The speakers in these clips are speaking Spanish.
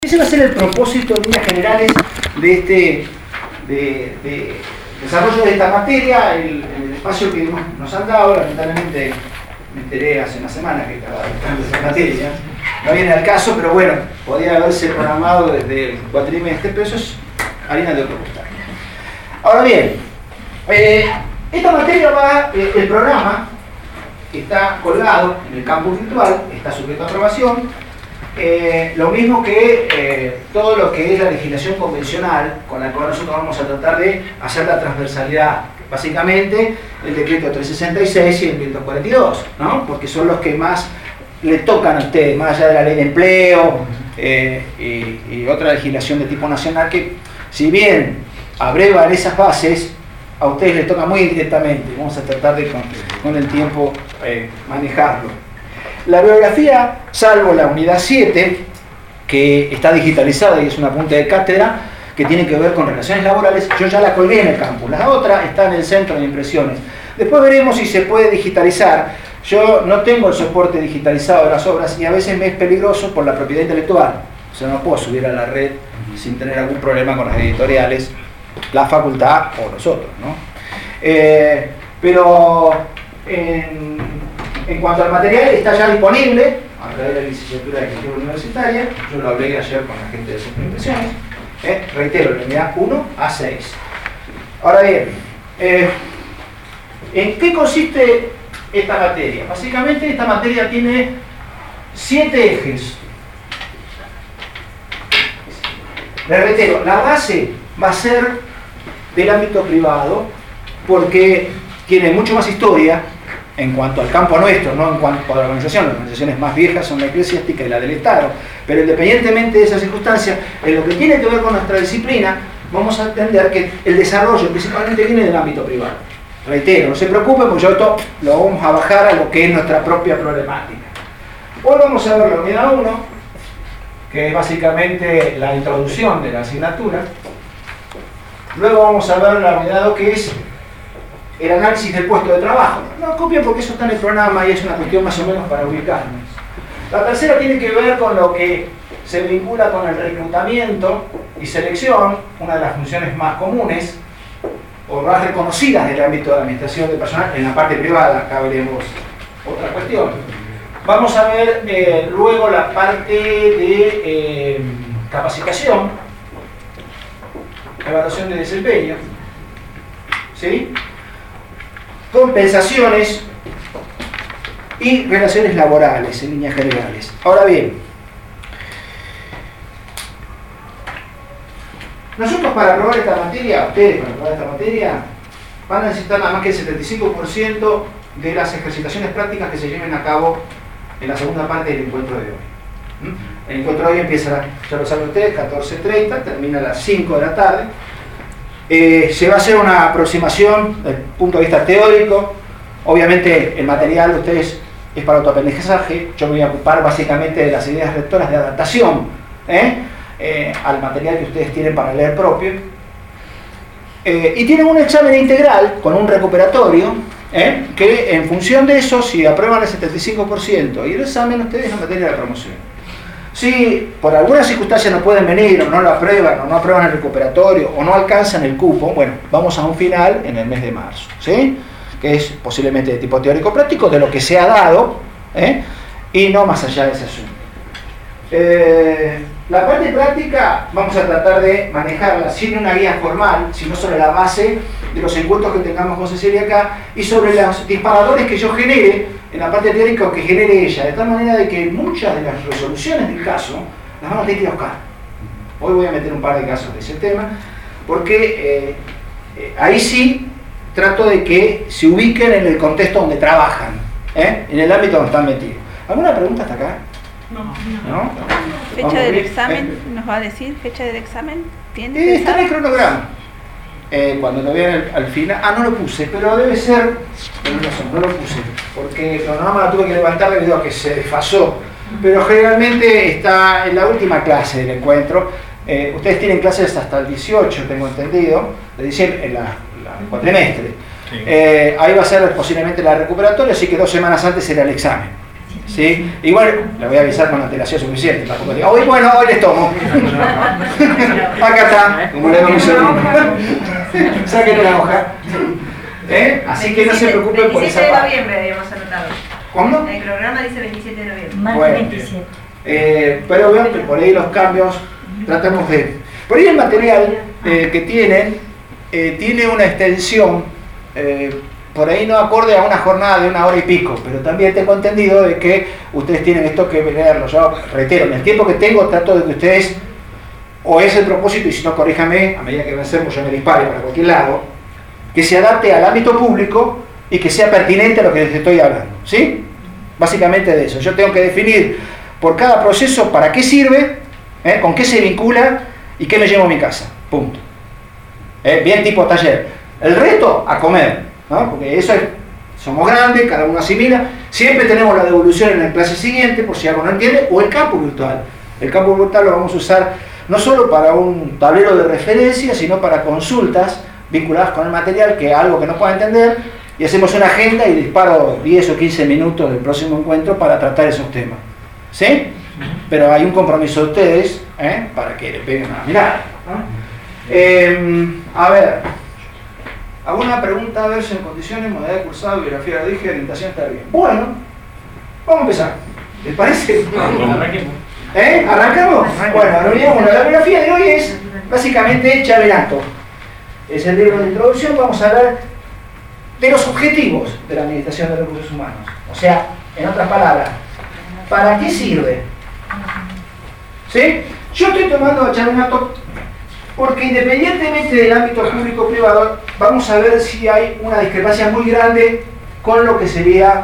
Ese va a ser el propósito en líneas generales de este de desarrollo de esta materia, el espacio que nos han dado. Lamentablemente me enteré hace una semana que estaba dictando esa materia. No viene al caso, pero bueno, podía haberse programado desde el cuatrimestre, pero eso es harina de otro costal. Ahora bien, esta materia va, el programa está colgado en el campus virtual, está sujeto a aprobación. Lo mismo que todo lo que es la legislación convencional, con la cual nosotros vamos a tratar de hacer la transversalidad. Básicamente el decreto 366 y el 1242, ¿no? Porque son los que más le tocan a ustedes, más allá de la ley de empleo y otra legislación de tipo nacional que, si bien abrevan esas bases, a ustedes les toca muy indirectamente. Vamos a tratar de con el tiempo manejarlo. La bibliografía, salvo la unidad 7, que está digitalizada y es un apunte de cátedra, que tiene que ver con relaciones laborales, yo ya la colgué en el campus. La otra está en el centro de impresiones. Después veremos si se puede digitalizar. Yo no tengo el soporte digitalizado de las obras y a veces me es peligroso por la propiedad intelectual. O sea, no puedo subir a la red sin tener algún problema con las editoriales, la facultad o nosotros, ¿no? Pero en cuanto al material, está ya disponible a través de la licenciatura de Escritura Universitaria. Yo lo hablé ayer con la gente de Centro de Impresiones. Reitero, la unidad 1 a 6. Ahora bien, ¿en qué consiste esta materia? Básicamente esta materia tiene 7 ejes. Les reitero, la base va a ser del ámbito privado porque tiene mucho más historia en cuanto al campo nuestro, no en cuanto a la organización. Las organizaciones más viejas son la eclesiástica y la del Estado, pero independientemente de esa circunstancia, en lo que tiene que ver con nuestra disciplina, vamos a entender que el desarrollo principalmente viene del ámbito privado. Reitero, no se preocupen, porque yo esto lo vamos a bajar a lo que es nuestra propia problemática. Hoy vamos a ver la unidad 1, que es básicamente la introducción de la asignatura. Luego vamos a ver la unidad 2, que es el análisis del puesto de trabajo. No copien porque eso está en el programa y es una cuestión más o menos para ubicarnos. La tercera tiene que ver con lo que se vincula con el reclutamiento y selección, una de las funciones más comunes o más reconocidas del ámbito de la administración de personal en la parte privada. Acá veremos otra cuestión. Vamos a ver luego la parte de capacitación, evaluación de desempeño, ¿sí? Compensaciones y relaciones laborales en líneas generales. Ahora bien, nosotros para aprobar esta materia, ustedes para aprobar esta materia, van a necesitar nada más que el 75% de las ejercitaciones prácticas que se lleven a cabo en la segunda parte del encuentro de hoy. El encuentro de hoy empieza, ya lo saben ustedes, 14:30, termina a las 5 de la tarde. Se va a hacer una aproximación desde el punto de vista teórico. Obviamente el material de ustedes es para autoaprendizaje. Yo me voy a ocupar básicamente de las ideas rectoras de adaptación al material que ustedes tienen para leer propio. Y tienen un examen integral con un recuperatorio que en función de eso, si aprueban el 75% y el examen, ustedes no materia de promoción. Si por alguna circunstancia no pueden venir o no lo aprueban o no aprueban el recuperatorio o no alcanzan el cupo, bueno, vamos a un final en el mes de marzo, ¿sí? Que es posiblemente de tipo teórico-práctico de lo que se ha dado y no más allá de ese asunto. La parte práctica vamos a tratar de manejarla sin una guía formal, sino sobre la base de los encuentros que tengamos con Cecilia acá y sobre los disparadores que yo genere en la parte teórica o que genere ella, de tal manera de que muchas de las resoluciones del caso las vamos a tener que ir a buscar. Hoy voy a meter un par de casos de ese tema, porque ahí sí trato de que se ubiquen en el contexto donde trabajan, en el ámbito donde están metidos. ¿Alguna pregunta hasta acá? ¿No? ¿Fecha del examen? ¿Nos va a decir fecha del examen? ¿Tiene? Está en el cronograma. Cuando lo vean al final, no lo puse, pero debe ser, no lo puse, porque el cronograma lo tuve que levantar debido a que se desfasó, pero generalmente está en la última clase del encuentro. Ustedes tienen clases hasta el 18, tengo entendido, de diciembre, en el cuatrimestre. Sí. Ahí va a ser posiblemente la recuperatoria, así que 2 semanas antes será el examen. ¿Sí? Igual le voy a avisar con antelación suficiente. Tampoco digo, hoy bueno, hoy les tomo. Acá está, como le digo a mi sobrino. Saquen la hoja. Así que no se preocupen por esa parte. 27 de noviembre habíamos anotado. ¿Cómo? El programa dice 27 de noviembre. Más Bueno. de 27. Pero vean que por ahí los cambios tratamos de... Por ahí el material que tienen tiene una extensión por ahí no acorde a una jornada de 1 hora y pico, pero también tengo entendido de que ustedes tienen esto que leerlo. Yo reitero, en el tiempo que tengo trato de que ustedes, o es el propósito, y si no corríjame, a medida que avancemos yo me dispare para cualquier lado, que se adapte al ámbito público y que sea pertinente a lo que les estoy hablando, ¿sí? Básicamente de eso. Yo tengo que definir por cada proceso para qué sirve, con qué se vincula y qué me llevo a mi casa, punto. Bien tipo taller. El resto, a comer, ¿no? Porque eso es, somos grandes, cada uno asimila, siempre tenemos la devolución en la clase siguiente, por si algo no entiende, o el campo virtual. El campo virtual lo vamos a usar no solo para un tablero de referencia, sino para consultas vinculadas con el material, que es algo que no pueda entender, y hacemos una agenda y disparo 10 o 15 minutos del próximo encuentro para tratar esos temas. ¿Sí? Pero hay un compromiso de ustedes, para que le peguen una mirada, ¿no? A ver, ¿alguna pregunta? A ver si en condiciones, modalidad de cursado, biografía de origen, orientación está bien. Bueno, vamos a empezar. ¿Les parece? ¿Arrancamos? Bueno, la biografía de hoy es básicamente Chavelato. Es el libro de introducción. Vamos a hablar de los objetivos de la administración de recursos humanos. O sea, en otras palabras, ¿para qué sirve? ¿Sí? Yo estoy tomando a Chavelato porque independientemente del ámbito público-privado, vamos a ver si hay una discrepancia muy grande con lo que sería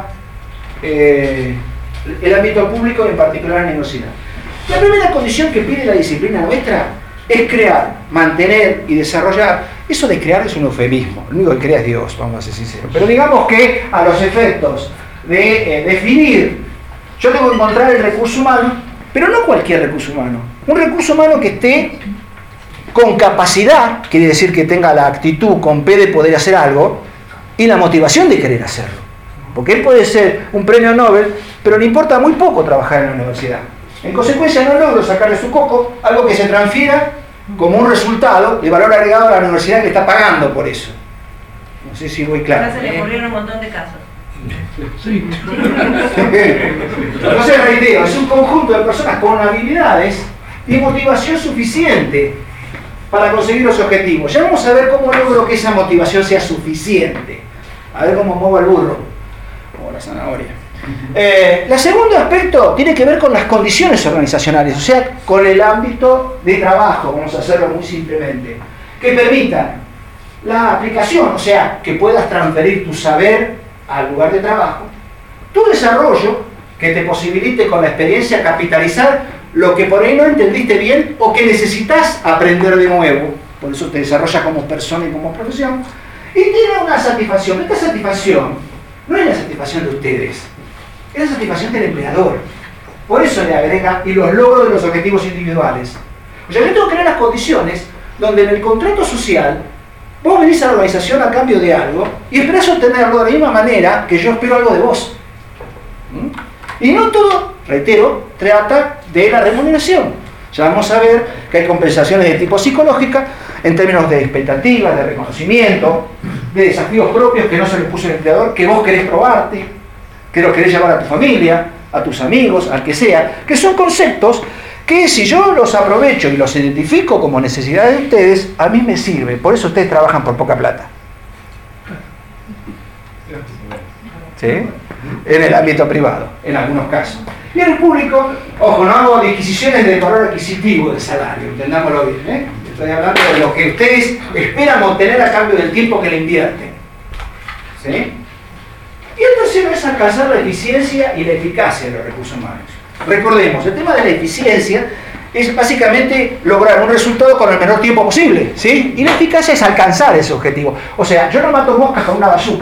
el ámbito público, en particular la universidad. La primera condición que pide la disciplina nuestra es crear, mantener y desarrollar. Eso de crear es un eufemismo, lo único que crea es Dios, vamos a ser sinceros. Pero digamos que a los efectos de definir, yo tengo que encontrar el recurso humano, pero no cualquier recurso humano. Un recurso humano que esté con capacidad, quiere decir que tenga la actitud con P de poder hacer algo, y la motivación de querer hacerlo. Porque él puede ser un premio Nobel, pero le importa muy poco trabajar en la universidad. En consecuencia no logro sacarle su coco, algo que se transfiera como un resultado de valor agregado a la universidad que está pagando por eso. No sé si voy claro. Ahora se le ocurrieron un montón de casos. Sí. Entonces reitero, es un conjunto de personas con habilidades y motivación suficiente para conseguir los objetivos. Ya vamos a ver cómo logro que esa motivación sea suficiente. A ver cómo muevo el burro, como la zanahoria. El segundo aspecto tiene que ver con las condiciones organizacionales, o sea, con el ámbito de trabajo, vamos a hacerlo muy simplemente, que permitan la aplicación, o sea, que puedas transferir tu saber al lugar de trabajo, tu desarrollo, que te posibilite con la experiencia capitalizar lo que por ahí no entendiste bien o que necesitas aprender de nuevo, por eso te desarrolla como persona y como profesión, y tiene una satisfacción. Esta satisfacción no es la satisfacción de ustedes, es la satisfacción del empleador. Por eso le agrega y los logros de los objetivos individuales. O sea, yo tengo que crear las condiciones donde en el contrato social vos venís a la organización a cambio de algo y esperás obtenerlo de la misma manera que yo espero algo de vos. Y no todo, reitero, trata de la remuneración. Ya vamos a ver que hay compensaciones de tipo psicológica en términos de expectativas, de reconocimiento, de desafíos propios que no se les puso el empleador, que vos querés probarte, que los querés llevar a tu familia, a tus amigos, al que sea, que son conceptos que si yo los aprovecho y los identifico como necesidades de ustedes, a mí me sirve. Por eso ustedes trabajan por poca plata. ¿Sí? En el ámbito privado, en algunos casos. Y en el público, ojo, no hago disquisiciones del valor adquisitivo del salario, entendámoslo bien, Estoy hablando de lo que ustedes esperan obtener a cambio del tiempo que le invierten. ¿Sí? Y el tercero es alcanzar la eficiencia y la eficacia de los recursos humanos. Recordemos, el tema de la eficiencia es básicamente lograr un resultado con el menor tiempo posible, ¿sí? Y la eficacia es alcanzar ese objetivo. O sea, yo no mato moscas con una bazooka.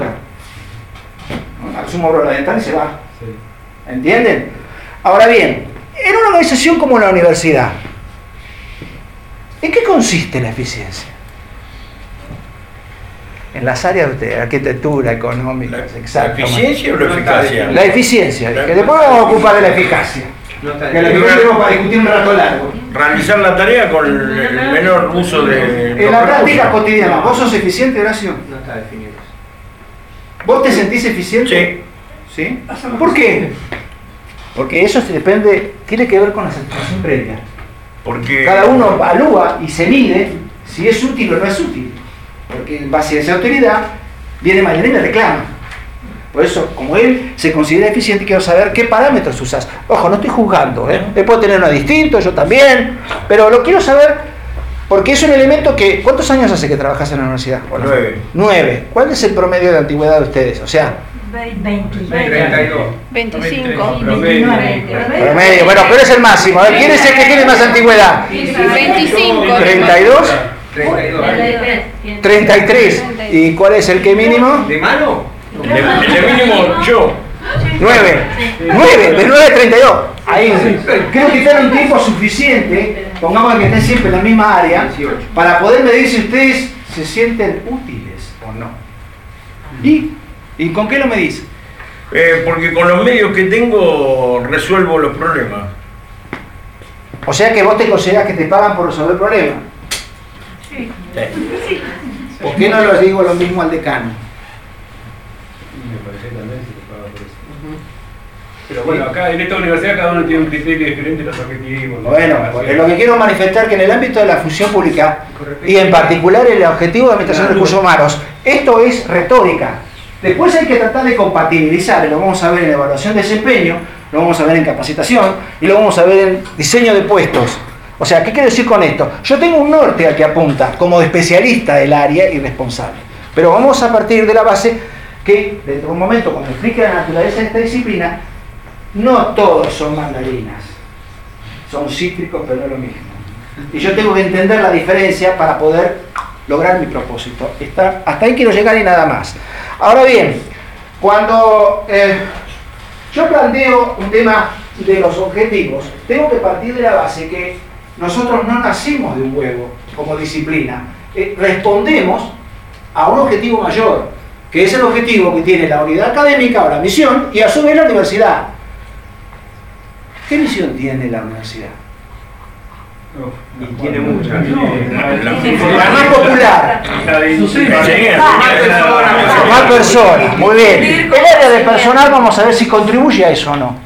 Asumo la dental y se va. ¿Entienden? Ahora bien, en una organización como la universidad, ¿en qué consiste la eficiencia? en las áreas de usted, arquitectura, económica, ¿La exacto. eficiencia o la eficacia? La eficiencia, que después vamos a ocupar de la eficacia. Que la eficacia tenemos para discutir un rato largo. Realizar la tarea con el menor uso de... En la práctica cotidiana, ¿vos sos eficiente, Horacio? No está definido eso. ¿Vos te sentís eficiente? Sí. ¿Sí? ¿Por qué? Porque eso tiene que ver con la satisfacción previa. Porque... Cada uno evalúa y se mide si es útil o no es útil. Porque en base a esa autoridad viene mañana y me reclama. Por eso, como él se considera eficiente, quiero saber qué parámetros usas. Ojo, no estoy juzgando, ¿eh? Él puede tener uno distinto, yo también, pero lo quiero saber porque es un elemento que... ¿Cuántos años hace que trabajas en la universidad? 9. 9. ¿Cuál es el promedio de antigüedad de ustedes? O sea, 32. 25. Promedio. promedio. Bueno, pero es el máximo. A ver, ¿quién es el que tiene más antigüedad? 25. 32. 32. 33. ¿Y cuál es el que mínimo? ¿De mano? De mínimo yo. 9. 9, de 9 a 32. Ahí. Creo que están un tiempo suficiente, pongamos que estén siempre en la misma área, 18. para poder medir si ustedes se sienten útiles o no. ¿Y con qué lo medís? Porque con los medios que tengo resuelvo los problemas. O sea que vos te considerás que te pagan por resolver problemas. ¿Por qué no lo digo lo mismo al decano? Me parece que también se te paga por eso. Pero bueno, acá en esta universidad cada uno tiene un criterio diferente, los objetivos. Bueno, porque lo que quiero manifestar que en el ámbito de la función pública y en particular el objetivo de administración de recursos humanos, esto es retórica. Después hay que tratar de compatibilizar, y lo vamos a ver en evaluación de desempeño, lo vamos a ver en capacitación y lo vamos a ver en diseño de puestos. O sea, ¿qué quiero decir con esto? Yo tengo un norte al que apunta como especialista del área y responsable. Pero vamos a partir de la base que, dentro de un momento, cuando explique la naturaleza de esta disciplina, no todos son mandarinas. Son cítricos, pero no es lo mismo. Y yo tengo que entender la diferencia para poder lograr mi propósito. Hasta ahí quiero llegar y nada más. Ahora bien, cuando yo planteo un tema de los objetivos, tengo que partir de la base que nosotros no nacimos de un huevo como disciplina. Respondemos a un objetivo mayor, que es el objetivo que tiene la unidad académica o la misión, y a su vez la universidad. ¿Qué misión tiene la universidad? Y tiene muchas. La más popular. Formar personas, muy bien. El área de personal vamos a ver si contribuye a eso o no.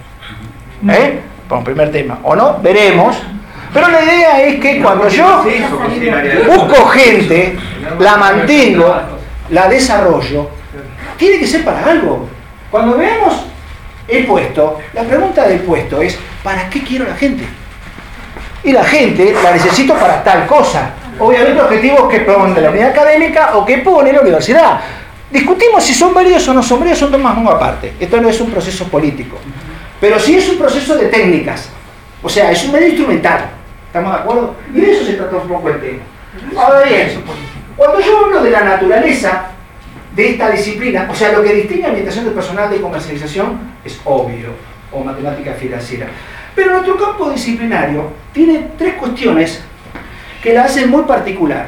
Como primer tema. O no, veremos. Pero la idea es que cuando yo busco gente, la mantengo, la desarrollo, tiene que ser para algo. Cuando veamos el puesto, la pregunta del puesto es, ¿para qué quiero la gente? Y la gente la necesito para tal cosa. Obviamente objetivos que pone la unidad académica o que pone la universidad. Discutimos si son válidos o no son válidos, son temas muy aparte. Esto no es un proceso político. Pero sí es un proceso de técnicas. O sea, es un medio instrumental. ¿Estamos de acuerdo? Y de eso se trata un poco el tema. Ahora bien, cuando yo hablo de la naturaleza de esta disciplina, o sea, lo que distingue a administración de personal de comercialización es obvio, o matemática financiera. Pero nuestro campo disciplinario tiene 3 cuestiones que la hacen muy particular.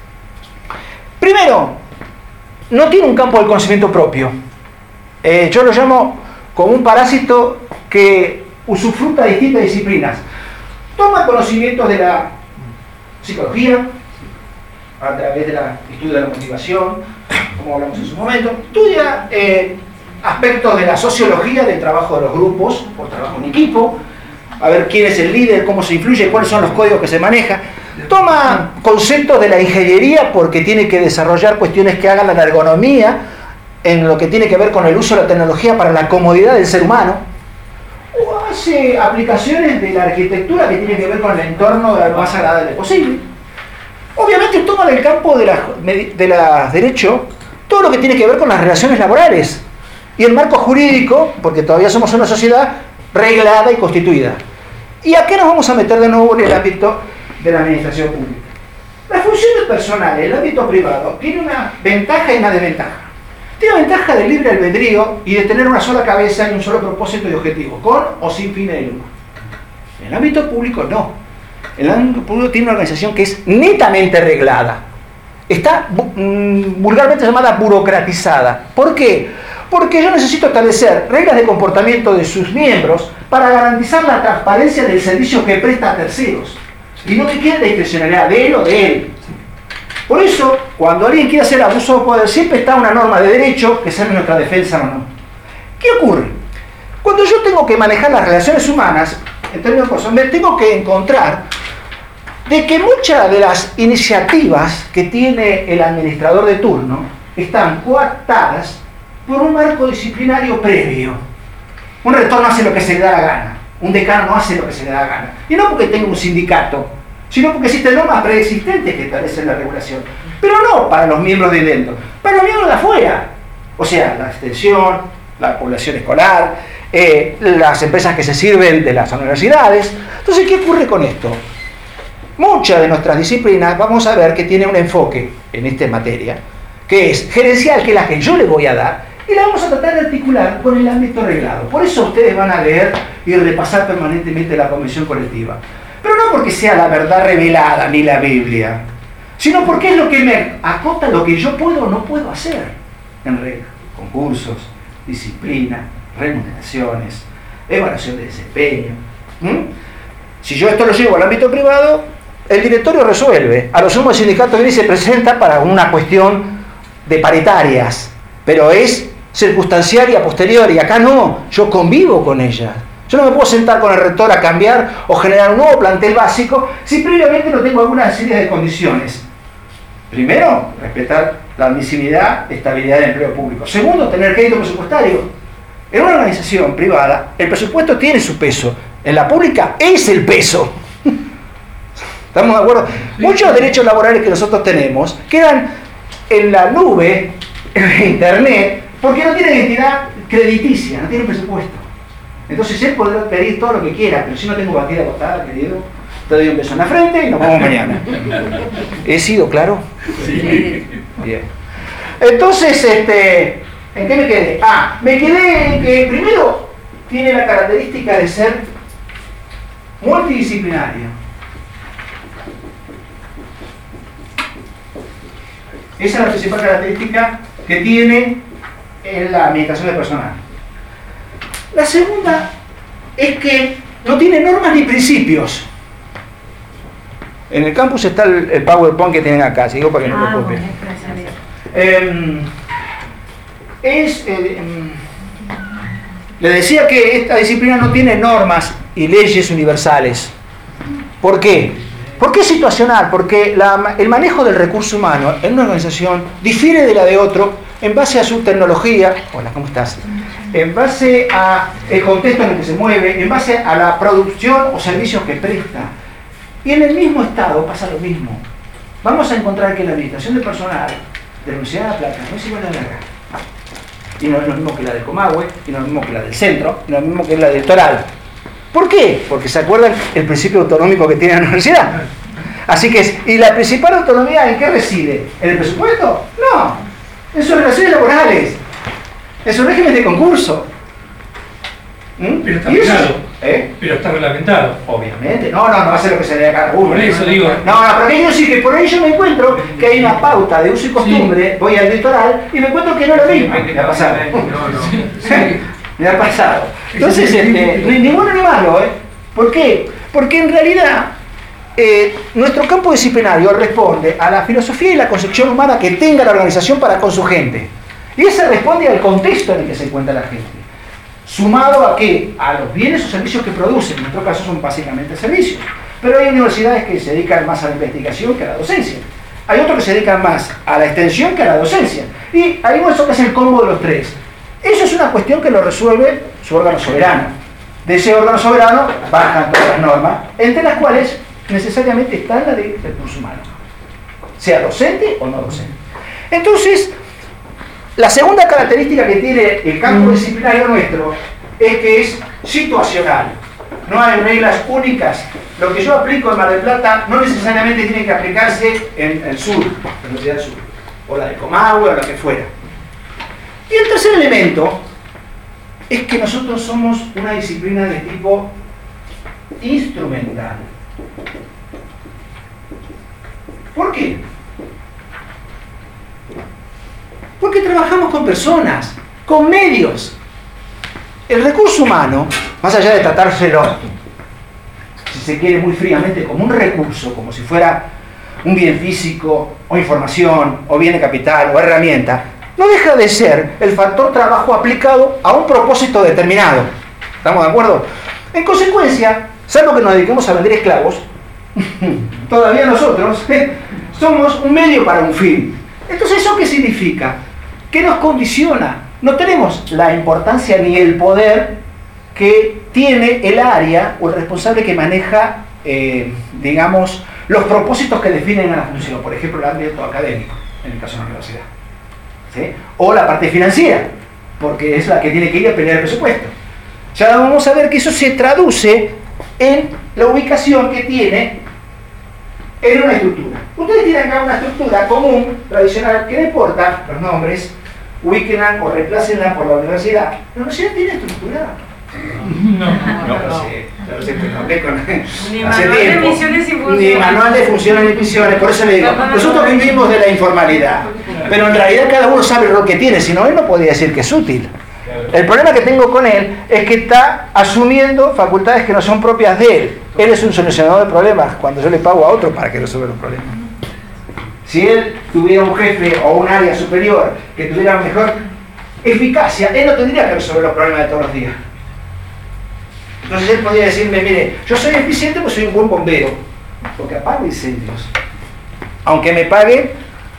Primero, no tiene un campo del conocimiento propio. Yo lo llamo como un parásito que usufructa distintas disciplinas. Toma conocimientos de la psicología, a través del estudio de la motivación, como hablamos en su momento. Estudia aspectos de la sociología del trabajo de los grupos, por trabajo en equipo, a ver quién es el líder, cómo se influye, cuáles son los códigos que se manejan. Toma conceptos de la ingeniería porque tiene que desarrollar cuestiones que hagan la ergonomía en lo que tiene que ver con el uso de la tecnología para la comodidad del ser humano. O hace aplicaciones de la arquitectura que tienen que ver con el entorno lo más agradable posible. Obviamente toma del campo de la derecho todo lo que tiene que ver con las relaciones laborales y el marco jurídico, porque todavía somos una sociedad reglada y constituida. ¿Y a qué nos vamos a meter de nuevo en el ámbito de la administración pública? Las funciones personales, el ámbito privado, tiene una ventaja y una desventaja. Tiene la ventaja del libre albedrío y de tener una sola cabeza y un solo propósito y objetivo, con o sin fines de lucro. En el ámbito público no. El ámbito público tiene una organización que es netamente reglada. está vulgarmente llamada burocratizada. ¿Por qué? Porque yo necesito establecer reglas de comportamiento de sus miembros para garantizar la transparencia del servicio que presta a terceros. Y no que quede discrecionalidad de él o de él. Por eso, cuando alguien quiere hacer abuso de poder, siempre está una norma de derecho que sea nuestra defensa o no. ¿Qué ocurre? Cuando yo tengo que manejar las relaciones humanas, en términos de cosas, me tengo que encontrar de que muchas de las iniciativas que tiene el administrador de turno están coartadas por un marco disciplinario previo. Un rector no hace lo que se le da la gana, un decano no hace lo que se le da la gana. Y no porque tenga un sindicato, sino porque existen normas preexistentes que establecen la regulación. Pero no para los miembros de dentro, para los miembros de afuera. O sea, la extensión, la población escolar, las empresas que se sirven de las universidades. Entonces, ¿qué ocurre con esto? Muchas de nuestras disciplinas vamos a ver que tiene un enfoque en esta materia, que es gerencial, que es la que yo le voy a dar, y la vamos a tratar de articular con el ámbito reglado. Por eso ustedes van a leer y repasar permanentemente la convención colectiva. Pero no porque sea la verdad revelada ni la Biblia, sino porque es lo que me acota lo que yo puedo o no puedo hacer en regla. Concursos, disciplina, remuneraciones, evaluación de desempeño. Si yo esto lo llevo al ámbito privado, el directorio resuelve. A lo sumo el sindicato viene y se presenta para una cuestión de paritarias, pero es circunstancial y a posteriori. Y acá no, yo convivo con ellas. Yo no me puedo sentar con el rector a cambiar o generar un nuevo plantel básico si previamente no tengo alguna serie de condiciones. Primero, respetar la admisibilidad, estabilidad del empleo público. Segundo, tener crédito presupuestario. En una organización privada, el presupuesto tiene su peso. En la pública es el peso. ¿Estamos de acuerdo? Muchos derechos laborales que nosotros tenemos quedan en la nube, en internet, porque no tienen entidad crediticia, no tienen presupuesto. Entonces él podrá pedir todo lo que quiera, pero si no tengo partida acostada, querido, te doy un beso en la frente y nos vemos mañana. ¿He sido claro? Sí. Bien. Entonces, ¿en qué me quedé? Me quedé en que primero tiene la característica de ser multidisciplinario. Esa es la principal característica que tiene en la administración de personal. La segunda es que no tiene normas ni principios. En el campus está el PowerPoint que tienen acá, sigo para que no lo copien. Le decía que esta disciplina no tiene normas y leyes universales. ¿Por qué? ¿Por qué es situacional? Porque el manejo del recurso humano en una organización difiere de la de otro en base a su tecnología. Hola, ¿cómo estás? En base al contexto en el que se mueve, en base a la producción o servicios que presta. Y en el mismo estado pasa lo mismo. Vamos a encontrar que la administración de personal de la Universidad de La Plata no es igual a la de acá. Y no es lo mismo que la del Comahue, y no es lo mismo que la del centro, y no es lo mismo que la del Toral. ¿Por qué? Porque se acuerdan el principio autonómico que tiene la universidad. Así que, ¿y la principal autonomía en qué reside? ¿En el presupuesto? No, en sus relaciones laborales, en sus regímenes de concurso. Pero está reglamentado. Pero está reglamentado. Obviamente, no va a ser lo que se le dé a cada uno. Por eso digo. No, pero que yo decir que por ahí yo me encuentro que hay una pauta de uso y costumbre, voy al litoral y me encuentro que no es lo mismo. Me ha pasado. Me ha pasado. Entonces, ni bueno ni malo, ¿Por qué? Porque en realidad nuestro campo disciplinario responde a la filosofía y la concepción humana que tenga la organización para con su gente. Y ese responde al contexto en el que se encuentra la gente. Sumado a qué? A los bienes o servicios que producen. En nuestro caso son básicamente servicios. Pero hay universidades que se dedican más a la investigación que a la docencia. Hay otros que se dedican más a la extensión que a la docencia. Y hay uno que es el combo de los tres. Eso es una cuestión que lo resuelve su órgano soberano. De ese órgano soberano bajan todas las normas, entre las cuales necesariamente está la de recursos humanos, sea docente o no docente. Entonces, la segunda característica que tiene el campo disciplinario nuestro es que es situacional. No hay reglas únicas. Lo que yo aplico en Mar del Plata no necesariamente tiene que aplicarse en el sur, en la Universidad del Sur, o la de Comahue o la que fuera. Y el tercer elemento es que nosotros somos una disciplina de tipo instrumental. ¿Por qué? trabajamos con personas, con medios. El recurso humano, más allá de tratárselo, si se quiere muy fríamente, como un recurso, como si fuera un bien físico, o información, o bien de capital, o herramienta, no deja de ser el factor trabajo aplicado a un propósito determinado. ¿Estamos de acuerdo? En consecuencia, salvo que nos dediquemos a vender esclavos, todavía nosotros somos un medio para un fin. Entonces, ¿eso qué significa? ¿Qué nos condiciona? No tenemos la importancia ni el poder que tiene el área o el responsable que maneja, digamos, los propósitos que definen a la función. Por ejemplo, el ámbito académico, en el caso de la universidad. ¿Sí? O la parte financiera, porque es la que tiene que ir a pelear el presupuesto. Ya vamos a ver que eso se traduce en la ubicación que tiene en una estructura. Ustedes tienen acá una estructura común, tradicional, que no importa los nombres, ubíquenla o reemplácenla por la universidad. La universidad tiene estructura. No sé, pues hablé con Ni hace manual de tiempo. misiones y Ni funciones. manual de funciones ni misiones, por eso le digo, nosotros vivimos de la informalidad, pero en realidad cada uno sabe el rol que tiene, si no él no podría decir que es útil. El problema que tengo con él es que está asumiendo facultades que no son propias de él. Él es un solucionador de problemas cuando yo le pago a otro para que resuelva los problemas. Si él tuviera un jefe o un área superior que tuviera mejor eficacia, él no tendría que resolver los problemas de todos los días. Entonces él podría decirme, mire, yo soy eficiente porque soy un buen bombero, porque apago incendios, aunque me pague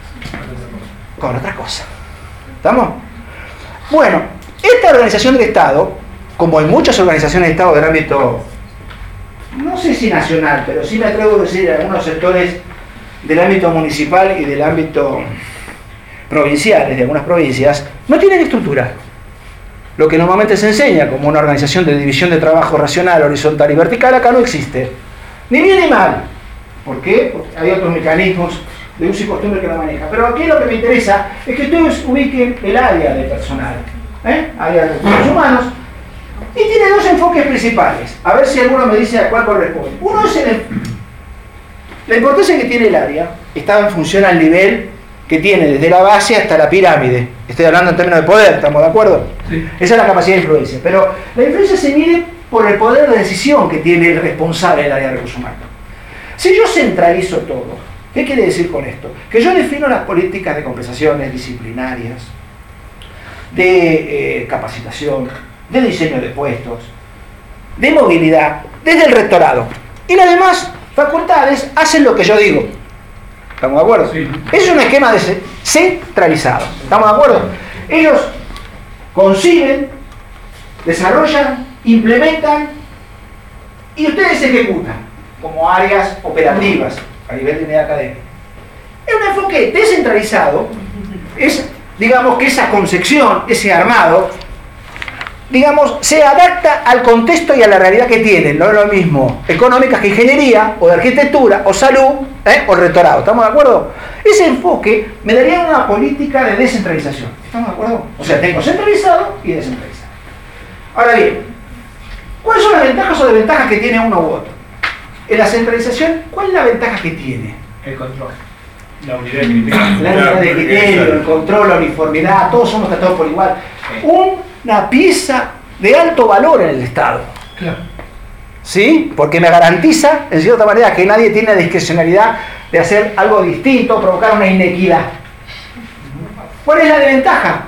con otra cosa. ¿Estamos? Bueno, esta organización del Estado, como en muchas organizaciones de Estado del ámbito, no sé si nacional, pero sí me atrevo a decir en algunos sectores del ámbito municipal y del ámbito provincial, de algunas provincias, no tienen estructura. Lo que normalmente se enseña como una organización de división de trabajo racional, horizontal y vertical, acá no existe. Ni bien ni mal. ¿Por qué? Porque hay otros mecanismos de uso y costumbre que la manejan. Pero aquí lo que me interesa es que ustedes ubiquen el área de personal, área de recursos humanos, y tiene dos enfoques principales. A ver si alguno me dice a cuál corresponde. Uno es la importancia que tiene el área, está en función al nivel que tiene desde la base hasta la pirámide. Estoy hablando en términos de poder, ¿estamos de acuerdo? Sí. Esa es la capacidad de influencia. Pero la influencia se mide por el poder de decisión que tiene el responsable del área de recursos humanos. Si yo centralizo todo, ¿qué quiere decir con esto? Que yo defino las políticas de compensaciones disciplinarias, de capacitación, de diseño de puestos, de movilidad, desde el rectorado. Y las demás facultades hacen lo que yo digo. ¿Estamos de acuerdo? Sí. Eso es un esquema centralizado. ¿Estamos de acuerdo? Ellos conciben, desarrollan, implementan y ustedes ejecutan como áreas operativas a nivel de unidad académica. Es un enfoque descentralizado, es, digamos, que esa concepción, ese armado, digamos, se adapta al contexto y a la realidad que tienen. No es lo mismo económicas que ingeniería, o de arquitectura, o salud, o rectorado. ¿Estamos de acuerdo? Ese enfoque me daría una política de descentralización. ¿Estamos de acuerdo? O sea, tengo centralizado y descentralizado. Ahora bien, ¿cuáles son las ventajas o desventajas que tiene uno u otro? En la centralización, ¿cuál es la ventaja que tiene? El control. La unidad de criterio. La unidad de criterio, el control, la uniformidad, todos somos tratados por igual. Una pieza de alto valor en el Estado. Claro. ¿Sí? Porque me garantiza, en cierta manera, que nadie tiene la discrecionalidad de hacer algo distinto, provocar una inequidad. ¿Cuál es la desventaja?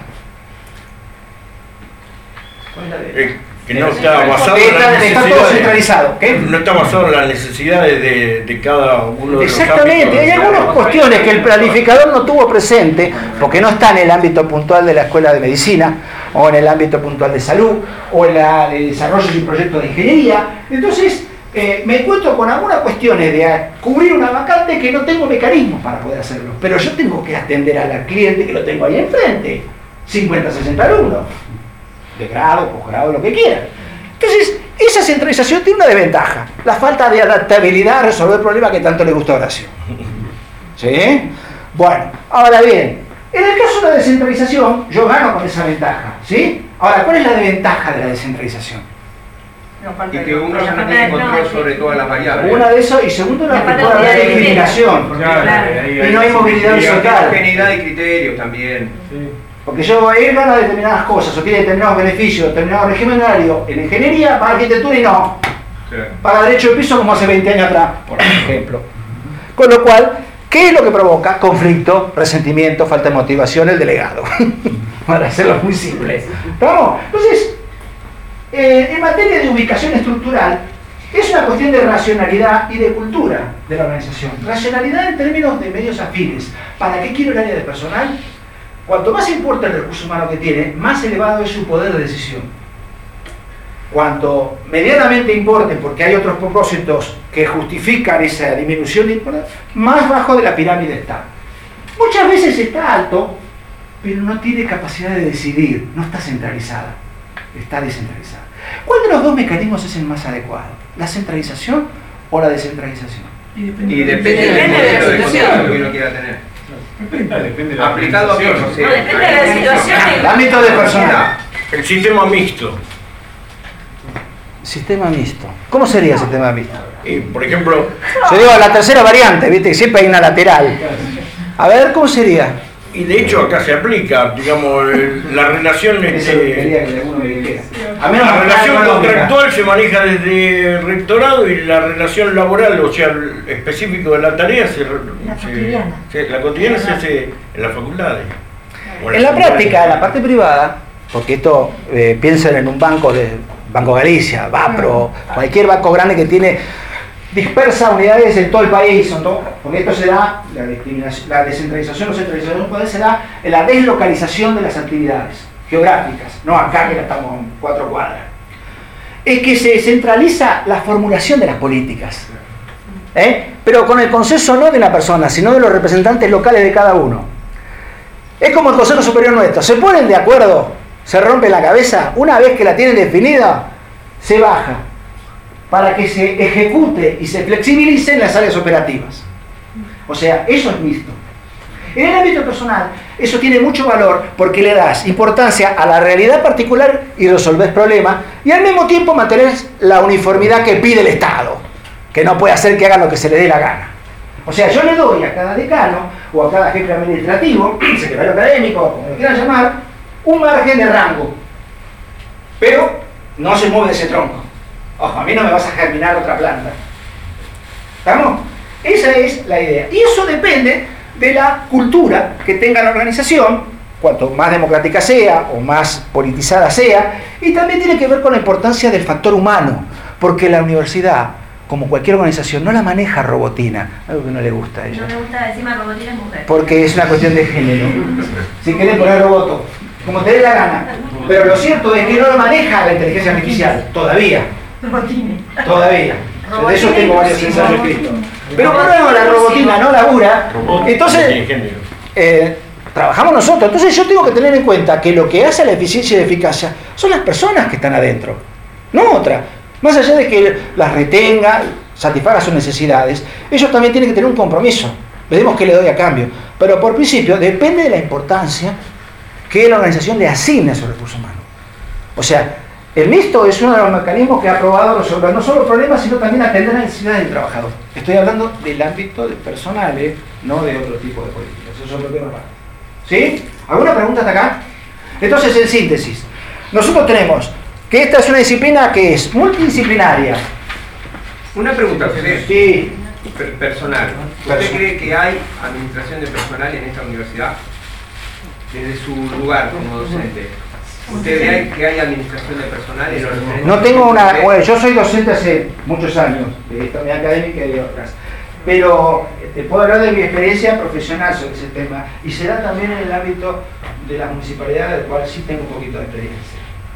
¿Cuál es la desventaja? Que no está basado en las está todo centralizado. ¿Qué? No está basado en las necesidades de cada uno de los Exactamente, hay algunas cuestiones que el planificador no tuvo presente porque no está en el ámbito puntual de la escuela de medicina o en el ámbito puntual de salud o en la de desarrollo y proyectos de ingeniería. Entonces me encuentro con algunas cuestiones de cubrir una vacante que no tengo mecanismos para poder hacerlo, pero yo tengo que atender al cliente que lo tengo ahí enfrente, 50, 60 alumnos de grado, posgrado, lo que quieran. Entonces, esa centralización tiene una desventaja, la falta de adaptabilidad a resolver el problema que tanto le gusta a Horacio. ¿Sí? Bueno, ahora bien, en el caso de la descentralización, yo gano con esa ventaja, ¿sí? Ahora, ¿cuál es la desventaja de la descentralización? Y que uno ya no tiene control sobre todas las variables. Una de eso, y segundo, la que puede haber discriminación. Claro, Y no hay movilidad horizontal. Homogeneidad de criterios también. Sí. Porque él gana determinadas cosas, o tiene determinados beneficios, determinado régimen horario en ingeniería, para arquitectura y no. Paga derecho de piso como hace 20 años atrás, por ejemplo. Con lo cual, ¿qué es lo que provoca? Conflicto, resentimiento, falta de motivación, el delegado. Para hacerlo muy simple. ¿Estamos? Entonces, en materia de ubicación estructural, es una cuestión de racionalidad y de cultura de la organización. Racionalidad en términos de medios afines. ¿Para qué quiero el área de personal? Cuanto más importa el recurso humano que tiene, más elevado es su poder de decisión. Cuanto medianamente importe, porque hay otros propósitos que justifican esa disminución de importancia, más bajo de la pirámide está. Muchas veces está alto, pero no tiene capacidad de decidir, no está centralizada, está descentralizada. ¿Cuál de los dos mecanismos es el más adecuado? ¿La centralización o la descentralización? Y depende de la situación que uno quiera tener. Depende de la aplicado a qué, no sé. Depende de la situación. El ámbito de personal. El sistema mixto. Sistema mixto. ¿Cómo sería el sistema mixto? Y, por ejemplo, Yo digo la tercera variante, viste que siempre hay una lateral. A ver, ¿cómo sería? y de hecho acá se aplica, digamos, la relación, Eso es lo que quería que alguno me dijera. A menos la relación económica. contractual se maneja desde el rectorado y la relación laboral, o sea, el específico de la tarea, la cotidiana se hace en las facultades. En la práctica, en la parte privada, porque esto piensen en un banco de Banco Galicia, Vapro, cualquier banco grande que tiene dispersa unidades en todo el país, porque esto se da, la descentralización o centralización del poder se da en la deslocalización de las actividades geográficas, no acá que estamos en 4 cuadras. Es que se centraliza la formulación de las políticas, pero con el consenso no de la persona, sino de los representantes locales de cada uno. Es como el Consejo Superior nuestro, se ponen de acuerdo, se rompe la cabeza, una vez que la tienen definida, se baja, para que se ejecute y se flexibilicen las áreas operativas. O sea, eso es mixto. En el ámbito personal, eso tiene mucho valor porque le das importancia a la realidad particular y resolves problemas, y al mismo tiempo mantenés la uniformidad que pide el Estado, que no puede hacer que hagan lo que se le dé la gana. O sea, yo le doy a cada decano o a cada jefe administrativo, secretario académico, como lo quieran llamar, un margen de rango, pero no se mueve de ese tronco. Ojo, a mí no me vas a germinar otra planta. ¿Estamos? Esa es la idea. Y eso depende de la cultura que tenga la organización, cuanto más democrática sea o más politizada sea, y también tiene que ver con la importancia del factor humano, porque la universidad, como cualquier organización, no la maneja robotina, algo que no le gusta a ella. No le gusta encima robotina es mujer. Porque es una cuestión de género. Si querés poner roboto, como te dé la gana. Pero lo cierto es que no lo maneja la inteligencia artificial, todavía. Todavía. De eso tengo varios ensayos escritos. Pero por luego la robotina no labura. Entonces, trabajamos nosotros. Entonces yo tengo que tener en cuenta que lo que hace la eficiencia y la eficacia son las personas que están adentro, no otra. Más allá de que las retenga, satisfaga sus necesidades, ellos también tienen que tener un compromiso. Veremos qué le doy a cambio. Pero por principio depende de la importancia que la organización le asigne a su recurso humano. O sea, el mixto es uno de los mecanismos que ha probado resolver no solo problemas, sino también atender las necesidades del trabajador. Estoy hablando del ámbito del personal, no de otro tipo de políticas. Eso es lo que me pasa. ¿Sí? ¿Alguna pregunta hasta acá? Entonces, en síntesis, nosotros tenemos que esta es una disciplina que es multidisciplinaria. Una pregunta, Fede. Sí. Personal. ¿Usted cree que hay administración de personal en esta universidad? Desde su lugar como docente. ¿Usted ve que hay administración de personal en los diferentes? No tengo una... Bueno, yo soy docente hace muchos años, de esta unidad académica y de otras. Pero te puedo hablar de mi experiencia profesional sobre ese tema. Y será también en el ámbito de la municipalidad, del cual sí tengo un poquito de experiencia.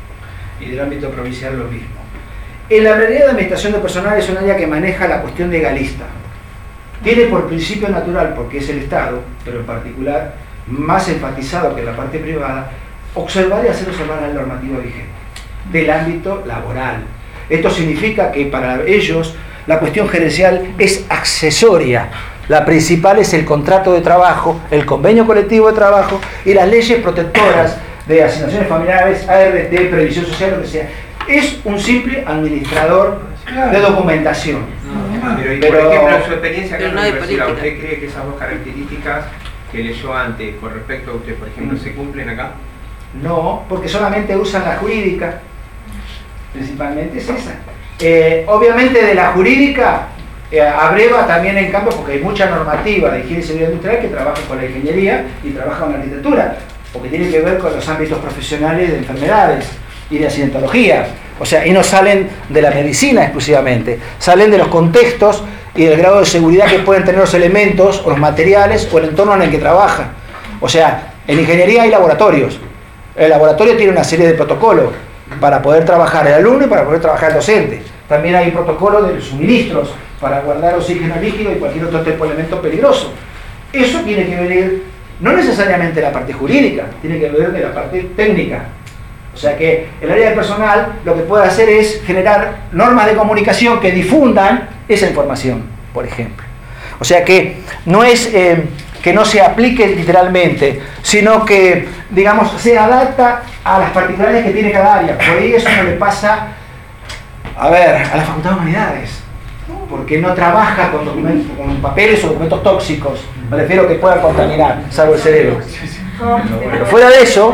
Y del ámbito provincial lo mismo. En la realidad de administración de personal es un área que maneja la cuestión legalista. Tiene por principio natural, porque es el Estado, pero en particular más enfatizado que en la parte privada, observar y hacer observar la normativa vigente del ámbito laboral. Esto significa que para ellos la cuestión gerencial es accesoria. La principal es el contrato de trabajo, el convenio colectivo de trabajo y las leyes protectoras de asignaciones familiares, ART, previsión social, lo que sea. Es un simple administrador de documentación. Pero, por ejemplo, en su experiencia acá en la universidad, ¿usted cree que esas dos características que leyó antes con respecto a usted, por ejemplo, se cumplen acá? No, porque solamente usan la jurídica. Principalmente es esa. Obviamente de la jurídica abreva también en cambio, porque hay mucha normativa de higiene y seguridad industrial que trabaja con la ingeniería y trabaja con la arquitectura, porque tiene que ver con los ámbitos profesionales de enfermedades y de accidentología. O sea, y no salen de la medicina exclusivamente, salen de los contextos y del grado de seguridad que pueden tener los elementos o los materiales o el entorno en el que trabaja. O sea, en ingeniería hay laboratorios. El laboratorio tiene una serie de protocolos para poder trabajar el alumno y para poder trabajar el docente. También hay protocolos de suministros para guardar oxígeno líquido y cualquier otro tipo de elemento peligroso. Eso tiene que venir, no necesariamente de la parte jurídica, tiene que venir de la parte técnica. O sea que el área de personal lo que puede hacer es generar normas de comunicación que difundan esa información, por ejemplo. O sea que no es que no se aplique literalmente, sino que, digamos, se adapta a las particularidades que tiene cada área. Por ahí eso no le pasa, a la Facultad de Humanidades, porque no trabaja con documentos, con papeles o documentos tóxicos, me refiero a que puedan contaminar, salvo el cerebro. Pero fuera de eso,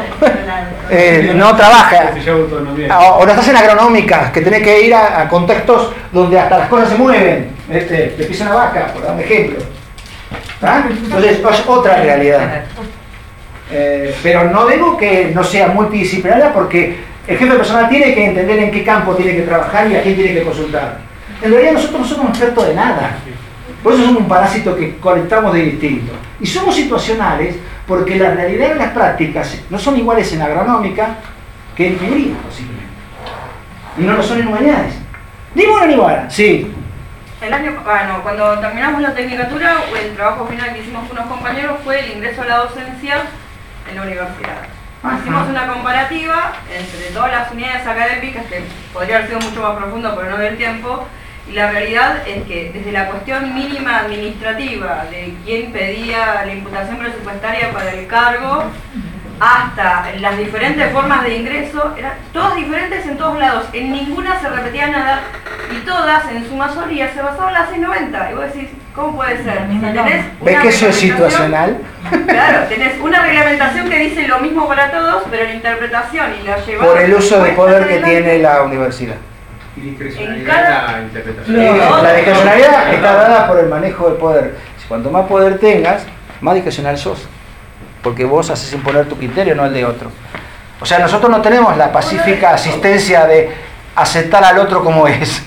no trabaja. O no estás en agronómicas, que tenés que ir a contextos donde hasta las cosas se mueven. Te pisa una vaca, por dar un ejemplo. ¿Ah? Entonces es otra realidad. Pero no digo que no sea multidisciplinaria, porque el jefe personal tiene que entender en qué campo tiene que trabajar y a quién tiene que consultar. En realidad nosotros no somos expertos de nada. Por eso somos un parásito que conectamos de distinto. Y somos situacionales porque la realidad de las prácticas no son iguales en agronómica que en ingeniería, posiblemente. Y no lo son en humanidades. Ni buena ni buena, sí. Cuando terminamos la tecnicatura, el trabajo final que hicimos con unos compañeros fue el ingreso a la docencia en la universidad. Ajá. Hicimos una comparativa entre todas las unidades académicas, que podría haber sido mucho más profundo, pero no del tiempo. Y la realidad es que desde la cuestión mínima administrativa de quién pedía la imputación presupuestaria para el cargo, hasta las diferentes formas de ingreso, eran todas diferentes en todos lados, en ninguna se repetía nada y todas en su mayoría se basaban en la 690. Y vos decís, ¿cómo puede ser? ¿Ves que eso es situacional? Claro, tenés una reglamentación que dice lo mismo para todos, pero la interpretación y la llevada... Por el uso de poder que tiene la universidad. Y discrecionalidad la interpretación. La discrecionalidad está dada por el manejo del poder. Cuanto más poder tengas, más discrecional sos. Porque vos haces imponer tu criterio, no el de otro. O sea, nosotros no tenemos la pacífica asistencia de aceptar al otro como es.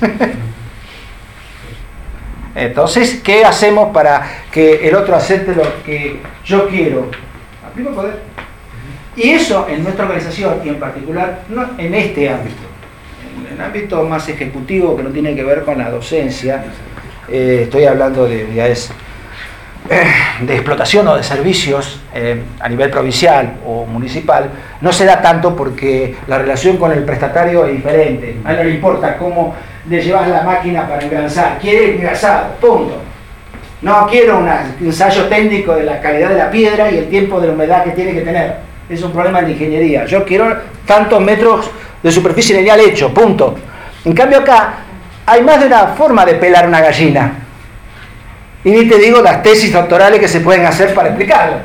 Entonces, ¿qué hacemos para que el otro acepte lo que yo quiero? Aplico el poder. Y eso en nuestra organización, y en particular no en este ámbito, en el ámbito más ejecutivo que no tiene que ver con la docencia, estoy hablando de unidades de explotación o de servicios a nivel provincial o municipal, no se da tanto porque la relación con el prestatario es diferente. A él no le importa cómo le llevas la máquina para engrasar, quiere engrasado, punto. No quiero un ensayo técnico de la calidad de la piedra y el tiempo de la humedad que tiene que tener. Es un problema de ingeniería. Yo quiero tantos metros de superficie lineal hecho, punto. En cambio acá hay más de una forma de pelar una gallina. Y ni te digo las tesis doctorales que se pueden hacer para explicarlo.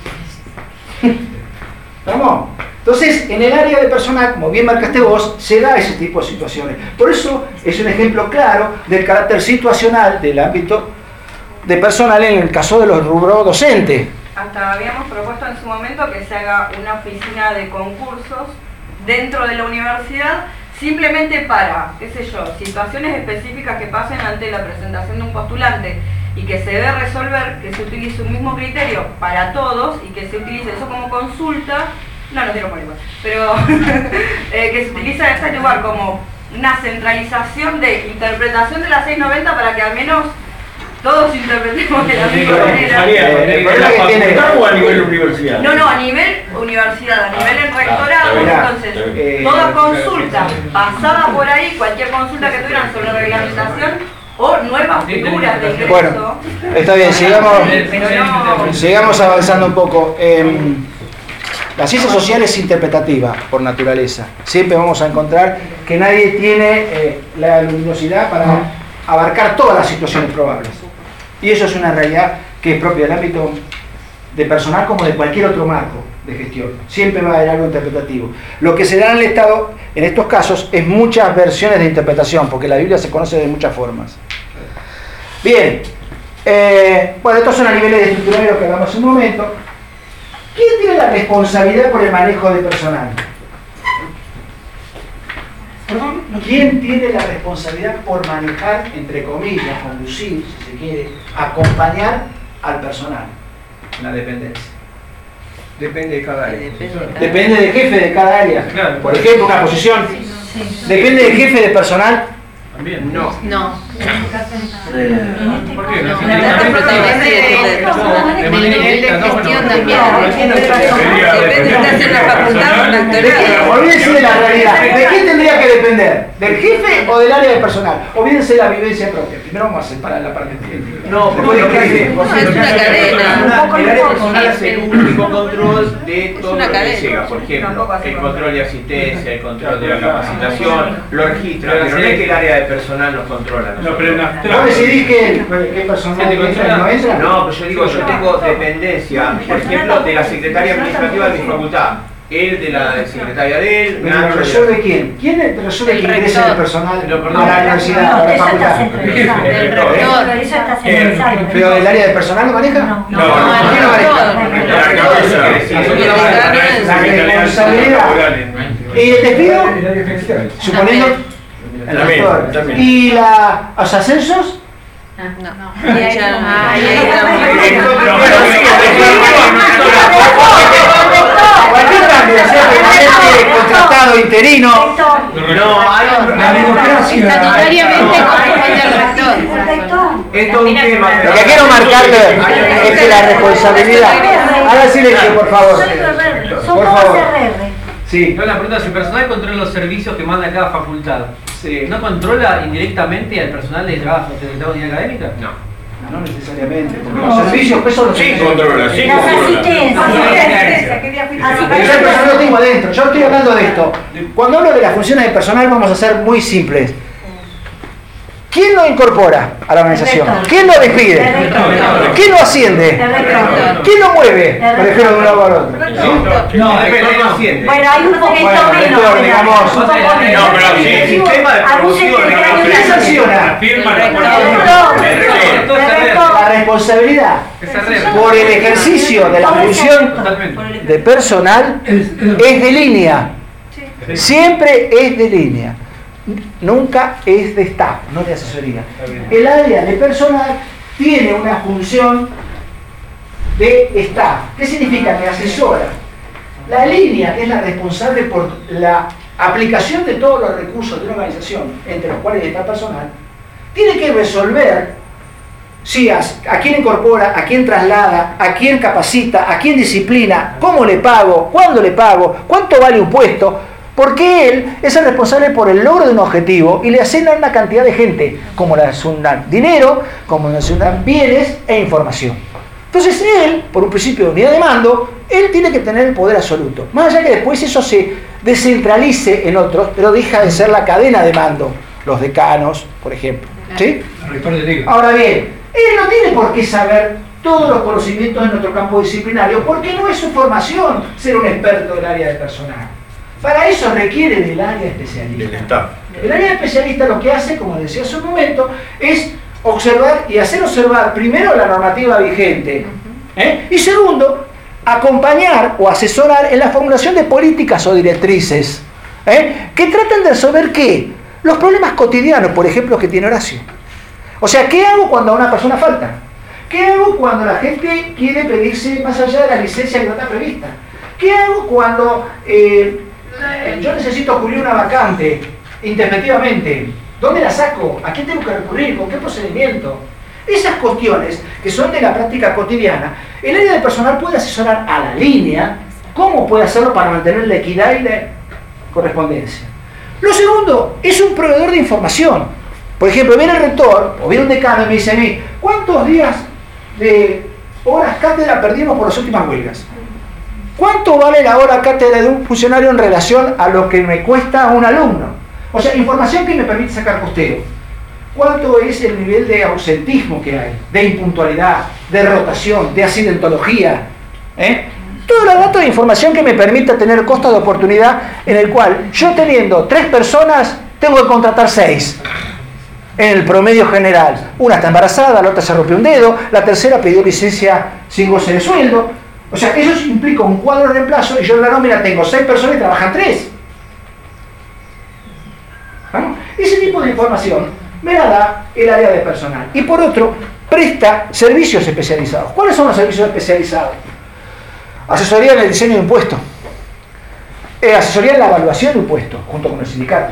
¿Vamos? Entonces, en el área de personal, como bien marcaste vos, se da ese tipo de situaciones. Por eso es un ejemplo claro del carácter situacional del ámbito de personal en el caso de los rubros docentes. Hasta habíamos propuesto en su momento que se haga una oficina de concursos dentro de la universidad, simplemente para, qué sé yo, situaciones específicas que pasen ante la presentación de un postulante y que se debe resolver, que se utilice un mismo criterio para todos y que se utilice eso como consulta, no quiero poner igual, pero que se utilice en este lugar como una centralización de interpretación de la 690 para que al menos todos interpretemos de la misma manera. ¿O a nivel universidad? No, a nivel universidad, a nivel en rectorado, entonces, toda consulta pasada por ahí, cualquier consulta que tuvieran sobre la reglamentación o nuevas figuras de ingreso. Bueno, está bien, sigamos avanzando un poco. La ciencia social es interpretativa por naturaleza. Siempre vamos a encontrar que nadie tiene la luminosidad para abarcar todas las situaciones probables. Y eso es una realidad que es propia del ámbito de personal como de cualquier otro marco de gestión. Siempre va a haber algo interpretativo. Lo que se da en el Estado, en estos casos, es muchas versiones de interpretación, porque la Biblia se conoce de muchas formas. Bien. Bueno, estos son a niveles estructurales lo que hablamos hace un momento. ¿Quién tiene la responsabilidad por el manejo de personal? ¿Quién tiene la responsabilidad por manejar, entre comillas, conducir, si se quiere, acompañar al personal en la dependencia? Depende de cada área. Depende del jefe de cada área. Claro. Por ejemplo, una posición. Depende del jefe de personal. También. No. No. ¿Por qué? No, No, la verdad de manera indirecta, no, bueno, gestión también. Depende Depende de estar en la facultad o en la doctorado. Olvídense de la realidad. ¿De quién tendría que depender? ¿Del jefe o del área de personal? Olvídense de la vivencia propia. Primero vamos a separar la parte científica. No, porque lo que hace es una cadena. el área personal hace un único control de todo una lo que cadena. llega. Por ejemplo, Tampoco hace el control. control de asistencia, el control de la capacitación, lo registra, pero no es que el área de personal nos controla. No, pero en ¿Vos abstracto. decidís qué personal entra y no entra? No, pero yo digo, yo tengo dependencia, por ejemplo, de la secretaria administrativa de mi facultad. Él de la secretaria de él, ¿Pero Nacho lo de la- resuelve quién? ¿Quién resuelve El que ingrese el rector. personal No, perdón. a la universidad, a la eso está facultad? centralizado. El rector. Eso está centralizado. ¿Pero el área de personal lo maneja? No. ¿Quién lo maneja? La cabeza. La responsabilidad. ¿Y el despido? Suponiendo el También, rector. también. ¿Y los ascensos? No. Ahí estamos. Cualquier cambio, sea permanente, contratado, interino. No, hay Estatutariamente corresponde al rector. es todo un tema. Lo que quiero marcarle es que la responsabilidad. Haga silencio, por favor. Son Por todos favor. RR. Sí. Yo la pregunta es, si el personal controla los servicios que manda cada facultad, Sí. ¿no controla indirectamente al personal de cada unidad académica? No. No necesariamente, porque los servicios, pues son los Sí, servicios. controla, sí, Las controla. asistencias. ¿Qué día fuiste? Así Pero yo no lo tengo adentro, yo estoy hablando de esto. Cuando hablo de las funciones de personal vamos a ser muy simples. ¿Quién lo incorpora a la organización? El rector. ¿Quién lo despide? El rector. ¿Quién lo asciende? El rector. ¿Quién lo mueve? El Por ejemplo, de un lado al otro. No, no asciende. Bueno, hay un poquito Bueno, menos. rector, digamos. Un poco menos. No, pero sí, el sistema de Algún promoción, secretario digamos, ¿Quién sanciona? Firma la El puerta. rector. La responsabilidad por el ejercicio de la función de personal es de línea. Siempre es de línea. Nunca es de staff, no de asesoría. El área de personal tiene una función de staff. ¿Qué significa? Que asesora. La línea es la responsable por la aplicación de todos los recursos de una organización, entre los cuales está personal, tiene que resolver si a quién incorpora, a quién traslada, a quién capacita, a quién disciplina, cómo le pago, cuándo le pago, cuánto vale un puesto, porque él es el responsable por el logro de un objetivo y le asignan una cantidad de gente, como le asignan dinero, como le asignan bienes e información. Entonces él, por un principio de unidad de mando, él tiene que tener el poder absoluto. Más allá que después eso se descentralice en otros, pero deja de ser la cadena de mando, los decanos, por ejemplo. ¿Sí? Ahora bien, él no tiene por qué saber todos los conocimientos de nuestro campo disciplinario, porque no es su formación ser un experto del área de personal. Para eso requiere del área especialista. Del staff. El área especialista lo que hace, como decía hace un momento, es observar y hacer observar primero la normativa vigente, y segundo, acompañar o asesorar en la formulación de políticas o directrices que traten de resolver ¿qué? Los problemas cotidianos, por ejemplo, que tiene Horacio. O sea, ¿qué hago cuando a una persona falta? ¿Qué hago cuando la gente quiere pedirse más allá de la licencia que no está prevista? ¿Qué hago cuando yo necesito cubrir una vacante intempestivamente? ¿Dónde la saco? ¿A quién tengo que recurrir? ¿Con qué procedimiento? Esas cuestiones que son de la práctica cotidiana, el área de personal puede asesorar a la línea cómo puede hacerlo para mantener la equidad y la correspondencia. Lo segundo, es un proveedor de información. Por ejemplo, viene el rector o viene un decano y me dice a mí, ¿cuántos días de horas cátedra perdimos por las últimas huelgas? ¿Cuánto vale la hora cátedra de un funcionario en relación a lo que me cuesta a un alumno? O sea, información que me permite sacar costeo. ¿Cuánto es el nivel de ausentismo que hay? De impuntualidad, de rotación, de accidentología, Todos los datos de información que me permita tener costo de oportunidad, en el cual yo teniendo 3 personas tengo que contratar 6 en el promedio general. Una está embarazada, la otra se rompió un dedo, la tercera pidió licencia sin goce de sueldo. O sea, eso implica un cuadro de reemplazo y yo en la nómina tengo 6 personas y trabajan 3. ¿Vamos? Ese tipo de información me la da el área de personal. Y por otro, presta servicios especializados. ¿Cuáles son los servicios especializados? Asesoría en el diseño de impuestos. Asesoría en la evaluación de impuestos, junto con el sindicato.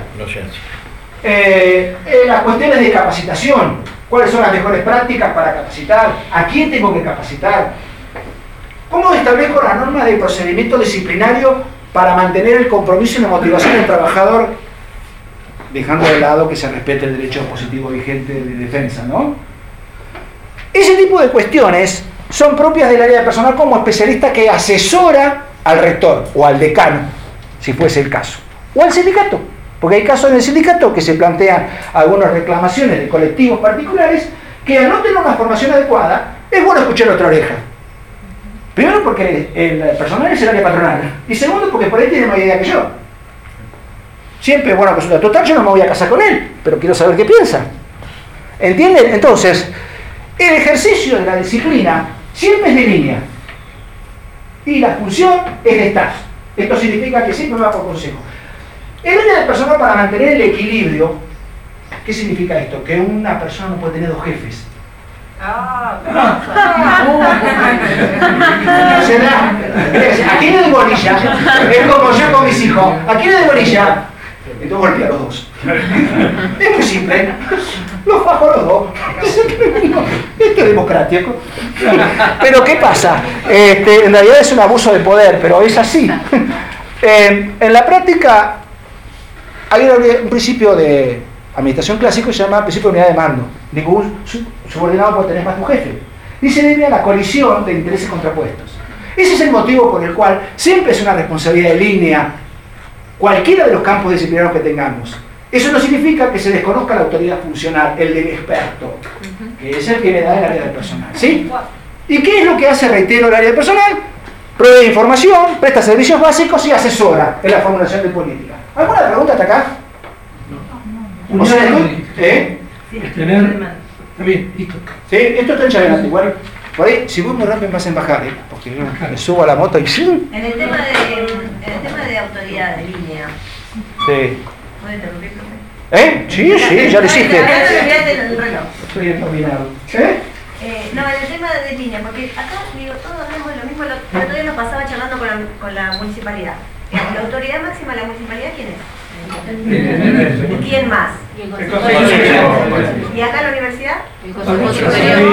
Las cuestiones de capacitación. ¿Cuáles son las mejores prácticas para capacitar? ¿A quién tengo que capacitar? ¿Cómo establezco la norma de procedimiento disciplinario para mantener el compromiso y la motivación del trabajador, dejando de lado que se respete el derecho positivo vigente de defensa, ¿no? Ese tipo de cuestiones son propias del área de personal como especialista que asesora al rector o al decano, si fuese el caso, o al sindicato, porque hay casos en el sindicato que se plantean algunas reclamaciones de colectivos particulares que al no tener una formación adecuada, es bueno escuchar otra oreja. Primero porque el personal es el área patronal, y segundo porque por ahí tiene más idea que yo. Siempre, bueno, consulta. Total, yo no me voy a casar con él, pero quiero saber qué piensa. ¿Entienden? Entonces, el ejercicio de la disciplina siempre es de línea. Y la función es de staff. Esto significa que siempre va por consejo. El área de personal para mantener el equilibrio, ¿qué significa esto? Que una persona no puede tener 2 jefes. ¿A quién le doy bolilla? Es como yo con mis hijos. ¿A quién le doy bolilla? Entonces golpea a los 2. Es muy simple. Los bajo los 2. Esto es democrático. Pero ¿qué pasa? En realidad es un abuso de poder, pero es así. En la práctica hay un principio de administración clásico que se llama principio de unidad de mando. Ningún subordinado puede tener más que un jefe. Y se debe a la colisión de intereses contrapuestos. Ese es el motivo por el cual siempre es una responsabilidad de línea cualquiera de los campos disciplinarios que tengamos. Eso no significa que se desconozca la autoridad funcional, el del experto, que es el que le da el área de personal. ¿Sí? ¿Y qué es lo que hace, reitero, el área de personal? Provee información, presta servicios básicos y asesora en la formulación de política. ¿Alguna pregunta hasta acá? No. O sea, Tener... Está bien, listo. Sí, esto está en adelante, igual. Por ahí, si voy muy rápido me hacen bajar, porque yo me subo a la moto y... En el tema de autoridad de línea. Sí. ¿Puedo interrumpir, profe? Sí, ya lo hiciste. El reloj. Estoy endominado. No, en el tema de línea, porque acá digo, todos hablamos de lo mismo. El otro día nos pasaba charlando con la municipalidad. La autoridad máxima de la municipalidad, ¿quién es? ¿Y quién más? ¿Y acá en la universidad? El Consejo Superior.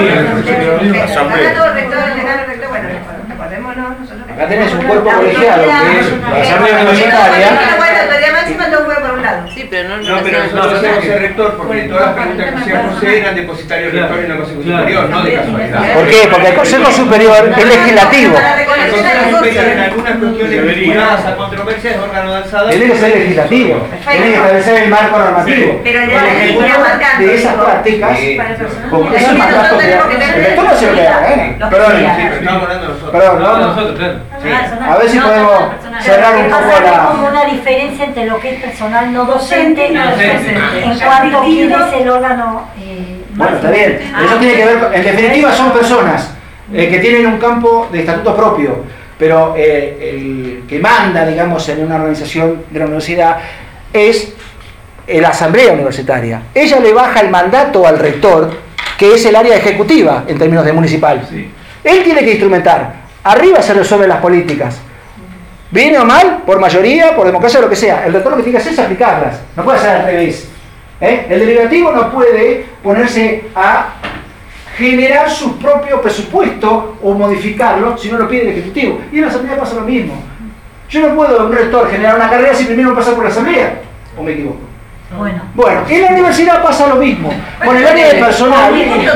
Acá todo el rector, el decano, el rector, bueno, acordémonos nosotros. Acá tenés un cuerpo colegiado, que es la asamblea universitaria. La autoridad máxima todo fue por un lado. Sí, pero no. No, pero nosotros hacemos el rector porque todas las preguntas que hacían José eran depositarios del rector en el Consejo Superior, no de casualidad. ¿Por qué? Porque el Consejo Superior es legislativo. El Consejo Superior en algunas cuestiones vinculadas a controversias es órgano de alzada. Tiene que ser legislativo. Tiene que establecer el marco normativo. Pero en la ejecución de esas prácticas, como es el mandato que el rector no se lo queda, Perdón, estamos hablando nosotros. Perdón, No, nosotros, claro. a ver si podemos cerrar un poco como la... una diferencia entre lo que es personal no docente Docente y no docente. en cuanto a quién es el órgano Bueno, está bien. Eso tiene que ver, en definitiva son personas que tienen un campo de estatuto propio, pero el que manda, digamos, en una organización de la universidad es la asamblea universitaria. Ella le baja el mandato al rector, que es el área ejecutiva en términos de municipal. Sí. Él tiene que instrumentar. Arriba se resuelven las políticas. Viene o mal, por mayoría, por democracia, lo que sea. El rector lo que tiene que hacer es aplicarlas. No puede hacer al revés. El deliberativo no puede ponerse a generar su propio presupuesto o modificarlo si no lo pide el ejecutivo. Y en la asamblea pasa lo mismo. Yo no puedo, un rector, generar una carrera si primero pasar por la asamblea. ¿O me equivoco? Bueno, en la universidad pasa lo mismo. Con el área de personal.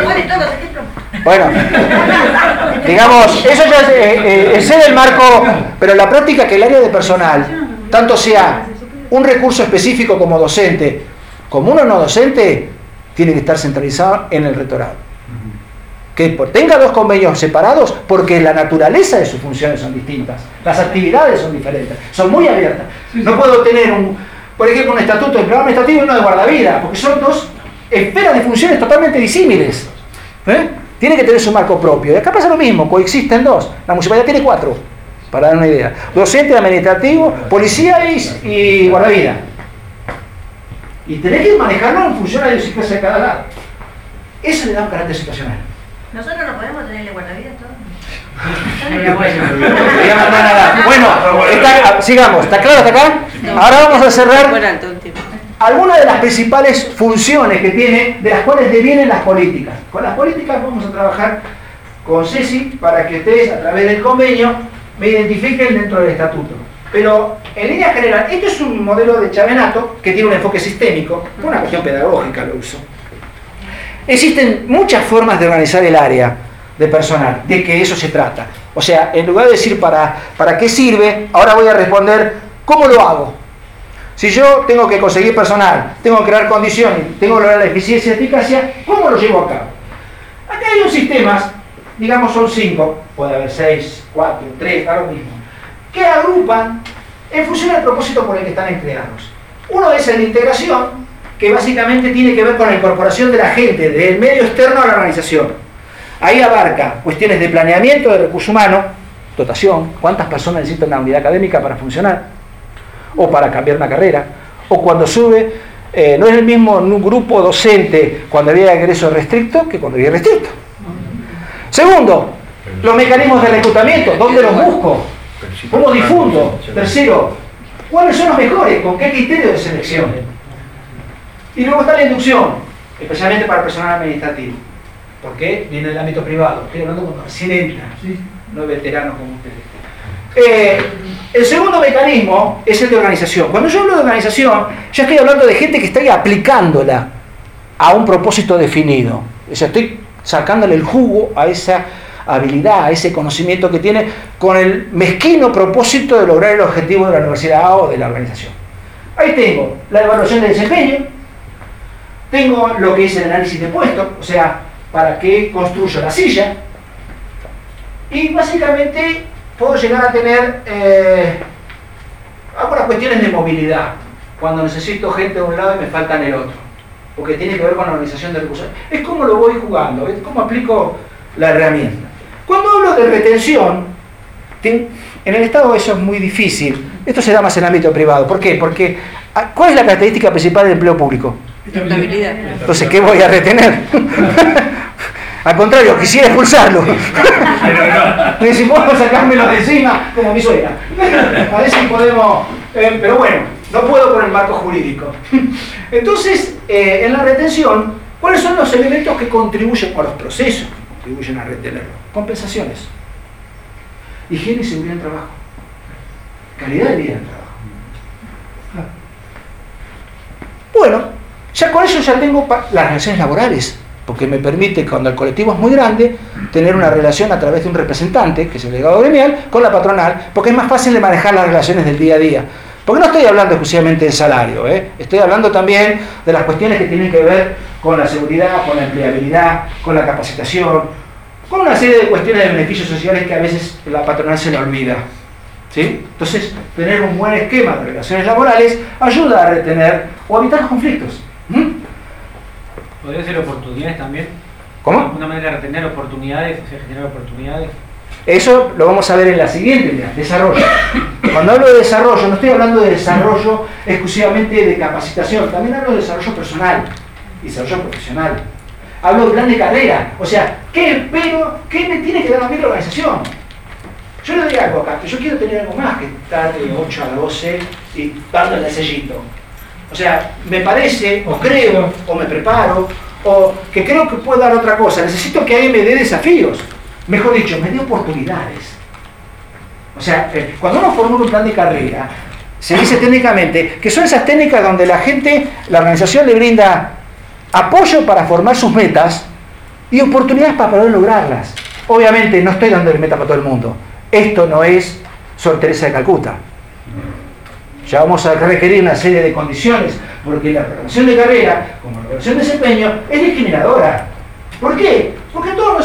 Bueno, digamos, eso ya es el marco, pero la práctica que el área de personal, tanto sea un recurso específico como docente, como uno no docente, tiene que estar centralizado en el rectorado. que tenga 2 convenios separados porque la naturaleza de sus funciones son distintas, las actividades son diferentes, son muy abiertas. No puedo tener, por ejemplo, un estatuto de empleado administrativo y uno de guardavidas, porque son 2 esferas de funciones totalmente disímiles. Tiene que tener su marco propio. Y acá pasa lo mismo, coexisten 2. La municipalidad tiene 4, para dar una idea. Docente, administrativo, policía y guardavidas. Y tenés que manejarlo en función a la idiosincrasia de cada lado. Eso le da un carácter situacional. ¿Nosotros no podemos tenerle guardavidas todos? Bueno, sigamos. ¿Está claro hasta acá? Ahora vamos a cerrar algunas de las principales funciones que tiene, de las cuales devienen las políticas. Con las políticas vamos a trabajar con Ceci para que ustedes, a través del convenio, me identifiquen dentro del estatuto. Pero, en línea general, esto es un modelo de Chavenato que tiene un enfoque sistémico, por una cuestión pedagógica lo uso. Existen muchas formas de organizar el área de personal, de que eso se trata. O sea, en lugar de decir para qué sirve, ahora voy a responder cómo lo hago. Si yo tengo que conseguir personal, tengo que crear condiciones, tengo que lograr la eficiencia y eficacia, ¿cómo lo llevo a cabo? Acá hay unos sistemas, digamos son 5, puede haber 6, 4, 3, da lo mismo, que agrupan en función del propósito por el que están creados. Uno es el de integración, que básicamente tiene que ver con la incorporación de la gente del medio externo a la organización. Ahí abarca cuestiones de planeamiento de recursos humanos, dotación, cuántas personas necesita una unidad académica para funcionar, o para cambiar una carrera, o cuando sube, no es el mismo en un grupo docente cuando había ingreso restricto que cuando había restricto. Segundo, los mecanismos de reclutamiento, ¿dónde los busco? ¿Cómo difundo? Tercero, ¿cuáles son los mejores? ¿Con qué criterio de selección? Y luego está la inducción, especialmente para el personal administrativo, porque viene del ámbito privado. Estoy hablando cuando recién entran, ¿sí? No veteranos como ustedes. El segundo mecanismo es el de organización. Cuando yo hablo de organización, ya estoy hablando de gente que está aplicándola a un propósito definido. O sea, estoy sacándole el jugo a esa habilidad, a ese conocimiento que tiene con el mezquino propósito de lograr el objetivo de la universidad o de la organización. Ahí tengo la evaluación de desempeño, tengo lo que es el análisis de puestos, o sea, para qué construyo la silla, y básicamente puedo llegar a tener algunas cuestiones de movilidad, cuando necesito gente de un lado y me falta en el otro, porque tiene que ver con la organización de recursos. Es como lo voy jugando, es como aplico la herramienta. Cuando hablo de retención, en el Estado eso es muy difícil, esto se da más en el ámbito privado. ¿Por qué? Porque ¿cuál es la característica principal del empleo público? Estabilidad. Entonces, ¿qué voy a retener? Al contrario, quisiera expulsarlo. Si puedo sacármelo de encima, como mi suegra. A ver si podemos... pero bueno, no puedo por el marco jurídico. Entonces, en la retención, ¿cuáles son los elementos que contribuyen a los procesos que contribuyen a retenerlo? Compensaciones. Higiene y seguridad en trabajo. Calidad de vida en trabajo. Bueno, ya con eso ya tengo las relaciones laborales, porque me permite, cuando el colectivo es muy grande, tener una relación a través de un representante, que es el delegado gremial, con la patronal, porque es más fácil de manejar las relaciones del día a día. Porque no estoy hablando exclusivamente del salario, estoy hablando también de las cuestiones que tienen que ver con la seguridad, con la empleabilidad, con la capacitación, con una serie de cuestiones de beneficios sociales que a veces la patronal se le olvida. ¿Sí? Entonces, tener un buen esquema de relaciones laborales ayuda a retener o a evitar los conflictos. ¿Podría ser oportunidades también? ¿Cómo? Una manera de retener oportunidades, o sea, generar oportunidades. Eso lo vamos a ver en la siguiente, mira, desarrollo. Cuando hablo de desarrollo, no estoy hablando de desarrollo exclusivamente de capacitación, también hablo de desarrollo personal y desarrollo profesional. Hablo de plan de carrera, o sea, ¿qué me tiene que dar a mí la organización? Yo le doy algo acá, que yo quiero tener algo más que estar de 8 a 12 y dándole el sellito. O sea, me parece, o creo, o me preparo, o que creo que puedo dar otra cosa. Necesito que alguien me dé desafíos. Mejor dicho, me dé oportunidades. O sea, cuando uno formula un plan de carrera, se dice técnicamente que son esas técnicas donde la organización le brinda apoyo para formar sus metas y oportunidades para poder lograrlas. Obviamente no estoy dando meta para todo el mundo. Esto no es Sor Teresa de Calcuta. Ya vamos a requerir una serie de condiciones, porque la programación de carrera, como la programación de desempeño, es discriminadora. ¿Por qué? Porque todos nosotros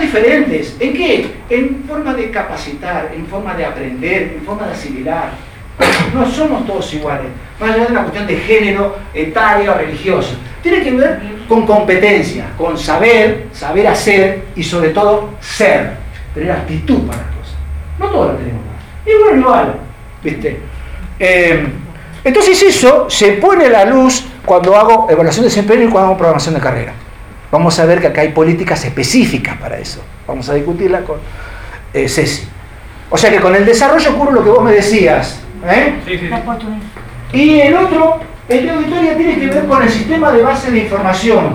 diferentes. ¿En qué? En forma de capacitar, en forma de aprender, en forma de asimilar. No somos todos iguales, más allá de una cuestión de género, etario, religioso. Tiene que ver con competencia, con saber hacer y sobre todo ser, tener actitud para las cosas. No todos la tenemos. Y bueno, igual, ¿viste? Entonces eso se pone a la luz cuando hago evaluación de desempeño y cuando hago programación de carrera. Vamos a ver que acá hay políticas específicas para eso. Vamos a discutirla con Ceci. O sea que con el desarrollo ocurre lo que vos me decías. Sí. Y el otro, el de auditoría, tiene que ver con el sistema de base de información.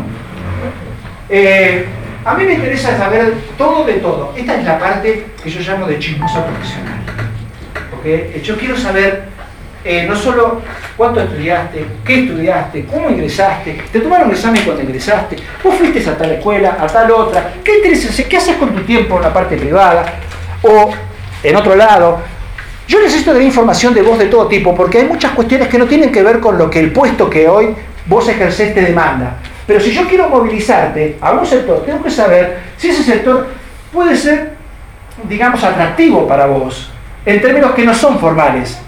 A mí me interesa saber todo de todo. Esta es la parte que yo llamo de chismoso profesional. Porque yo quiero saber no solo cuánto estudiaste, qué estudiaste, cómo ingresaste, te tomaron un examen cuando ingresaste, vos fuiste a tal escuela, a tal otra, qué haces con tu tiempo en la parte privada o en otro lado. Yo necesito tener información de vos de todo tipo, porque hay muchas cuestiones que no tienen que ver con lo que el puesto que hoy vos ejercés te demanda. Pero si yo quiero movilizarte a un sector, tengo que saber si ese sector puede ser, digamos, atractivo para vos, en términos que no son formales.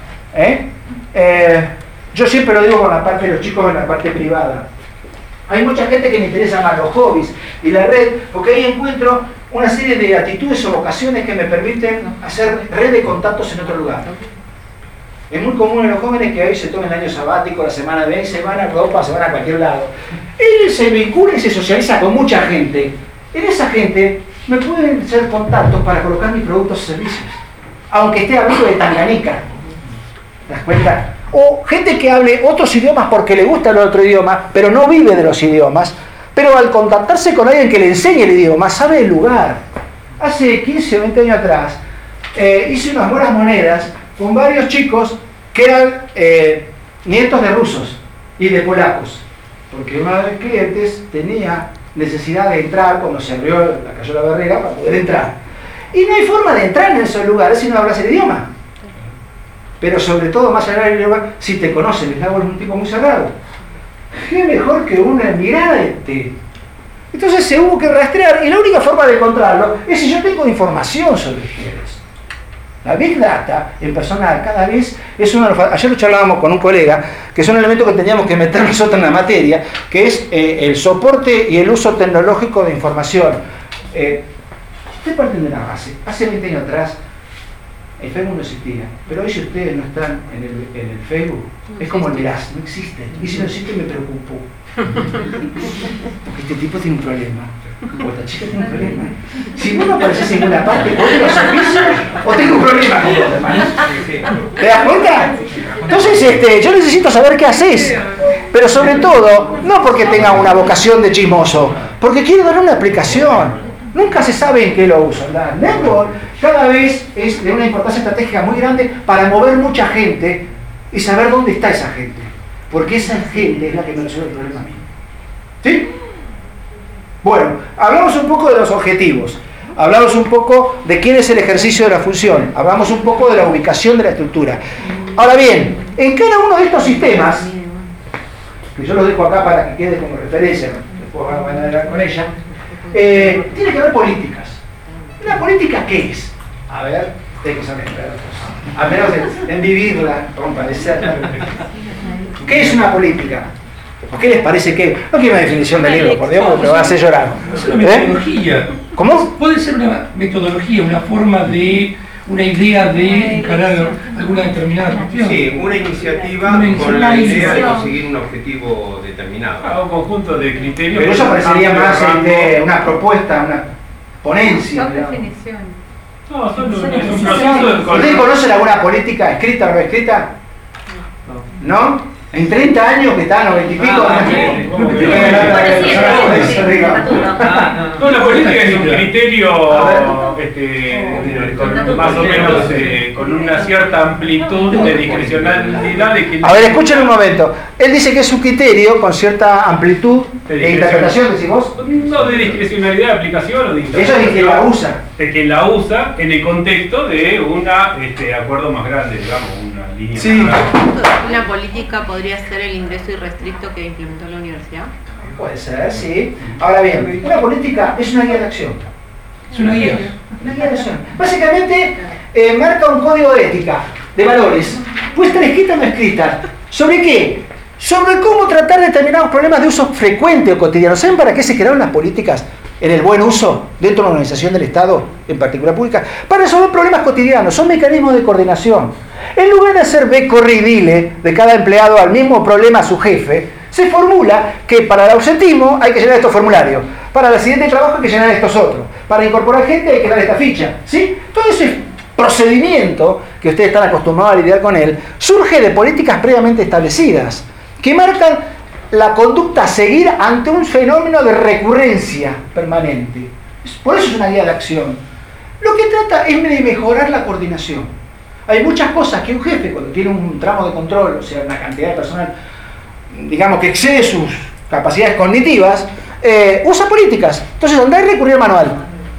Yo siempre lo digo con la parte de los chicos en la parte privada. Hay mucha gente que me interesa más los hobbies y la red, porque ahí encuentro una serie de actitudes o vocaciones que me permiten hacer red de contactos en otro lugar. Es muy común en los jóvenes que hoy se tomen el año sabático, la semana de se van a Europa, se van a cualquier lado. Él se vincula y se socializa con mucha gente. En esa gente me pueden ser contactos para colocar mis productos o servicios, aunque esté hablando de Tanganica. ¿Te das cuenta? O gente que hable otros idiomas porque le gusta el otro idioma, pero no vive de los idiomas, pero al contactarse con alguien que le enseñe el idioma, sabe el lugar. Hace 15 o 20 años atrás hice unas buenas monedas con varios chicos que eran nietos de rusos y de polacos, porque uno de los clientes tenía necesidad de entrar cuando se abrió, cayó la barrera para poder entrar. Y no hay forma de entrar en esos lugares si no hablas el idioma. Pero sobre todo, más allá del idioma, si te conocen, el árbol es un tipo muy sagrado. ¿Qué mejor que una mirada? Entonces se hubo que rastrear, y la única forma de encontrarlo es si yo tengo información sobre ustedes. La Big Data en personal cada vez es uno de los... Ayer lo charlábamos con un colega, que es un elemento que teníamos que meter nosotros en la materia, que es el soporte y el uso tecnológico de información. Ustedes parten de la base. Hace 20 años atrás, el Facebook no existía, pero hoy si ustedes no están en el Facebook, es como el Mirás, no existe. Y si no existe me preocupo. Porque este tipo tiene un problema. O esta chica tiene un problema. Si vos no apareces en ninguna parte, o tengo servicio, o tengo un problema con los demás. ¿Te das cuenta? Entonces yo necesito saber qué haces. Pero sobre todo, no porque tenga una vocación de chismoso, porque quiero dar una explicación. Nunca se sabe en qué lo usan. La network cada vez es de una importancia estratégica muy grande para mover mucha gente y saber dónde está esa gente. Porque esa gente es la que me resuelve el problema a mí. ¿Sí? Bueno, hablamos un poco de los objetivos. Hablamos un poco de quién es el ejercicio de la función. Hablamos un poco de la ubicación de la estructura. Ahora bien, en cada uno de estos sistemas, que yo los dejo acá para que quede como referencia, después vamos a hablar con ella, tiene que haber políticas. ¿La política qué es? A ver, tengo que ser expertos. A menos en vivirla, compadecerla. ¿Qué es una política? ¿Qué les parece que? No quiero una definición del libro, por Dios, porque me va a hacer llorar. Es una metodología. ¿Cómo? Puede ser una metodología, una forma de, una idea de encarar alguna determinada cuestión. Sí, una iniciativa con la idea de conseguir un objetivo determinado. Un conjunto de criterios. Pero eso parecería más una propuesta, una ponencia. Son definiciones. No, son un proceso de... ¿Ustedes conocen alguna política escrita o no escrita? ¿No? En 30 años que está, 90 y pico. No, la política es un criterio más o menos con una cierta amplitud de discrecionalidad. A ver, escuchen un momento. Él dice que es un criterio con cierta amplitud de interpretación, decís vos. No, de discrecionalidad de aplicación o de interpretación. Eso es quien la usa. De quien la usa en el contexto de un acuerdo más grande, digamos, una línea. Sí. Una política podría ser el ingreso irrestricto que implementó la universidad. Puede ser, sí. Ahora bien, una política es una guía de acción. Es una guía. Una guía de acción. Básicamente marca un código de ética, de valores. Puede estar escrita o no escrita. ¿Sobre qué? Sobre cómo tratar determinados problemas de uso frecuente o cotidiano. ¿Saben para qué se crearon las políticas en el buen uso dentro de una organización del Estado, en particular pública? Para resolver problemas cotidianos. Son mecanismos de coordinación. En lugar de hacer ve, corre y dile de cada empleado al mismo problema a su jefe, se formula que para el ausentismo hay que llenar estos formularios, para el accidente de trabajo hay que llenar estos otros, para incorporar gente hay que dar esta ficha, ¿sí? Todo ese procedimiento que ustedes están acostumbrados a lidiar con él surge de políticas previamente establecidas que marcan la conducta a seguir ante un fenómeno de recurrencia permanente. Por eso es una guía de acción. Lo que trata es de mejorar la coordinación. Hay muchas cosas que un jefe, cuando tiene un tramo de control, o sea, una cantidad de personal, digamos, que excede sus capacidades cognitivas, usa políticas. Entonces, andá y recurrir al manual.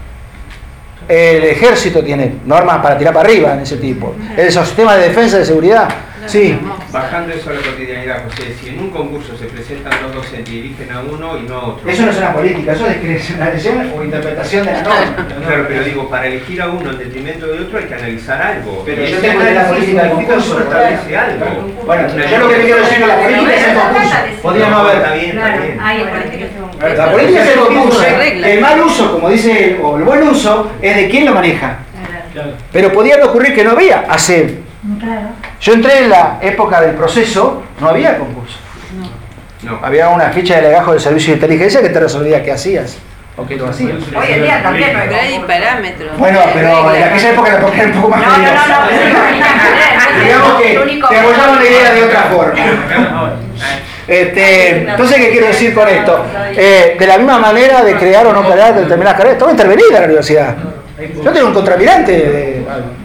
El ejército tiene normas para tirar para arriba en ese tipo. El sistema de defensa y de seguridad. Sí. Bajando eso a la cotidianidad, José, si en un concurso se presentan dos docentes y eligen a uno y no a otro. Eso no es una política, eso es discrecionalización o interpretación de la norma. Claro, pero digo, para elegir a uno en detrimento de otro hay que analizar algo. Pero yo tengo la política del concurso. Establece algo. Bueno, yo lo que quiero decir es que la política es el concurso. Podría no haber. Está bien, está bien. La política es el concurso. El mal uso, como dice, o el buen uso, es de quién lo maneja. Pero podía ocurrir que no había hace. Yo entré en la época del proceso, no había concurso. No. Había una ficha de legajo del servicio de inteligencia que te resolvía qué hacías o qué no hacías. Hoy en día también no hay parámetros. Bueno, pero en aquella época la época era un poco más peligrosa. Digamos que te apoyaban la idea de otra forma. Entonces, ¿qué quiero decir con esto? De la misma manera de crear o no crear determinadas carreras, estaba intervenida la universidad. Yo tengo un contramirante de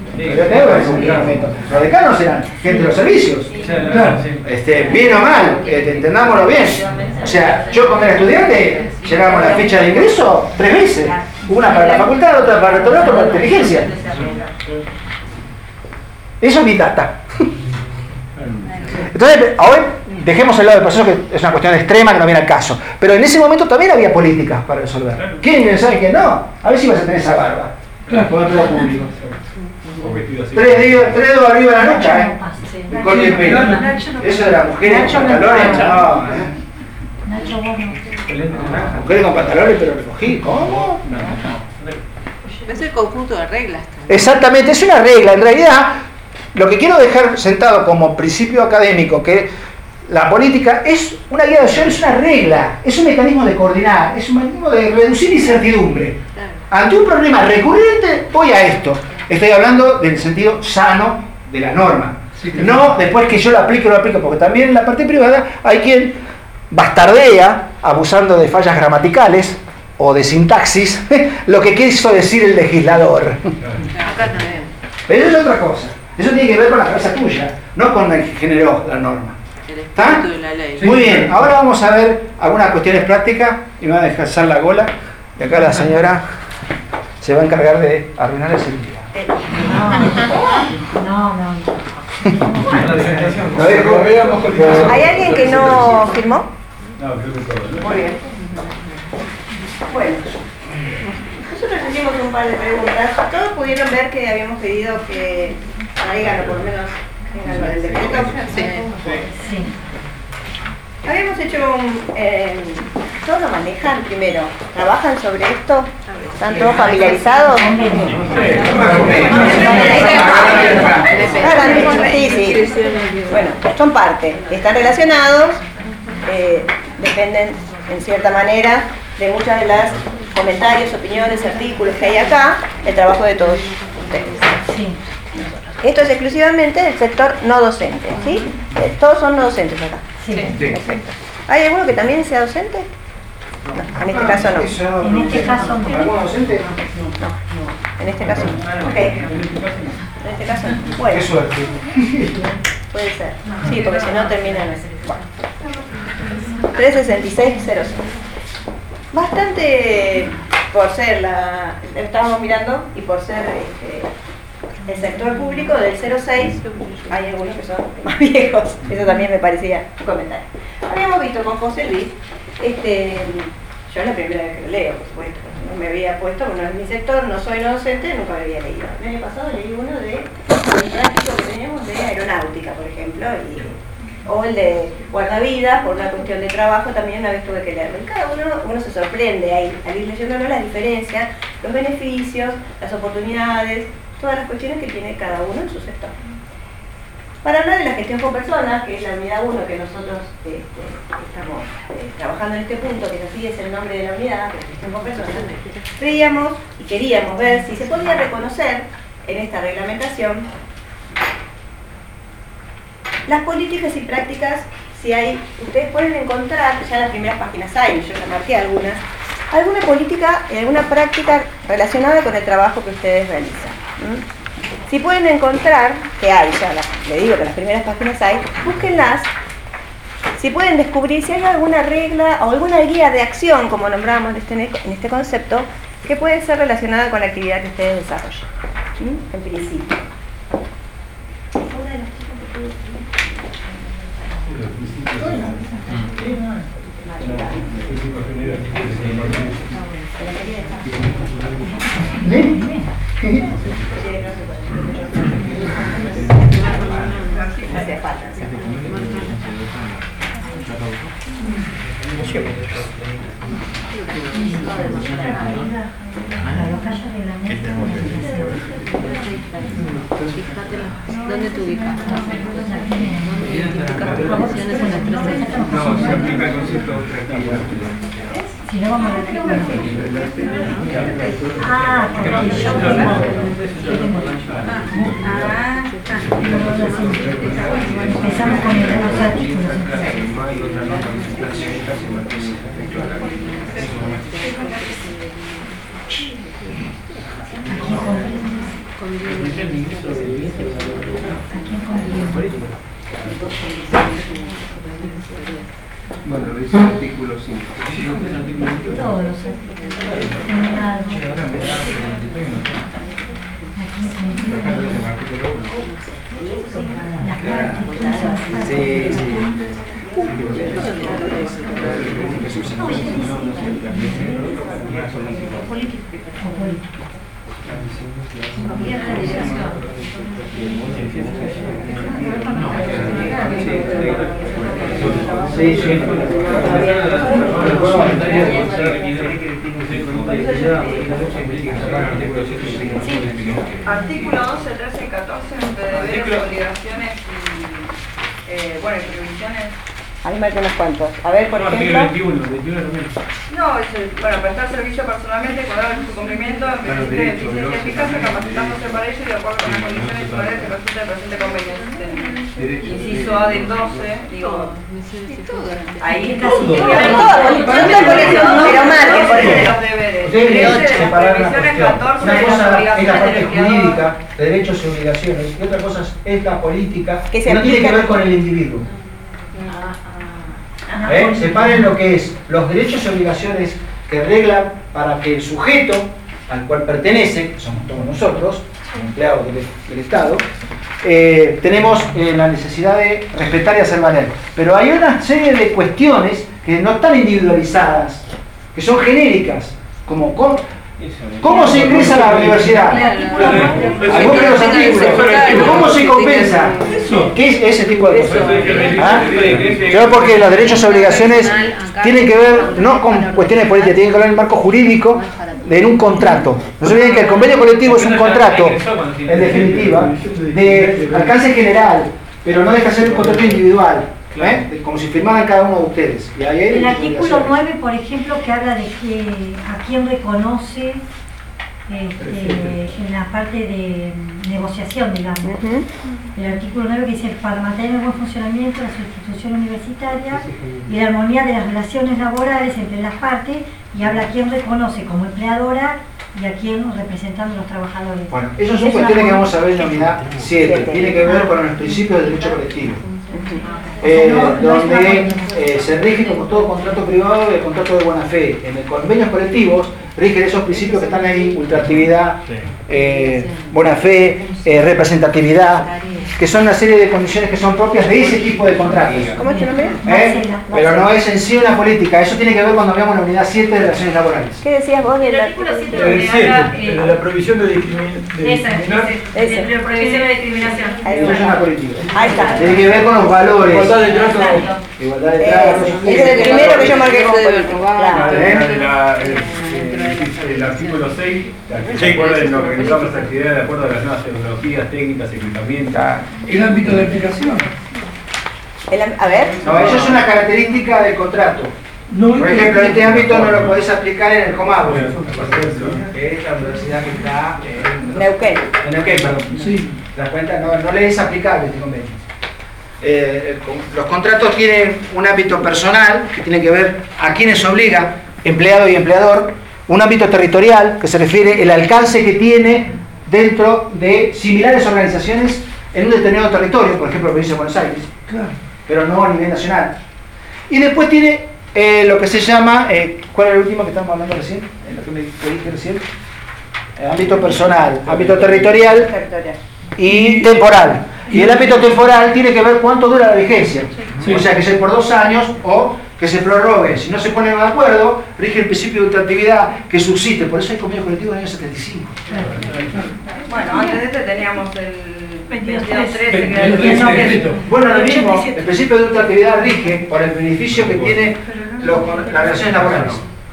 los decanos eran gente de los servicios. Bien o mal, entendámoslo bien. O sea, yo cuando era estudiante llegábamos la fecha de ingreso 3 veces. Una para la facultad, otra para el rectorado, otra para la inteligencia. Eso es mi data. Entonces, hoy dejemos el lado del proceso, que es una cuestión extrema que no viene al caso. Pero en ese momento también había políticas para resolver. ¿Quién sabe que no? A ver si vas a tener esa barba. Con el público. 3 dedos arriba de la nuca, con el pelo. Eso de las mujeres con pantalones, Nacho, mujeres con pantalones pero recogí, ¿cómo? Es el conjunto de reglas. Exactamente, es una regla. En realidad, lo que quiero dejar sentado como principio académico, que la política es una guía de acción, es una regla, es un mecanismo de coordinar, es un mecanismo de reducir incertidumbre. Ante un problema recurrente, voy a esto. Estoy hablando del sentido sano de la norma. No después que yo la aplique o no la aplique, porque también en la parte privada hay quien bastardea, abusando de fallas gramaticales o de sintaxis, lo que quiso decir el legislador. Pero eso es otra cosa. Eso tiene que ver con la cabeza tuya, no con el que generó la norma. ¿Está? Muy bien, ahora vamos a ver algunas cuestiones prácticas y me va a dejar la gola. Y acá la señora se va a encargar de arruinarles el día. ¿Hay alguien que no firmó? Muy bien. Bueno, nosotros hicimos un par de preguntas. Todos pudieron ver que habíamos pedido que traigan, o por lo menos tengan lo del decreto. Sí. Habíamos hecho ¿todos lo manejan primero? ¿Trabajan sobre esto? ¿Están todos familiarizados? Sí. Bueno, son parte. Están relacionados, dependen en cierta manera de muchas de las comentarios, opiniones, artículos que hay acá, el trabajo de todos ustedes. Sí. Esto es exclusivamente del sector no docente, ¿sí? Todos son no docentes acá. Sí. Perfecto. ¿Hay alguno que también sea docente? No, en este caso no. En este caso no. ¿Alguno docente? No. En este caso no. Ok. En este caso no. Bueno. Qué suerte. Puede ser. Sí, porque si no terminan así. Bueno. 366.05. Bastante, por ser estábamos mirando, y por ser el sector público del 06, hay algunos que son más viejos, eso también me parecía un comentario. Habíamos visto con José Luis, yo es la primera vez que lo leo, por supuesto, no me había puesto, bueno, en mi sector no soy no docente, nunca me había leído. El año pasado leí uno de el práctico que teníamos de aeronáutica, por ejemplo, o el de guardavidas, por una cuestión de trabajo también una vez tuve que leerlo. Y cada uno se sorprende ahí, al ir leyéndolo, las diferencias, los beneficios, las oportunidades, todas las cuestiones que tiene cada uno en su sector. Para hablar de la gestión con personas, que es la unidad 1 que nosotros estamos trabajando en este punto, que así es el nombre de la unidad, que es gestión con personas, creíamos y queríamos ver si se podía reconocer en esta reglamentación las políticas y prácticas, si hay, ustedes pueden encontrar, ya en las primeras páginas hay, yo ya marqué alguna política y alguna práctica relacionada con el trabajo que ustedes realizan. Si pueden encontrar, que hay, ya le digo que en las primeras páginas hay, búsquenlas. Si pueden descubrir si hay alguna regla o alguna guía de acción, como nombrábamos en este concepto, que puede ser relacionada con la actividad que ustedes desarrollan. En principio. ¿Dónde te ubicas? No, se aplica el concepto de tranquilidad. Si no vamos a ver porque yo empezamos con los artículos. Bueno, lo dice el artículo 5. Todos los Artículo 12, 13 y 14 entre deberes, obligaciones y prohibiciones. Ahí marqué unos cuantos. A ver, por ejemplo. 21 también. No, prestar servicio personalmente, cuidar su cumplimiento, en principio de eficiencia eficaz, capacitándose para ello y de acuerdo con las condiciones y horarios que resulte del presente convenio. Inciso A del 12, digo. Ahí casi pero marquen, por ejemplo. los deberes. Ustedes separar las Prohibiciones, cuestiones. 14 Una de las cosa es la obligaciones parte del empleador. jurídica, de derechos y obligaciones, y otra cosa es la política, Que se que no tiene que aplica- ver con el individuo. Separen lo que es los derechos y obligaciones que reglan para que el sujeto al cual pertenece, que somos todos nosotros, empleados del Estado, tenemos la necesidad de respetar y hacer valer. Pero hay una serie de cuestiones que no están individualizadas, que son genéricas, como ¿cómo se ingresa a la universidad? Algunos de los artículos. ¿Cómo se compensa? ¿Qué es ese tipo de cosas? Creo porque los derechos y obligaciones tienen que ver no con cuestiones políticas, tienen que ver en el marco jurídico de un contrato. No se olviden que el convenio colectivo es un contrato, en definitiva, de alcance general, pero no deja de ser un contrato individual. Como si firmaran cada uno de ustedes. Y ahí hay el artículo obligaciones. 9, por ejemplo, que habla de que a quién reconoce en la parte de negociación, digamos. El artículo 9 que dice, para mantener el buen funcionamiento de su institución universitaria y la armonía de las relaciones laborales entre las partes, y habla a quién reconoce como empleadora y a quién representando a los trabajadores. Bueno, esas son cuestiones que vamos a ver en la unidad 7. Tiene que ver con los principios del derecho colectivo. Donde se rige como todo contrato privado el contrato de buena fe. En los convenios colectivos rigen esos principios que están ahí: ultraactividad, buena fe, representatividad, que son una serie de condiciones que son propias de ese tipo de contratos. ¿Cómo es tu nombre? Pero no es en sí una política, eso tiene que ver cuando veamos la unidad 7 de relaciones laborales. ¿Qué decías vos del El artículo 7 El donde habla... 7, la prohibición de discriminación. La prohibición de discriminación. Eso es una política. Ahí está. Tiene que ver con los valores. Igualdad de trato. Igualdad de trato. Ese es el primero que yo marqué como político. El artículo 6, se acuerda de organizar las actividades de acuerdo a las nuevas tecnologías, técnicas, equipamientos. El ámbito de aplicación. A ver. No, eso es una característica del contrato. No, Por ejemplo, este ámbito no lo podés aplicar en el Comado, que es la universidad que está en Neuquén. Neuquén, perdón. Sí. ¿Te das cuenta? No le es aplicable este convenio. Los contratos tienen un ámbito personal que tiene que ver a quienes obliga, empleado y empleador, un ámbito territorial que se refiere al alcance que tiene dentro de similares organizaciones en un determinado territorio, por ejemplo, la provincia de Buenos Aires, Claro. pero no a nivel nacional. Y después tiene lo que se llama, ¿cuál era el último que estábamos hablando recién? Lo que me dije recién. Ámbito personal, ámbito territorial y temporal. Y el ámbito temporal tiene que ver cuánto dura la vigencia. Sí. O sea, que sea por 2 años o que se prorrogue. Si no se ponen de acuerdo, rige el principio de ultraactividad que subsiste. Por eso hay convenio colectivo en el año 75. Bueno, antes de este teníamos el 22.13, que era El decreto. Bueno, lo mismo, el principio de ultraactividad rige por el beneficio que tiene las relaciones laborales.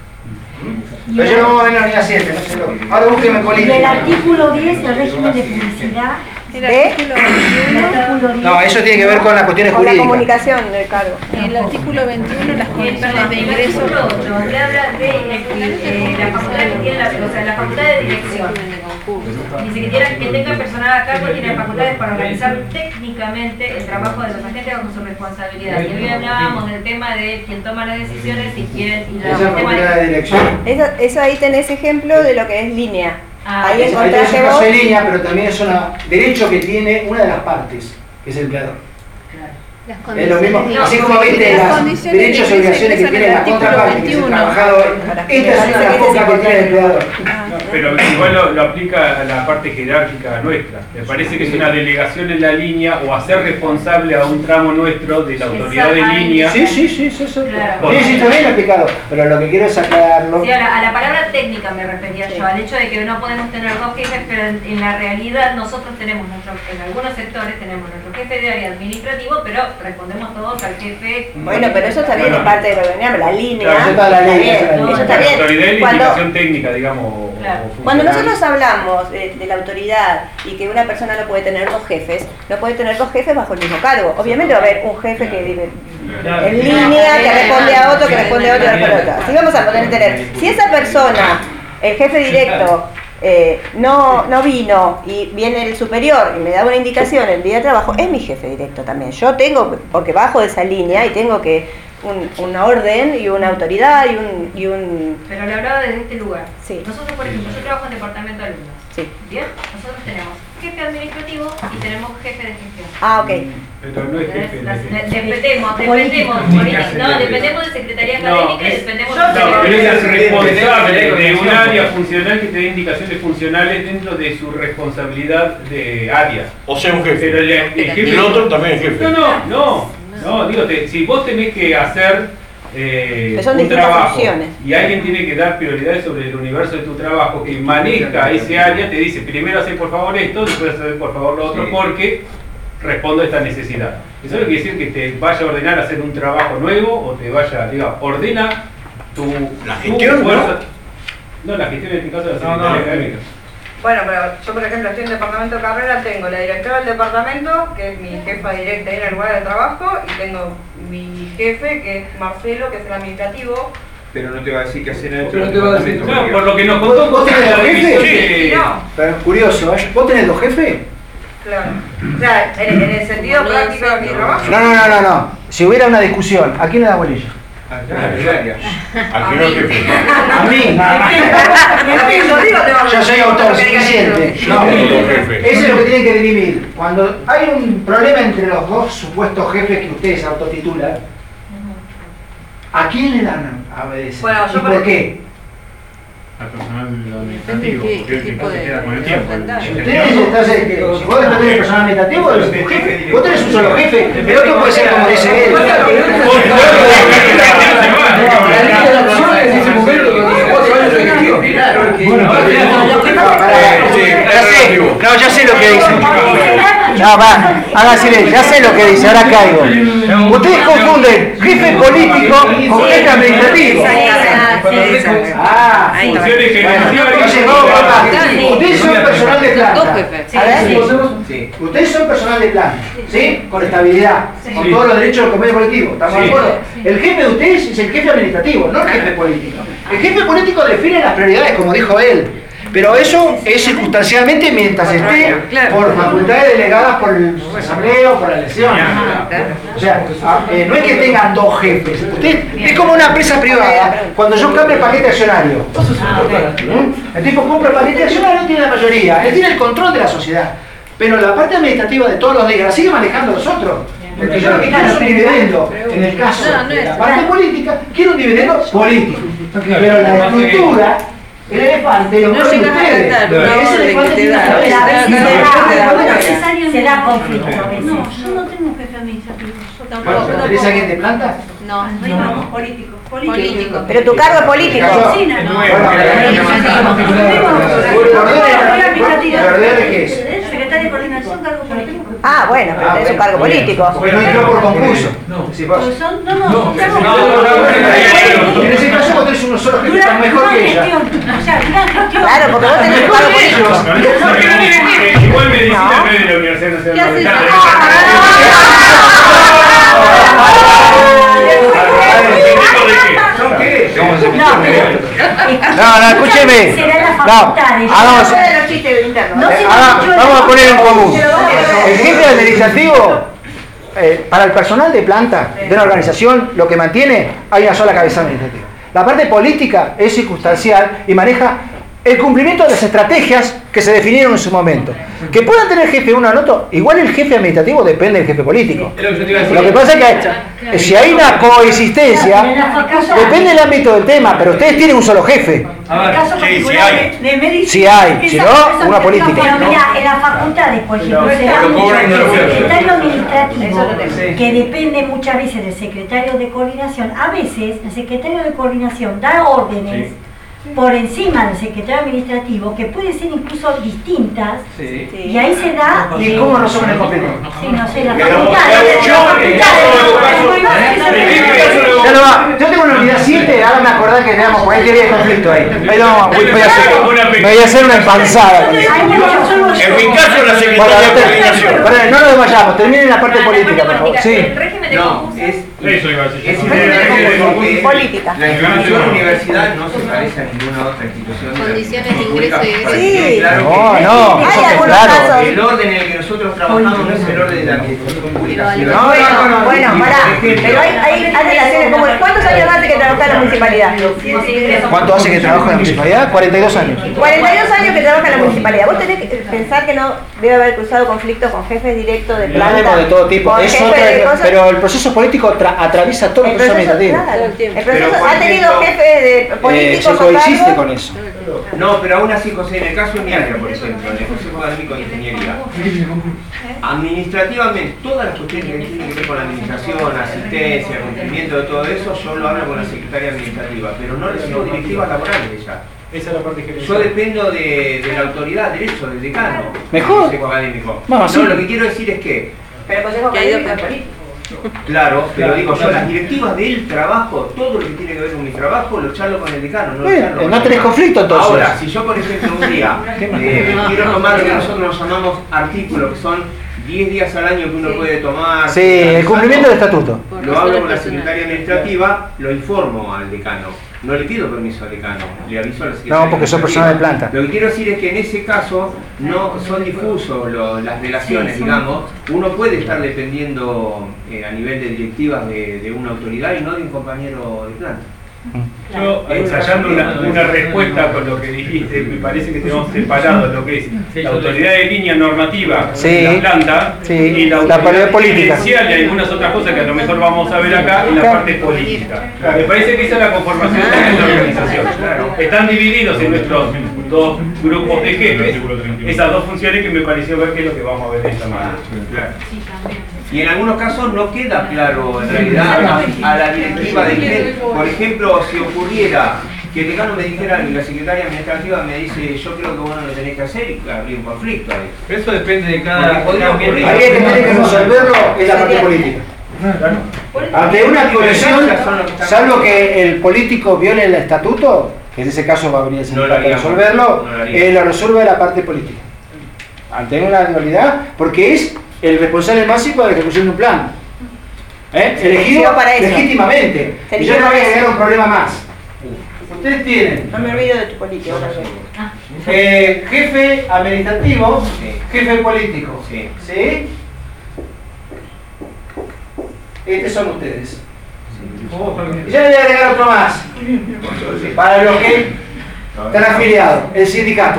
Pero yo no vamos a ver la unidad 7, no sé lo que. Ahora búsqueme Y el política. artículo 10, el régimen de publicidad. El artículo El 21. artículo 10. No, eso tiene que ver con las cuestiones Con la jurídicas. comunicación del cargo. El artículo 21, las condiciones de ingreso. El artículo 8, donde habla de la facultad que tiene la facultad de dirección. Dice que tenga personal a cargo tiene facultades para organizar técnicamente el trabajo de los agentes bajo su responsabilidad. Y hoy hablábamos del tema de quién toma las decisiones y quién... Y Esa es la facultad de dirección. Eso ahí tenés ejemplo de lo que es línea. Ah, Ahí Ahí tenés encontraste un caso vos. de línea, pero también es un derecho que tiene una de las partes, que es el empleador. Es lo mismo, así como viste las las condiciones derechos y de obligaciones que ingreso en tiene el la artículo contraparte, que es el 21. trabajador. Esta es una de las pocas que tiene el empleador. Pero igual lo aplica a la parte jerárquica nuestra. Me parece que es una delegación en la línea o hacer responsable a un tramo nuestro de la autoridad de línea. Sí, eso. Claro. Sí, está bien aplicado, pero lo que quiero es aclararlo. Sí, a la palabra técnica me refería yo, al hecho de que no podemos tener 2 jefes, pero en la realidad nosotros tenemos en algunos sectores tenemos nuestro jefe de área administrativo, pero respondemos todos al jefe. Bueno, pero eso también es parte de lo que veníamos, la línea. Claro, eso está la ley, bien, eso está la ley. eso está La bien. autoridad y la Cuando- indicación técnica, digamos. Claro. o Cuando funcional. nosotros hablamos de la autoridad y que una persona no puede tener 2 jefes, no puede tener 2 jefes bajo el mismo cargo. Obviamente va a haber un jefe que vive en línea, que responde a otro, que responde a otro, que responde a otro. Así vamos a poder tener. Si esa persona, el jefe directo, no vino y viene el superior y me da una indicación el día de trabajo, es mi jefe directo también. Yo tengo, porque bajo de esa línea y tengo que una orden y una autoridad y un Pero le hablaba desde este lugar. Sí. Nosotros, por ejemplo, yo trabajo en departamento de alumnos. Sí. Bien, nosotros tenemos jefe administrativo y tenemos jefe de gestión. Ah, ok. Pero no es jefe. Dependemos, dependemos de secretaría No, académica y es- dependemos No, pero de... él es responsable de un área funcional que te dé indicaciones funcionales dentro de su responsabilidad de área. O sea, un jefe. Pero el jefe- Y el otro también es jefe. No, digo, si vos tenés que hacer son un distintas trabajo funciones. y alguien tiene que dar prioridades sobre el universo de tu trabajo que maneja ese área, te dice primero hacer por favor esto, después hacer por favor lo otro, porque respondo a esta necesidad. Eso no quiere decir que te vaya a ordenar hacer un trabajo nuevo o te vaya, diga, ordena La gestión, tu fuerza. No, la gestión en este caso es la secretaría académica. Bueno, pero yo por ejemplo estoy en departamento de carrera, tengo la directora del departamento, que es mi jefa directa ahí en el lugar de trabajo, y tengo mi jefe, que es Marcelo, que es el administrativo. Pero no te va a decir qué hacer dentro Pero del te va a decir- departamento. No, por lo que nos contó ¿Vos tenés la dos división jefes? de- No, Pero curioso, ¿vos tenés 2 jefes? claro. O sea, en el sentido práctico de mi trabajo. No. Si hubiera una discusión, ¿a quién le da bolilla? Ah, claro, el área. Al que no es jefe. A mí. Yo soy autor suficiente. No, eso es lo que tienen que dirimir. Cuando hay un problema entre los 2 supuestos jefes que ustedes autotitulan, ¿a quién le dan a obedecer? Bueno, ¿Y yo por qué? al personal administrativo, porque es el que se queda con el tiempo. Entonces, si vos dependés del personal administrativo, vos tenés un solo jefe, el otro puede ser como dice él. No, ya sé lo que dice. No, va, haga silencio, ya sé lo que dice, ahora caigo. Ustedes confunden jefe político con jefe administrativo. Ustedes son personal de planta. Ustedes son personal de planta, ¿sí? Con estabilidad, con todos los derechos del convenio colectivo. ¿Estamos de acuerdo? El jefe de ustedes es el jefe administrativo, no el jefe político. El jefe político define las prioridades, como dijo él. Pero eso es circunstancialmente mientras esté por facultades delegadas por el asamblea o por la elección. O sea, no es que tengan dos jefes. Usted es como una empresa privada. Cuando yo cambio el paquete accionario, el tipo compra el paquete accionario, tiene la mayoría. Él tiene el control de la sociedad. Pero la parte administrativa de todos los días la sigue manejando los otros. Porque yo lo que quiero es un dividendo. En el caso de la parte política, quiero un dividendo político. Pero la estructura, el elefante, lo mueven ustedes. Ese elefante tiene la cabeza. Se da conflicto a veces. No, yo no tengo un jefe administrativo. Yo tampoco. ¿Tenés alguien de planta? No, político. Pero tu cargo es político. ¿Verdad qué es? Secretario de coordinación, cargo político. Ah, bueno, pero es un cargo político. Porque no entró por concurso. En ese caso vos tenés unos solos que están mejor que ella. Claro, porque vos tenés un cargo político. Igual medicina no es de la Universidad Nacional de No, escúcheme. Vamos a poner en común. El jefe administrativo, para el personal de planta de una organización, lo que mantiene, hay una sola cabeza administrativa. La parte política es circunstancial y maneja el cumplimiento de las estrategias que se definieron en su momento. Que puedan tener jefe uno al otro, igual el jefe administrativo depende del jefe político. Lo que pasa es que si hay una coexistencia, depende del ámbito del tema, pero ustedes tienen un solo jefe. Si hay, si no, una política. Pero mira, en las facultades, por ejemplo, se da mucho el secretario administrativo, que depende muchas veces del secretario de coordinación. A veces el secretario de coordinación da órdenes por encima del secretario administrativo, que pueden ser incluso distintas, y ahí se da... ¿Y cómo no son el completo? Sí, no sé, la Yo tengo una unidad 7, ahora me acordé que teníamos 40 días de conflicto ahí. Ahí voy a hacer una empanzada. En mi caso la Secretaría de Coordinación. No nos desmayamos, terminen la parte política, por favor. Sí. No, eso iba a decir. Es política. La institución universidad no se parece a ninguna otra institución. Condiciones de ingreso y egreso. Sí. No, hay algunos casos. El orden en el que nosotros trabajamos no es el orden de la administración pública. Bueno, pará. Pero hay relaciones como... ¿Cuántos años hace que trabaja en la municipalidad? ¿Cuánto hace que trabaja en la municipalidad? 42 años. 42 años que trabaja en la municipalidad. Vos tenés que pensar que no debe haber cruzado conflictos con jefes directos de planta. Tenemos de todo tipo. Pero el proceso político atraviesa todo el proceso administrativo. El proceso ha tenido jefes de políticos. Se coexiste con eso. No, pero aún así, José, en el caso de mi área, por ejemplo, en el Consejo Académico de Ingeniería, administrativamente, todas las cuestiones que tienen que ver con la administración, asistencia, cumplimiento de todo eso, yo lo hablo con la secretaria administrativa, pero no recibo directivas laborales de ella. Esa es la parte que yo dependo de la autoridad, de eso, del decano. ¿Mejor? Del Consejo Académico. No, sí. Lo que quiero decir es que... Pero el Consejo Académico es político. Claro, pero digo yo, las directivas del trabajo, todo lo que tiene que ver con mi trabajo, lo charlo con el decano, no lo charlo con no tenés conflicto entonces. Ahora, si yo por ejemplo un día quiero tomar lo que nosotros nos llamamos artículos, que son 10 días al año que uno puede tomar. Sí, el cumplimiento del estatuto. Lo hablo con la secretaria administrativa, lo informo al decano. No le pido permiso al decano, le aviso a la secretaria. No, porque son personas de planta. Lo que quiero decir es que en ese caso no son difusos las relaciones, digamos. Uno puede estar dependiendo a nivel de directivas de una autoridad y no de un compañero de planta. Yo, ensayando una respuesta con lo que dijiste, me parece que tenemos separado lo que es la autoridad de línea normativa, la planta, y la autoridad política y algunas otras cosas que a lo mejor vamos a ver acá en la parte política. Me parece que esa es la conformación de la organización. Están divididos en nuestros dos grupos de jefes esas dos funciones que me pareció ver que es lo que vamos a ver de esta manera. Y en algunos casos no queda claro en realidad a la directiva de que, por ejemplo, si ocurriera que el decano me dijera y la secretaria administrativa me dice yo creo que vos no lo tenés que hacer y habría un conflicto ahí. Eso depende de cada Ahí ambiente. el que tiene que resolverlo es la parte política. Ante una comisión, salvo que el político viole el estatuto, que en ese caso va a venir el sindicato a resolverlo, lo resuelve la parte política. Ante una dualidad, porque es el responsable máximo de la ejecución de un plan. Elegido legítimamente. Y yo no voy a agregar un problema más. Ustedes tienen. No me olvido de tu político. Jefe administrativo, jefe político. ¿Sí? Estos son ustedes. Y ya le voy a agregar otro más. Para los que están afiliados, el sindicato.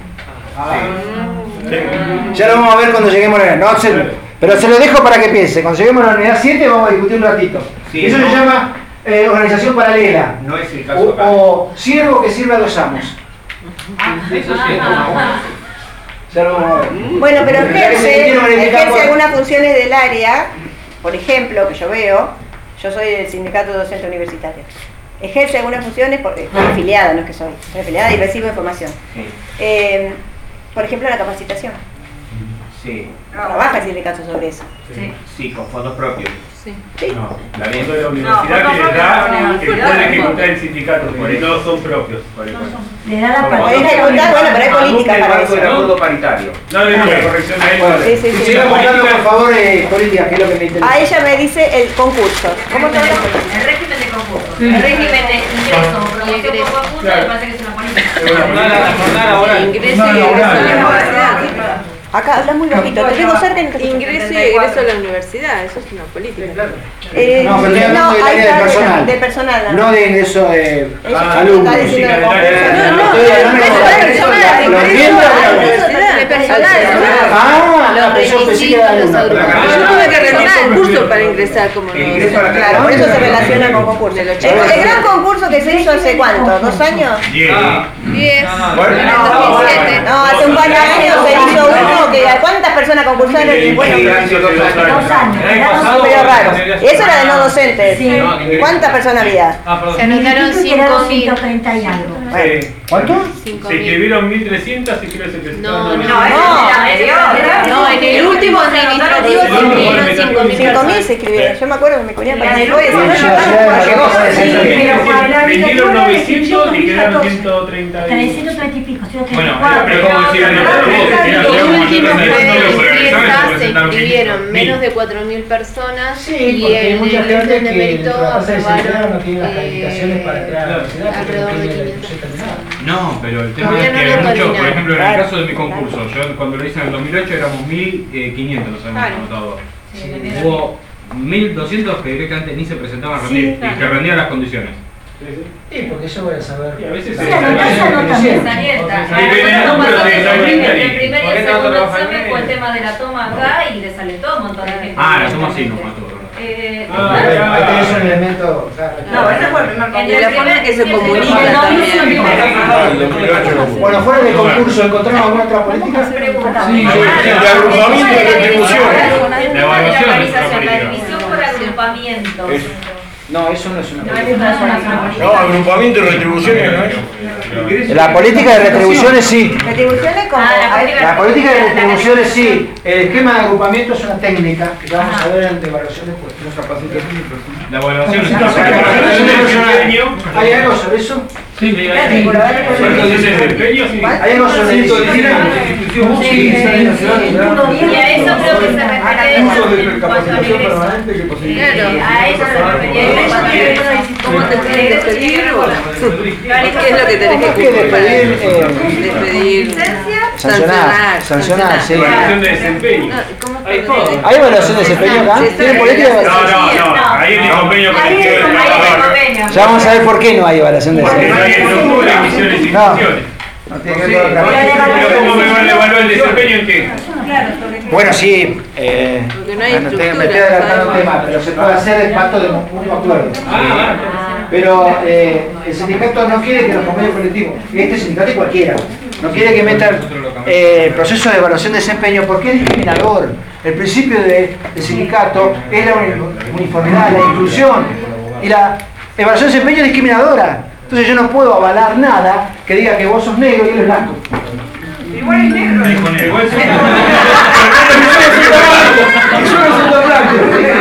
Ya lo vamos a ver cuando lleguemos a la unidad. Pero se lo dejo para que piense. Cuando lleguemos a la unidad 7 vamos a discutir un ratito. Eso se llama organización paralela. No es el caso o siervo que sirve a los amos. Eso sí. Ya lo vamos a ver. Bueno, pero ejerce algunas funciones del área, por ejemplo, que yo veo, yo soy del sindicato docente universitario. Ejerce algunas funciones porque estoy afiliada, no es que soy afiliada y recibo información. Por ejemplo, la capacitación. Sí. Trabaja el sindicato sobre eso. Sí, con fondos propios. Sí. No, la ley de la universidad que les da, que puede ejecutar el sindicato, porque no son propios. Le da la puede ejecutar, bueno, pero hay política para eso. El acuerdo paritario. No, le digo la corrección a él. Sí. Siga buscando, por favor, política, que es lo que me interesa. A ella me dice el concurso. ¿Cómo te hablas? El régimen de concurso. El régimen de ingreso, promoción por concurso, me parece que es una política. Ingreso y egreso a la universidad. Acá hablas muy bajito, te tengo cerca en Ingreso y egreso a la universidad, eso es una política. No, pero estoy hablando del área del personal. Del personal. No de ingreso de alumnos. Está diciendo el de personal. Ah, pero yo pensé que era de alumnos. Yo tuve que rendir concurso para ingresar como Claro, por eso se relaciona con concurso. El gran concurso que se hizo hace cuánto, ¿2 años? 10. No, hace un par de años se hizo uno que ¿cuántas personas concursaron? Bueno, 2 años. pero raro. Y eso era de no docentes. ¿Cuántas personas había? Se anotaron 5.000. 130 y algo. ¿Cuánto? Se inscribieron 1.300 y creo que 700. No, en el último administrativo se inscribieron 5.000 se inscribieron. Yo me acuerdo que mi cuñada participó y vendieron 900 y quedaron 130. 330 y pico, 134. Bueno, pero como decía el último se inscribieron menos de 4.000 personas y en el orden de mérito aprobaron alrededor de 500. No, pero el tema es que hay mucho, por ejemplo, en el caso de mi concurso, yo cuando lo hice en el 2008 éramos 1.500 los habíamos anotado. Hubo 1.200 que directamente ni se presentaban a rendir y que rendían las condiciones. Sí, porque yo voy a saber. Y a veces El primer y el segundo examen fue el tema de la toma acá y le sale todo un montón de gente. La toma sí nos mató. Ahí tenés un elemento. No, ese fue el primer. Y la forma en que se comunica también. Bueno, fuera del concurso, ¿encontramos alguna otra política? Sí, de agrupamiento y retribuciones. La evaluación. La división por agrupamiento. No, eso no es una política. No, agrupamiento y retribuciones no es. La política de retribuciones sí. Retribuciones como. La política de retribuciones sí. El esquema de agrupamiento es una técnica que vamos a ver en evaluación después. La evaluación ¿Hay algo sobre eso? Sí, ¿Hay algo sobre eso? Y a eso creo que se refiere cursos de capacitación permanente que posibiliten. Claro. A eso se refería. ¿Cómo te pueden despedir? ¿Qué es lo que tenés que cumplir? Despedir. Sancionar, sí. Evaluación de desempeño. Hay todo. ¿Hay evaluación de desempeño acá? ¿Tienen política de evaluación? No. Ahí es el convenio colectivo de trabajador. Ya vamos a ver por qué no hay evaluación de Porque no hay desempeño. estructura en misiones y funciones. No tiene que ver con otra cosa. Pero ¿cómo me van a evaluar el desempeño en qué? Bueno, sí, Porque no hay me estoy estructura, adelantando ¿sabes? el tema, pero se puede hacer el pacto de mutuo acuerdo. Pero el sindicato no quiere que los convenios colectivos, este sindicato y cualquiera, no quiere que metan el proceso de evaluación de desempeño porque es discriminador. El principio del sindicato es la uniformidad, la inclusión, y la evaluación de desempeño es discriminadora. Entonces yo no puedo avalar nada que diga que vos sos negro y él es blanco. Igual es negro. Igual son Yo no soy tan blanco.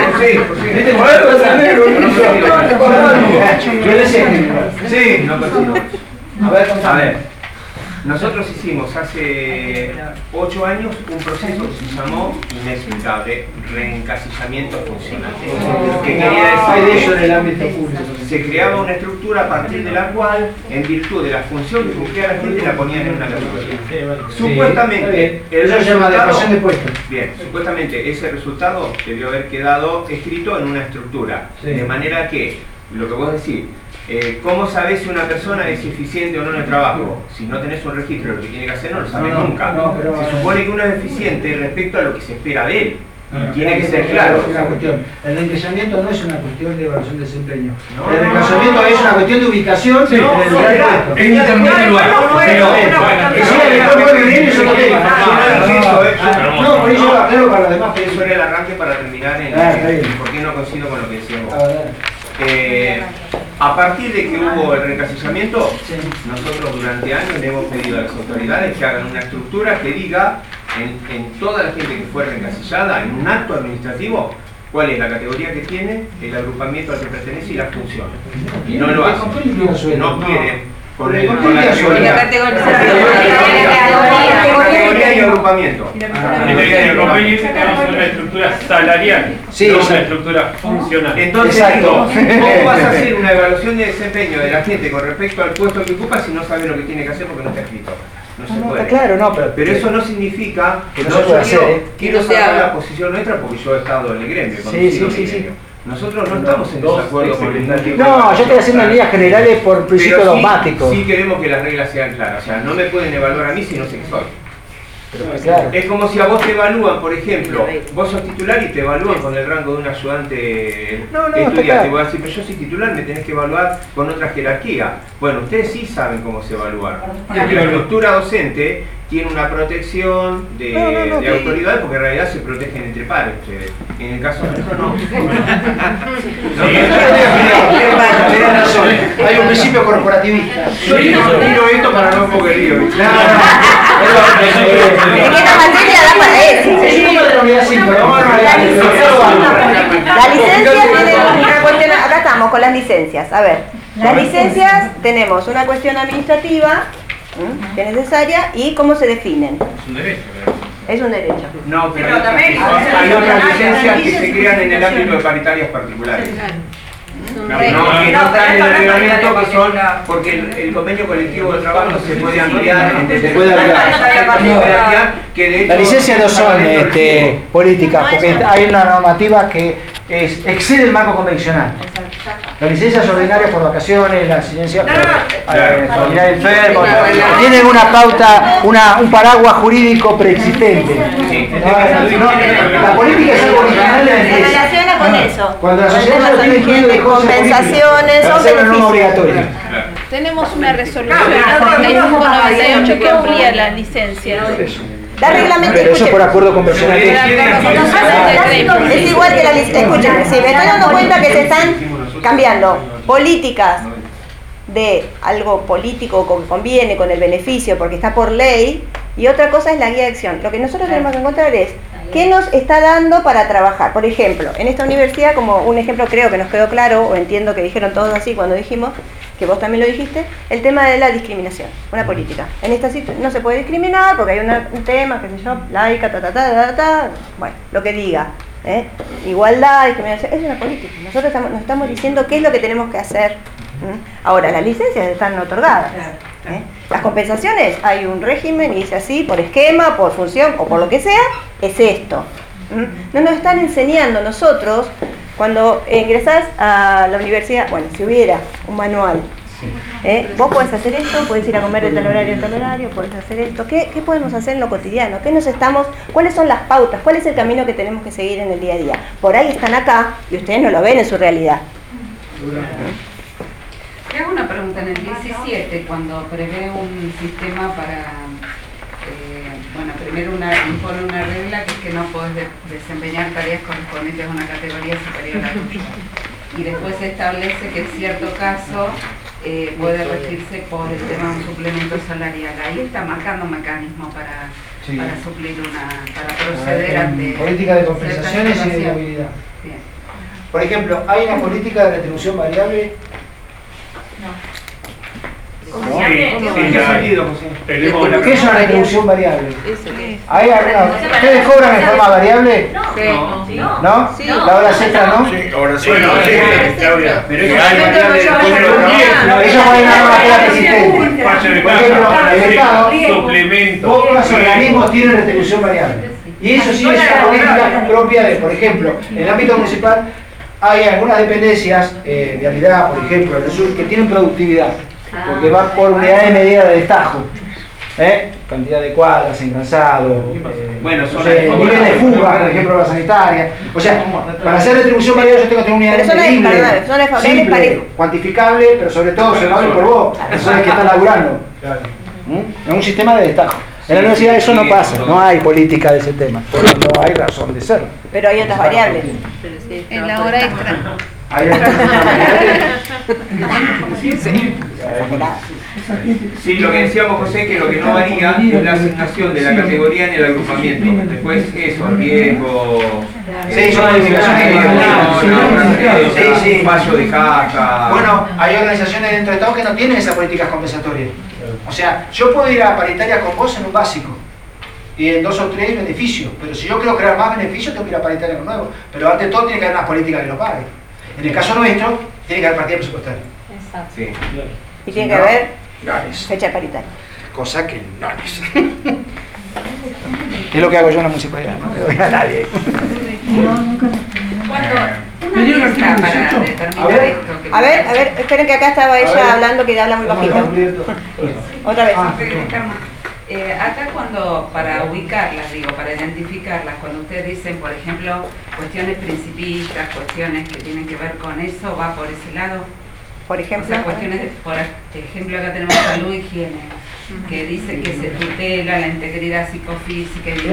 Sí, no consigo. A ver, A ver, nosotros hicimos hace 8 años un proceso que se llamó inexplicable reencasillamiento funcional. ¿Qué quería hay de decir? eso en el ámbito público. Se creaba una estructura a partir de la cual, en virtud de la función que cumplía la gente, la ponían en una categoría. Supuestamente, Eso se llama adecuación de puestos. bien, supuestamente ese resultado debió haber quedado escrito en una estructura. Sí. De manera que, lo que vos decís, ¿cómo sabés si una persona es eficiente o no en el trabajo? Si no tenés un registro de lo que tiene que hacer, no lo sabés nunca. pero, se supone que uno es eficiente respecto a lo que se espera de él. Tiene que ser claro. claro. Una cuestión. El encasillamiento no es una cuestión de evaluación de desempeño. No, El no, encasillamiento no. es una cuestión de ubicación en el lugar puesto. Es intermedio lugar. No, por eso va claro para los demás. Eso era el arranque para terminar en está bien. por qué no coincido con lo que decíamos. A ver. A partir de que hubo el reencasillamiento, nosotros durante años le hemos pedido a las autoridades que hagan una estructura que diga en toda la gente que fue reencasillada, en un acto administrativo, cuál es la categoría que tiene, el agrupamiento al que pertenece y las funciones. Y no lo hacen. No quieren. Con la categoría y agrupamiento. En el convenio tenemos una estructura salarial, Sí, no sí. una estructura funcional. Entonces, Exacto. digo, ¿cómo vas a hacer una evaluación de desempeño de la gente con respecto al puesto que ocupa si no sabe lo que tiene que hacer porque no está escrito? No se puede. Está claro, no, Pero eso no significa que no no, se puede yo hacer, quiero Que no se saber haga. la posición nuestra porque yo he estado en el gremio. Sí, conducido sí, el sí, gremio. Nosotros no estamos en desacuerdo con el tipo de No, yo estoy evaluación. haciendo en líneas generales por principio Pero sí- dogmático. Sí queremos que las reglas sean claras. O sea, no me pueden evaluar a mí si no sé qué soy. Claro. Es como si a vos te evalúan, por ejemplo, vos sos titular y te evalúan con el rango de un ayudante No, está estudiante. claro. Vos decís, pero yo soy titular, me tenés que evaluar con otra jerarquía. Bueno, ustedes sí saben cómo se evalúa. La estructura docente tiene una protección de autoridades porque en realidad se protegen entre pares ustedes. En el caso nuestro no. Tenés razón. Hay un principio corporativista. Yo tiro esto para no foguerío. Es que esta materia da para eso. La licencia tiene una cuestión, acá estamos con las licencias. A ver, las licencias tenemos una cuestión administrativa que es necesaria y cómo se definen. Es un derecho. Es un derecho. No, pero Pero también hay otras licencias que se crean en el ámbito de paritarias particulares. No, que no están en el reglamento, que son porque el convenio colectivo de trabajo se puede ampliar Se puede ampliar. que de hecho Las licencias no son políticas, porque hay una normativa que excede el marco convencional. Las licencias ordinarias por vacaciones, las licencias por familiar enfermo, tienen una pauta, un paraguas jurídico preexistente. La política es algo original. Se relaciona con eso. Cuando la sociedad ya lo tiene incluido de cosas compensaciones, son no obligatorio. Tenemos una resolución 3598 que amplía las licencias. Da reglamento. Pero eso por acuerdo convencional. Es igual que la licencia. Escuchen, si me estoy dando cuenta que se están cambiando políticas de algo político que conviene con el beneficio porque está por ley, y otra cosa es la guía de acción. Lo que nosotros tenemos que encontrar es qué nos está dando para trabajar. Por ejemplo, en esta universidad, como un ejemplo creo que nos quedó claro, o entiendo que dijeron todos así cuando dijimos, que vos también lo dijiste, el tema de la discriminación, una política. En esta situación no se puede discriminar porque hay un tema, qué sé yo, laica, bueno, lo que diga. Igualdad, discriminación, es una política. Nosotros nos estamos diciendo qué es lo que tenemos que hacer. Ahora, las licencias están otorgadas. Las compensaciones, hay un régimen y dice así, por esquema, por función o por lo que sea, es esto. No nos están enseñando nosotros, cuando ingresás a la universidad, bueno, si hubiera un manual, vos podés hacer esto, podés ir a comer de tal horario, podés hacer esto. ¿Qué podemos hacer en lo cotidiano? ¿Cuáles son las pautas? ¿Cuál es el camino que tenemos que seguir en el día a día? Por ahí están acá y ustedes no lo ven en su realidad. Te hago una pregunta. En el 17, cuando prevé un sistema para, primero impone una regla que es que no podés desempeñar tareas correspondientes a una categoría superior a la tuya. Y después se establece que en cierto caso puede regirse por el tema de un suplemento salarial. Ahí está marcando un mecanismo para suplir para proceder ante política de compensaciones y de movilidad. Bien. Por ejemplo, ¿hay una política de retribución variable? ¿Qué es una retribución variable? ¿Ustedes cobran en forma variable? ¿No? ¿La hora extra no? Sí, ahora sí. Pero eso puede dar una normativa persistente. Por ejemplo, el Estado, todos los organismos tienen retribución variable. Y eso sí es una política propia de, por ejemplo, en el ámbito municipal hay algunas dependencias, vialidad, por ejemplo, del sur, que tienen productividad. Porque va por unidad de medida de destajo, cantidad de cuadras, engrasado, nivel de fuga, por ejemplo, la sanitaria. O sea, para hacer retribución variable yo tengo que tener unidad medible, simple, cuantificable, pero sobre todo se por vos, personas que están laburando. Es un sistema de destajo. En la universidad eso no pasa, no hay política de ese tema, no hay razón de ser. Pero hay otras variables. En la hora extra. Sí, lo que decíamos, José, que lo que no varía es la asignación de la categoría en el agrupamiento. Después eso, riesgo, fallo de caja. Bueno, hay organizaciones dentro de Estado que no tienen esas políticas compensatorias. O sea, yo puedo ir a paritaria con vos en un básico y en 2 o 3 beneficios, pero si yo quiero crear más beneficios tengo que ir a paritaria con nuevo. Pero antes de todo tiene que haber unas políticas que lo paguen. En el caso nuestro, tiene que haber partida presupuestaria. Exacto. Sí. Y tiene que haber fecha paritaria. Cosa que no es. Es lo que hago yo en la municipalidad, no le doy a nadie. A ver, esperen que acá estaba ella hablando, que habla muy bajito. Otra vez. Acá cuando, para ubicarlas, para identificarlas, cuando ustedes dicen, por ejemplo, cuestiones principistas, cuestiones que tienen que ver con eso, ¿va por ese lado? Por ejemplo, o sea, cuestiones por ejemplo, acá tenemos salud y higiene, que dice que se tutela la integridad psicofísica y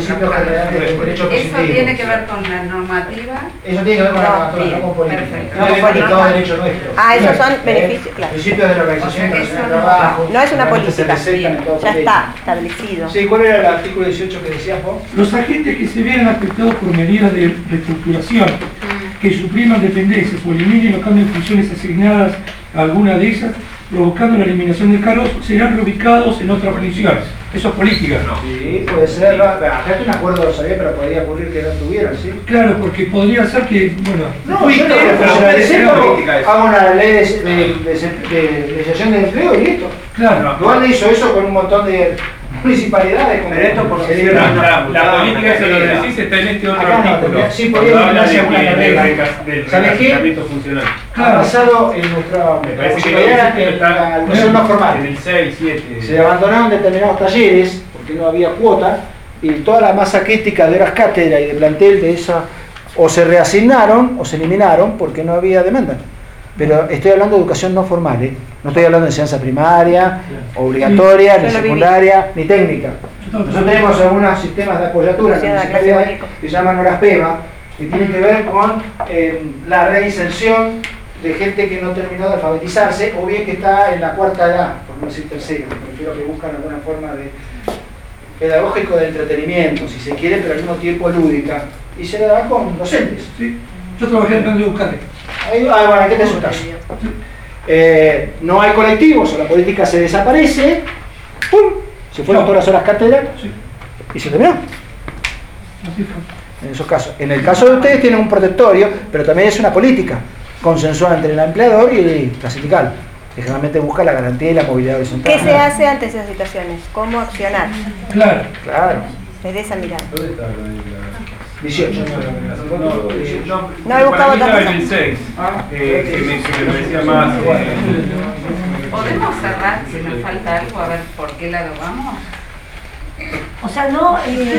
eso tiene que ver con la normativa. Eso tiene que ver con la normativa, no con política. No es derecho nuestro. Esos son beneficios, claro. Principios de la Organización Internacional del Trabajo. No es una política, ya está establecido. Sí, ¿cuál era el artículo 18 que decías vos? Los agentes que se vean afectados por medidas de reestructuración que supriman dependencias o eliminen o cambien funciones asignadas a alguna de ellas, provocando la eliminación de cargos, serán reubicados en otras organizaciones. Eso es política, ¿no? Sí, puede ser. Acá hay un acuerdo, lo sabía, pero podría ocurrir que no tuvieran, ¿sí? Claro, porque podría ser que, bueno... No, yo hago una ley de legislación de empleo y listo. Claro. Dualde hizo eso con un montón de municipalidades. Pero esto por la política, se lo decís, está en este otro artículo. Sí, podría hablarse alguna regla. ¿Sabes qué? Ha pasado en nuestra municipalidad en la educación no formal. En el 6, 7. Se abandonaron determinados talleres porque no había cuota y toda la masa crítica de horas cátedra y de plantel de esa o se reasignaron o se eliminaron porque no había demanda. Pero estoy hablando de educación no formal, no estoy hablando de enseñanza primaria, obligatoria, ni secundaria, ni técnica. Nosotros tenemos algunos sistemas de apoyatura que se llaman horas PEVA, que tienen que ver con la reinserción de gente que no terminó de alfabetizarse o bien que está en la cuarta edad, por no decir tercera, prefiero que buscan alguna forma de pedagógico de entretenimiento, si se quiere, pero al mismo tiempo lúdica, y se le da con docentes. Sí. Yo trabajé en el plan de Euskadi. Bueno, ¿qué te asustas? no hay colectivos o la política se desaparece, ¡pum! Se fueron todas las horas cátedra y se terminó. En esos casos. En el caso de ustedes tienen un protectorio, pero también es una política consensuada entre el empleador y la sindical, que generalmente busca la garantía y la movilidad horizontal. ¿Qué se hace ante esas situaciones? ¿Cómo accionar? Claro. Desde esa mirada. 18. No he buscado otra cosa. el 6, que me decía más. ¿Podemos cerrar si nos falta algo a ver por qué lado vamos? O sea, no,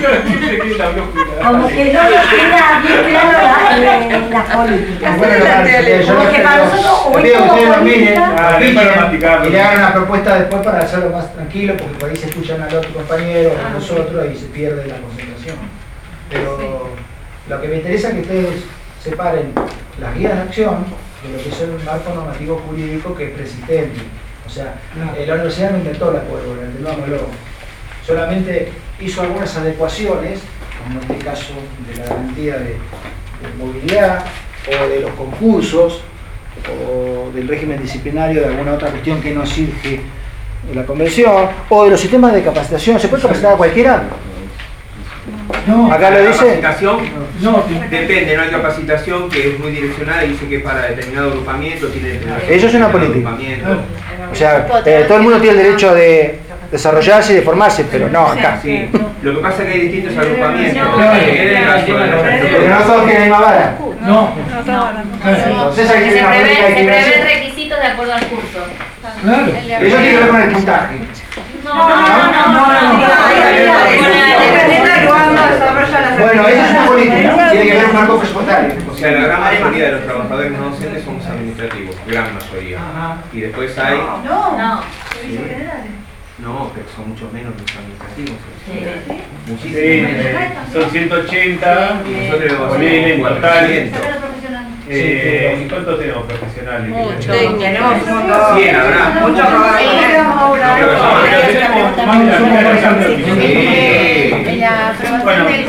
como que no nos queda bien claro las políticas. Como que para nosotros hoy como política... Y le hagan una propuesta después para hacerlo más tranquilo, porque por ahí se escuchan al otro compañero, a nosotros, y se pierde la concentración. Pero lo que me interesa es que ustedes separen las guías de acción de lo que es un marco normativo jurídico que es preexistente. O sea, la universidad no inventó la pólvora, entendámoslo. Solamente hizo algunas adecuaciones, como en este caso de la garantía de movilidad, o de los concursos, o del régimen disciplinario de alguna otra cuestión que no surge de la convención, o de los sistemas de capacitación. ¿Se puede capacitar a cualquiera? No. ¿Acá lo dice? Capacitación, no, depende, no hay capacitación que es muy direccionada y dice que es para determinado agrupamiento, tiene eso es una política. O sea, todo el mundo tiene el derecho de desarrollarse y de formarse, pero no acá. Sí. Lo que pasa es que hay distintos agrupamientos. Pero no todos tienen la misma vara. No. Entonces hay Se prevén requisitos de acuerdo al curso. Claro. Eso tiene que ver con el puntaje. Bueno, eso es una política, tiene que ver un marco presupuestario. O sea, la gran mayoría de los trabajadores no docentes somos administrativos, gran mayoría. Y después hay... No, pero son mucho menos los administrativos. Muchísimo. Son 180, ponele en total. ¿Y cuántos tenemos profesionales? Tenemos 100, habrá. Muchos En la aprobación del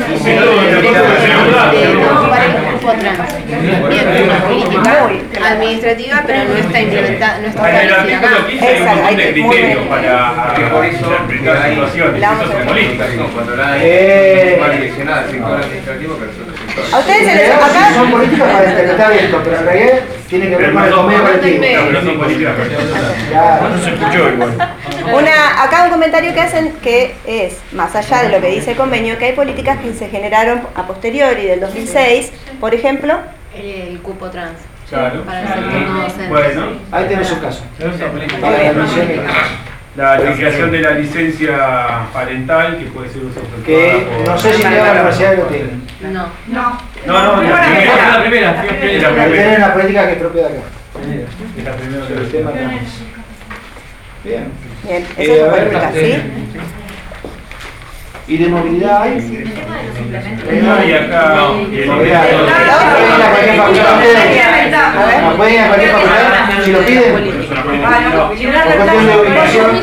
política administrativa, pero no está implementada, no está establecida acá. Hay un criterio para por eso las situaciones. Eso es política. Cuando la hay más direccionada al sector administrativo que al sector. A ustedes se les acá son políticas para interpretar esto, pero en realidad tiene que ver con el convenio colectivo. Pero son políticas. No se escuchó igual. acá un comentario que hacen que es, más allá de lo que dice el convenio, que hay políticas que se generaron a posteriori del 2006, por ejemplo. El cupo trans. Claro. Para el sector no docente. Bueno. Ahí tenés un caso. La creación de la licencia parental, que puede ser uso que no sé si toda la universidad lo tiene. No. No, la primera. Tienen la política que es propia de acá. Es la primera El tema trans. Bien. Bien, esa es la política, ¿sí? Y de movilidad hay. Y acá. ¿Pueden ir a cualquier facultad? Si lo piden. Por cuestión de ubicación,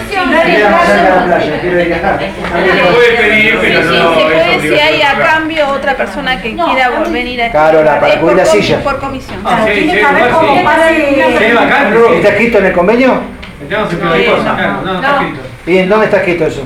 puede pedir, pero no. Se puede si hay a cambio otra persona que quiera venir a claro, para cubrir la silla. por comisión. Tiene que haber como ¿Está escrito en el convenio? No, está escrito. ¿Y en dónde está escrito eso?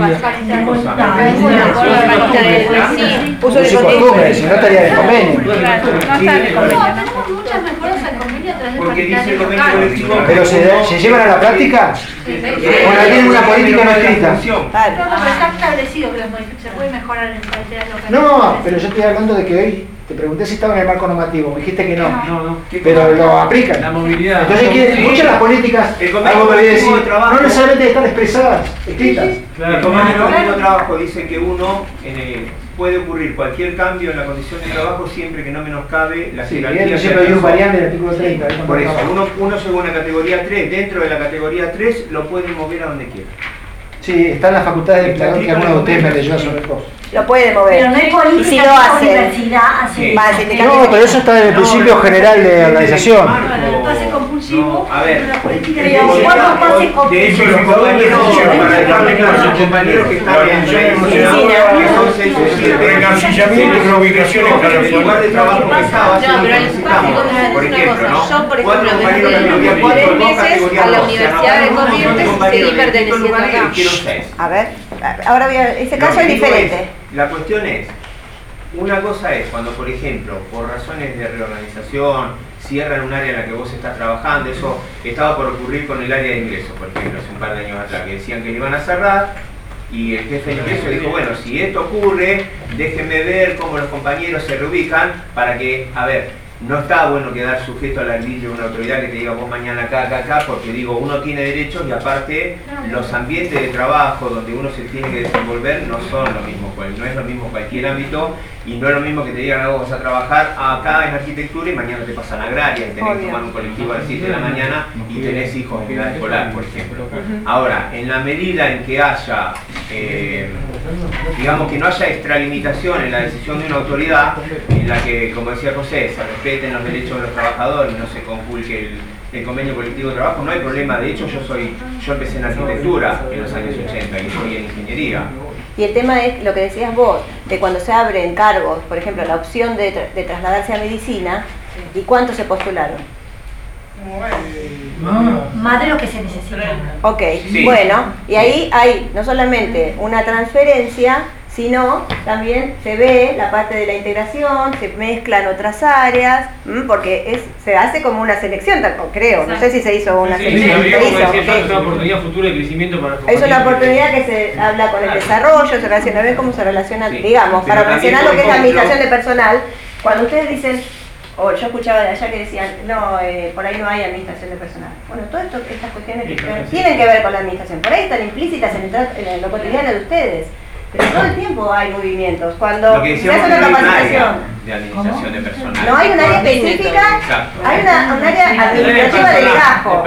Puso de costumbre, si no estaría en el convenio. tenemos muchas mejoras al convenio a través de Porque dice el convenio colectivo. ¿Pero se llevan a la práctica? ¿O la tienen una política no escrita? No, pero está establecido que se puede mejorar en carreteras locales. No, pero yo estoy hablando de que hoy te pregunté si estaba en el marco normativo, me dijiste que no. Pero lo aplican. La movilidad. Entonces, muchas de las políticas, algo me voy a decir, no necesariamente están expresadas, escritas. El convenio de trabajo dice que uno puede ocurrir cualquier cambio en la condición de trabajo siempre que no menoscabe la jerarquía. Siempre hay un variante del artículo 30. Por eso, uno llega a una categoría 3, dentro de la categoría 3 lo puede mover a donde quiera. Sí, están las facultades del empleador que alguno de ustedes me leyó sobre el costo. Lo puede mover. Pero no hay política y si lo hace. Universidad No, pero eso está en el principio general de organización. El pase compulsivo, a ver, la política de de hecho, los compañeros para dejarle claro a sus compañeros que están en la que son 6 o 7 Y ya tiene reubicación en cada lugar de trabajo que estaba, no, pero necesitamos, por ejemplo, ¿no? Yo, por ejemplo, me fui 3 meses a la Universidad de Corrientes y seguí perteneciendo acá. A ver, ahora voy a... Ese caso es diferente. La cuestión es, una cosa es cuando, por ejemplo, por razones de reorganización, cierran un área en la que vos estás trabajando, eso estaba por ocurrir con el área de ingresos, por ejemplo, hace un par de años atrás, que decían que le iban a cerrar, y el jefe de ingresos dijo, bueno, si esto ocurre, déjenme ver cómo los compañeros se reubican para que, a ver, no está bueno quedar sujeto al arbitrio de una autoridad que te diga vos mañana acá, porque digo, uno tiene derechos y aparte los ambientes de trabajo donde uno se tiene que desenvolver no son lo mismo, no es lo mismo cualquier ámbito y no es lo mismo que te digan, vos vas a trabajar acá en arquitectura y mañana te pasan a agraria y tenés que tomar un colectivo a las 7 de la mañana y tenés hijos en edad escolar, por ejemplo. Ahora, en la medida en que haya, digamos que no haya extralimitación en la decisión de una autoridad, en la que, como decía José, se respeten los derechos de los trabajadores y no se conculque el convenio colectivo de trabajo, no hay problema. De hecho, yo empecé en arquitectura en los años 80 y estoy en ingeniería. Y el tema es lo que decías vos, de cuando se abren cargos, por ejemplo, la opción de trasladarse a medicina, ¿y cuántos se postularon? Más de lo que se necesita. Ok, sí. Bueno, y ahí hay no solamente una transferencia, sino también se ve la parte de la integración, se mezclan otras áreas, porque se hace como una selección, creo, no sé si se hizo una selección. Es una oportunidad futura de crecimiento para los Es una oportunidad que se habla con el desarrollo, se relaciona, ves cómo se relaciona, digamos, para mencionar lo que es la administración de personal. Cuando ustedes dicen, yo escuchaba de allá que decían, no, por ahí no hay administración de personal. Bueno, todas estas cuestiones que tienen que ver con la administración, por ahí están implícitas en lo cotidiano de ustedes. Pero todo el tiempo hay movimientos. Cuando se hace una capacitación de administración de personal. No hay un área específica, hay un área administrativa de legajo.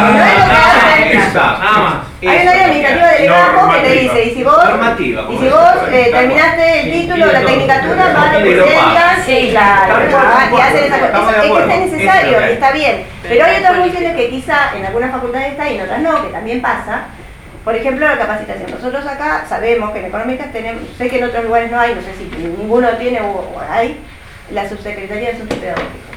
Hay un área administrativa de legajo que te dice, y si vos terminaste el título, la tecnicatura, vas a presentar, sí, claro, y hacen esa cosa. Es que es necesario, está bien. Pero hay otras funciones que quizá en algunas facultades está y en otras no, que también pasa. Por ejemplo, la capacitación. Nosotros acá sabemos que en económicas tenemos, sé que en otros lugares no hay, no sé si ninguno tiene o hay, la subsecretaría de asuntos pedagógicos.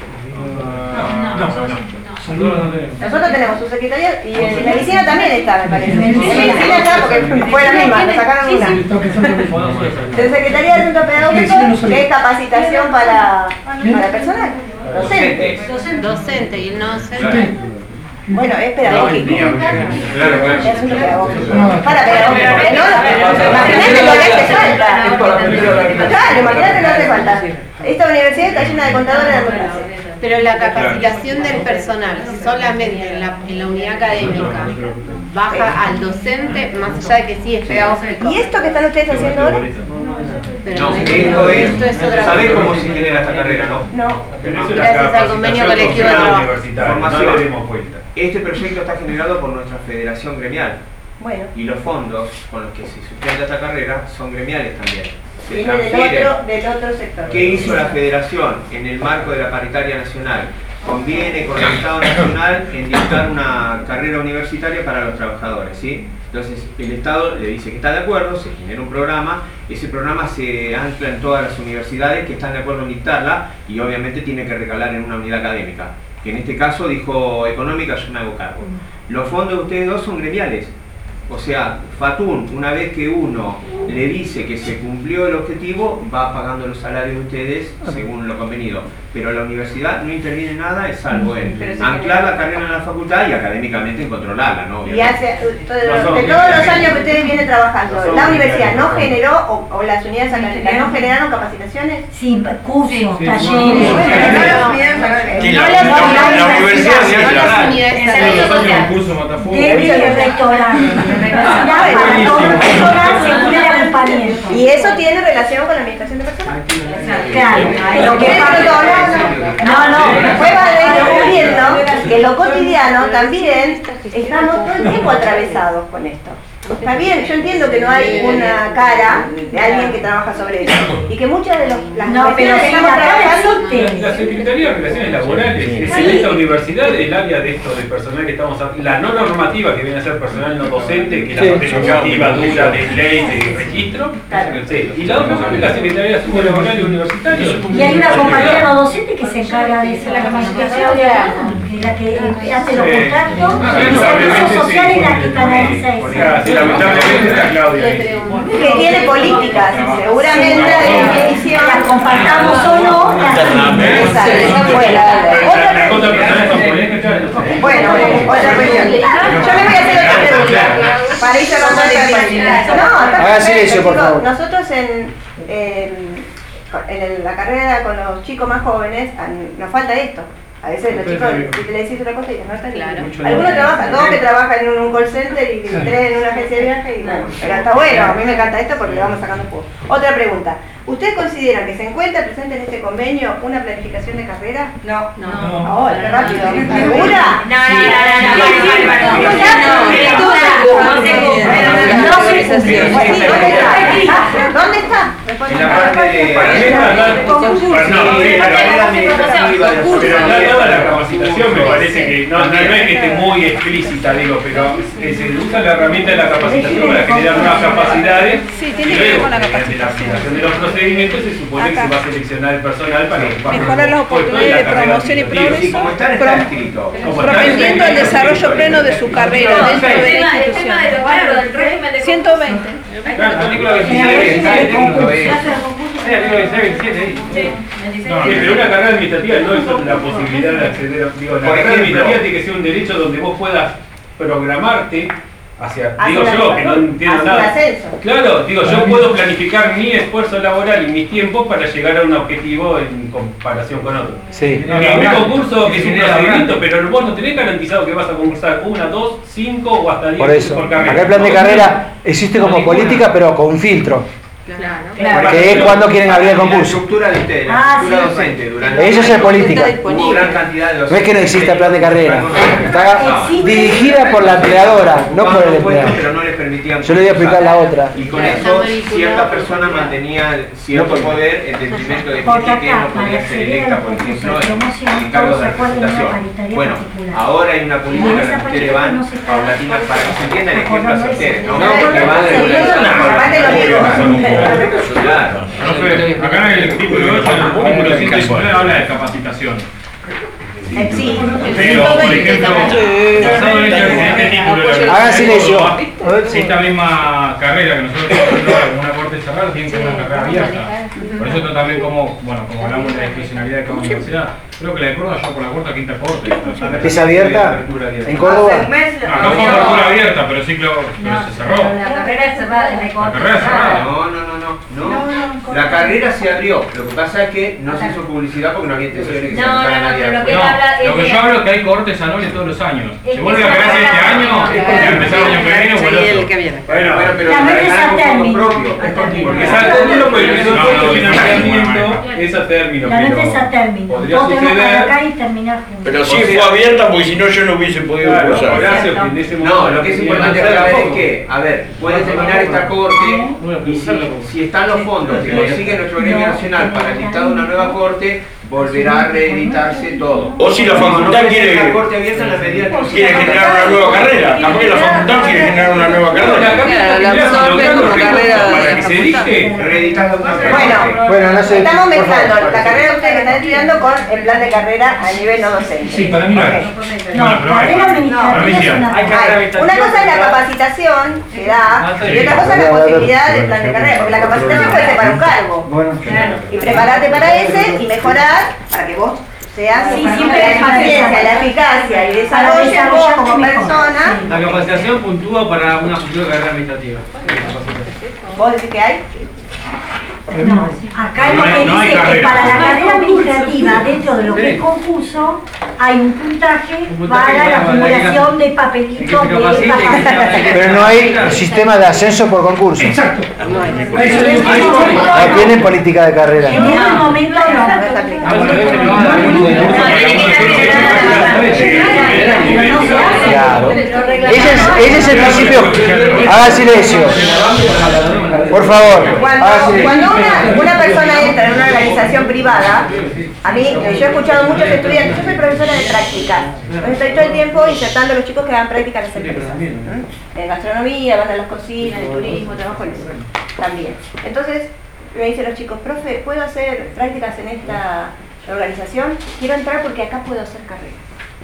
Nosotros tenemos subsecretaría y en medicina también está, me parece. En medicina está porque fue la misma, nos sacaron una. Subsecretaría de asuntos pedagógicos, que es capacitación para personal. Docente y el no docente. Bueno, es pedagógico. Es asunto pedagógico. Para pedagógico. Imagínate lo que hace falta. Claro, imagínate lo que hace falta. Esta universidad está llena de contadores de clase. Pero la capacitación del personal, solamente en la unidad académica, baja al docente, más allá de que sí es pedagógico. ¿Y esto que están ustedes haciendo ahora? No, esto es otra. ¿Sabés cómo se genera esta carrera, no? No. Gracias al convenio colectivo de trabajo. Este proyecto está generado por nuestra federación gremial. Bueno. Y los fondos con los que se sustenta esta carrera son gremiales también. Viene del otro sector. ¿Qué hizo la federación en el marco de la paritaria nacional? Conviene con el Estado Nacional en dictar una carrera universitaria para los trabajadores, ¿sí? Entonces el Estado le dice que está de acuerdo, se genera un programa, ese programa se ancla en todas las universidades que están de acuerdo en dictarla y obviamente tiene que recalar en una unidad académica. Que en este caso dijo económica, yo me hago cargo. Los fondos de ustedes dos son gremiales. O sea, Fatún, una vez que uno le dice que se cumplió el objetivo, va pagando los salarios de ustedes según lo convenido. Pero la universidad no interviene en nada, es salvo en anclar la carrera en la facultad y académicamente en controlarla, ¿no? Y hace, de todos los años que ustedes vienen trabajando, ¿la universidad no generó, o las unidades académicas no generaron capacitaciones? Sí, cursos, talleres. La universidad se un curso Matafuego. Y eso tiene relación con la administración de personal. Claro, después va descubriendo que en lo cotidiano también estamos todo el tiempo atravesados con esto. Está bien, yo entiendo que no hay una cara de alguien que trabaja sobre eso y que muchas de las pero que estamos trabajando La Secretaría de Relaciones Laborales es en esta universidad el área de esto de personal que estamos la no normativa que viene a ser personal no docente, que es la parte normativa dura de ley, de registro, y la otra parte es la Secretaría de Asuntos Laborales Universitarios. Y hay una compañera no docente que se encarga de eso, la capacitación, que es la que hace los contactos, y servicios sociales la que canaliza eso. Lamentablemente está Claudia. que tiene políticas, seguramente de definición las compartamos o no, bueno, otra cuestión. Yo le voy a hacer otra pregunta para ir cerrando el tema. Haga silencio, por favor. Nosotros en la carrera con los chicos más jóvenes nos falta esto. A veces los chicos le decís otra cosa y no está claro. Algunos trabajan, dos que trabajan en un call center y tres en una agencia de viaje y bueno, pero está bueno, a mí me encanta esto porque le vamos sacando juego. Otra pregunta, ¿ustedes consideran que se encuentra presente en este convenio una planificación de carrera? No. Oh, qué rápido. ¿Segura? ¿Dónde está? En la parte pero dada la capacitación me parece que no es que esté muy explícita, digo, pero se usa la herramienta de la capacitación para generar nuevas capacidades. Sí, tiene que ver con la capacitación. La aplicación de los procedimientos se supone que se va a seleccionar el personal para mejorar las oportunidades de promoción y progreso, propendiendo el desarrollo pleno de su carrera dentro de la institución. 120. Pero una carrera administrativa no es solo la posibilidad de acceder a... Digo, la carrera administrativa tiene que ser un derecho donde vos puedas programarte hacia... Digo yo, que no entiendo nada. Claro, digo, yo puedo planificar mi esfuerzo laboral y mis tiempos para llegar a un objetivo en comparación con otro. Sí. Un concurso que es un procedimiento, pero vos no tenés garantizado que vas a concursar 1, 2, 5 o hasta 10 por eso, carrera. acá el plan de carrera existe como política, pero con un filtro. Claro. Porque es cuando quieren abrir el concurso. La estructura de ustedes, la estructura docente. Durante Eso es política. Hubo gran cantidad de docentes. No es que no exista plan de carrera. Está dirigida por la empleadora, no por el empleado. Pero no les permitían. Yo le voy a explicar la otra. Y con eso ciertas personas mantenían cierto poder en detrimento de gente que no podía ser electa, por ejemplo, en cargos de representación. Bueno, ahora hay una política en la que ustedes van paulatina para que se entienda el ejemplo hacia ustedes, ¿no? Que van de Claro. Acá en el artículo 8, en el artículo 119 habla de capacitación. Sí. Pero, por ejemplo, basado en este título, haga silencio. Esta misma carrera que nosotros tenemos como una corte cerrada tiene que ser una carrera abierta. Por eso también como hablamos de la discrecionalidad de cada universidad, creo que la de Córdoba ya por la cuarta quinta corte. ¿Es abierta? ¿En Córdoba? Acá fue apertura abierta, pero sí, pero se cerró. La carrera es cerrada en la carrera es cerrada. No. La carrera se abrió. Lo que pasa es que no se hizo publicidad porque no había intención de que se pero lo que lo que yo hablo es que hay cohortes anuales todos los años. Si vuelve a crearse este año, ya empezar el año que viene o el otro. Bueno, pero es a término. Porque es a término, pero el financiamiento es a término. La mente es a término. Podría Vos tenés que suceder. arrancar y terminar juntos. Pero sí fue abierta porque si no yo no hubiese podido cursar. No, lo que es importante saber es que, a ver, puede terminar esta corte y si están los fondos que consigue nuestro gremio nacional para el dictado de una nueva corte, volverá a reeditarse todo. O si la facultad quiere la corte abierta en la medida que generar una nueva carrera, también la facultad quiere generar una nueva carrera. Para que se dicte, reeditar la Bueno, no sé. Estamos mezclando la carrera de ustedes que están estudiando con el plan de carrera a nivel no docente. Sí, para mí no. No, carrera administrativa es una cosa es la capacitación que da y otra cosa es la posibilidad del plan de carrera, porque la capacitación puede ser para un cargo. Y prepararte para ese y mejorar para que vos seas siempre la eficiencia, la eficacia y desarrolles vos como persona. La capacitación puntúa para una futura carrera administrativa. ¿Vos decís que hay? No, acá es lo que dice que para la carrera administrativa, dentro de lo que es concurso, hay un puntaje para la acumulación de papelitos de Pero no hay sistema de ascenso por concurso. Exacto. No tienen política de carrera. En este momento no. Claro. Ese es el principio. Haga silencio. Por favor. Cuando una persona entra en una organización privada, a mí, yo he escuchado muchos estudiantes, yo soy profesora de práctica, entonces estoy todo el tiempo insertando a los chicos que dan práctica en las empresas. En gastronomía, van a las cocinas, en turismo, trabajo en eso también. Entonces me dicen los chicos, profe, ¿puedo hacer prácticas en esta organización? Quiero entrar porque acá puedo hacer carrera.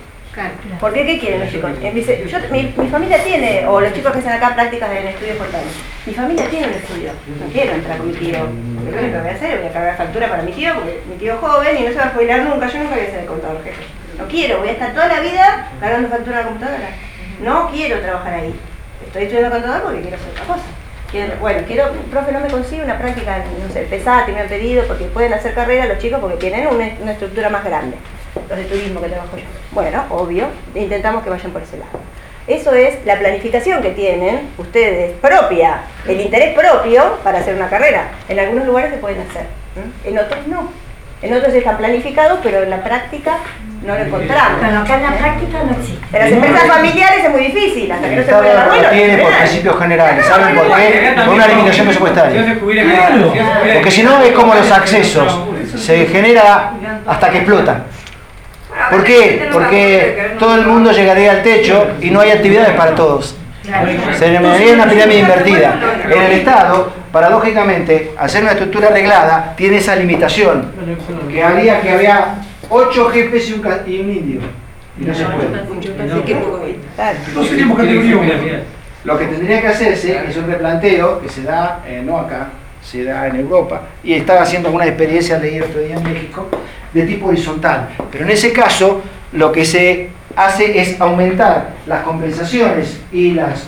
¿Por qué? ¿Qué quieren los chicos? Mi familia tiene, o los chicos que hacen acá prácticas en estudios portales, mi familia tiene un estudio, no quiero entrar con mi tío, porque lo único que voy a hacer, voy a cargar factura para mi tío, porque mi tío es joven y no se va a jubilar nunca, yo nunca voy a ser el contador jefe. No quiero, voy a estar toda la vida cargando factura a la computadora. No quiero trabajar ahí. Estoy estudiando contador porque quiero hacer otra cosa. Profe, no me consigue una práctica, no sé, PESATI me han pedido, porque pueden hacer carrera los chicos porque tienen una estructura más grande. Los de turismo que trabajo yo. Bueno, obvio, intentamos que vayan por ese lado. Eso es la planificación que tienen ustedes propia, el interés propio para hacer una carrera. En algunos lugares se pueden hacer, en otros no. En otros están planificados, pero en la práctica no lo encontramos. Pero acá en la práctica no existe. En las empresas familiares es muy difícil, hasta que no se puede dar bueno. Tiene por principios generales, ¿saben por qué? Por una limitación presupuestaria. Porque si no es como los accesos, se genera hasta que explotan. ¿Por qué? Porque todo el mundo llegaría al techo y no hay actividades para todos. Se denominaría una pirámide invertida. En el Estado, paradójicamente, al ser una estructura arreglada, tiene esa limitación. Que había 8 jefes y un indio. Y no se puede. No seríamos categoría 1. Lo que tendría que hacerse es un replanteo que se da, no acá, se da en Europa. Y estaba haciendo algunas experiencias, leí el otro día en México, de tipo horizontal. Pero en ese caso, lo que se hace es aumentar las compensaciones y las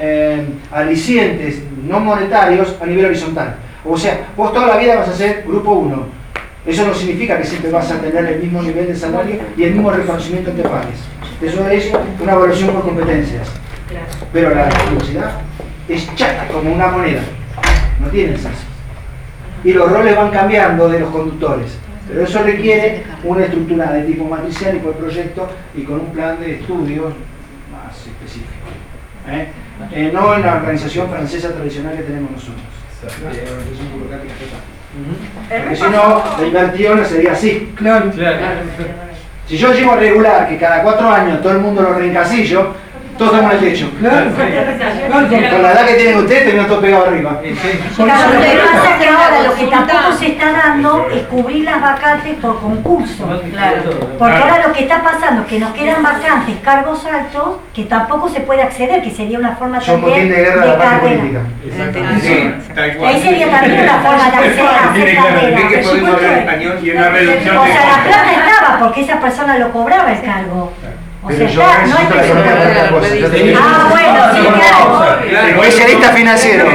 alicientes no monetarios a nivel horizontal. O sea, vos toda la vida vas a ser grupo 1. Eso no significa que siempre vas a tener el mismo nivel de salario y el mismo reconocimiento entre pares. Eso es una evaluación por competencias. Pero la universidad es chata como una moneda. No tiene senso. Y los roles van cambiando de los conductores. Pero eso requiere una estructura de tipo matricial y por proyecto y con un plan de estudios más específico. No en la organización francesa tradicional que tenemos nosotros. La organización burocrática total. Porque si no, la inversión sería así. Claro. Si yo llego a regular que cada 4 años todo el mundo lo reencasillo, todos estamos en el techo. Claro. Con la edad que tienen ustedes, terminan todos pegados arriba. Claro, lo que pasa es que ahora lo que tampoco se está dando es cubrir las vacantes por concurso. Claro. Porque ahora lo que está pasando es que nos quedan vacantes, cargos altos, que tampoco se puede acceder, que sería una forma también de carrera. Ahí sería también una forma de acceder a hacer carrera. O sea, la plata estaba porque esa persona lo cobraba el cargo. O sea, está, no es que bueno, sí, claro. Especialista financiero.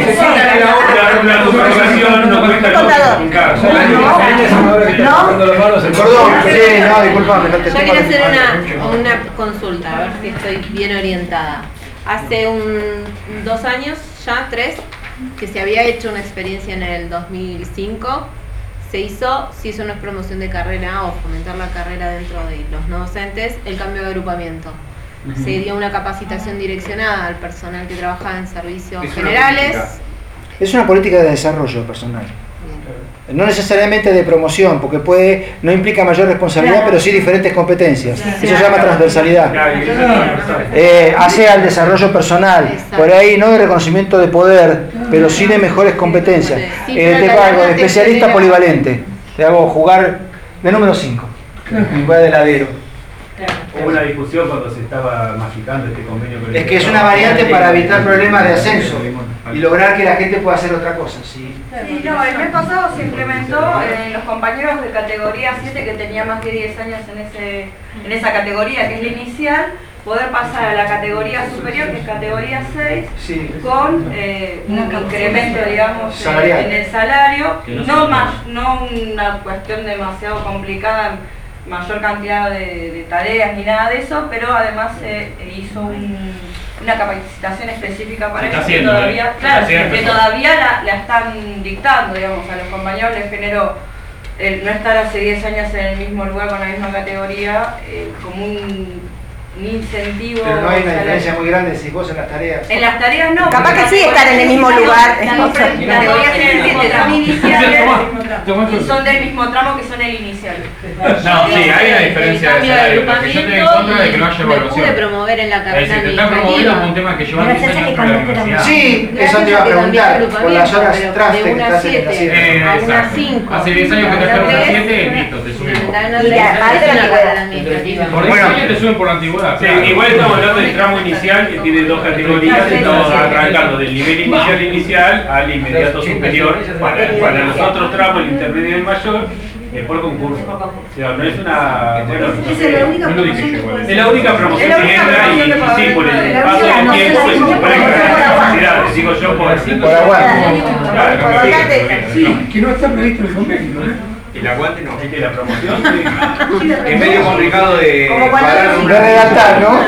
Perdón, no, disculpame, no te yo quería hacer una consulta, a ver si estoy bien orientada. Hace 2 años, ya 3, que se había hecho una experiencia en el 2005. Se hizo una promoción de carrera o fomentar la carrera dentro de los no docentes, el cambio de agrupamiento. Se dio una capacitación direccionada al personal que trabajaba en servicios generales. Es una política de desarrollo personal. No necesariamente de promoción, porque no implica mayor responsabilidad, pero sí diferentes competencias. Eso se llama transversalidad. Hace al desarrollo personal, por ahí no de reconocimiento de poder, pero sí de mejores competencias. Te pago de especialista polivalente, te hago jugar de número 5, en lugar de heladero. Hubo una discusión cuando se estaba magicando este convenio con el Es que es una variante para evitar problemas de ascenso y lograr que la gente pueda hacer otra cosa. Sí, no, el mes pasado se implementó los compañeros de categoría 7 que tenían más de 10 años en esa categoría, que es la inicial, poder pasar a la categoría superior, que es categoría 6, con un incremento, digamos, en el salario, no una cuestión demasiado complicada, mayor cantidad de tareas ni nada de eso, pero además se hizo una capacitación específica para eso, que todavía, la están dictando, digamos, a los compañeros les generó no estar hace 10 años en el mismo lugar con la misma categoría, como un incentivo. Pero no hay una diferencia muy grande si vos en las tareas. En las tareas no. Capaz que sí están en el mismo lugar. Las categorías son iniciales y son del mismo tramo que son el inicial. No, sí, hay una diferencia de salario. Lo que yo estoy en contra de que no haya me pude evaluación. promover en la carrera Si te están promoviendo por un tema que llevan 10 años por la universidad. Sí, eso te iba a preguntar. Por las horas tras de que una estás en la 7 a una Exacto. 5. Hace 10 años que te estás en la 7, listo, te subimos. Y aparte la carrera administrativa. Por 10 años te suben por la antigüedad. Sí, igual estamos hablando del tramo inicial que tiene dos categorías, estamos arrancando del nivel inicial al inmediato superior. Para los otros tramos, el intermedio y el mayor, es por concurso. O sea, no es una. Bueno, no lo dije yo, igual. Es la única promoción que entra y sí, por el paso del tiempo se supone que las necesidades. Digo yo por aguante. Que no está previsto en el convenio, ¿no? El aguante no. Es que la promoción sí. Es medio complicado de redactar, ¿no?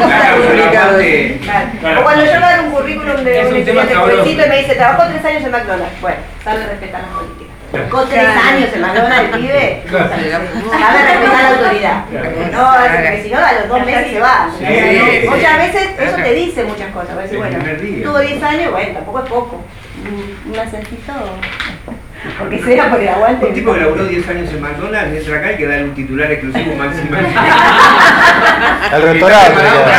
O cuando yo me hago un currículum de un estudiante jovencito y me dice, trabajó 3 años en McDonald's. Bueno, sabe respetar las políticas. Trabajó 3 años en McDonald's el pibe, sabe respetar la autoridad. No, porque si no, a los 2 meses se va. Muchas veces eso te dice muchas cosas. Decir, bueno, tuvo 10 años, bueno, tampoco es poco. Un ascensito, porque sea por el aguante. Un tipo que laburó 10 años en McDonald's entra acá y que dar un titular exclusivo máximo. El rectorado.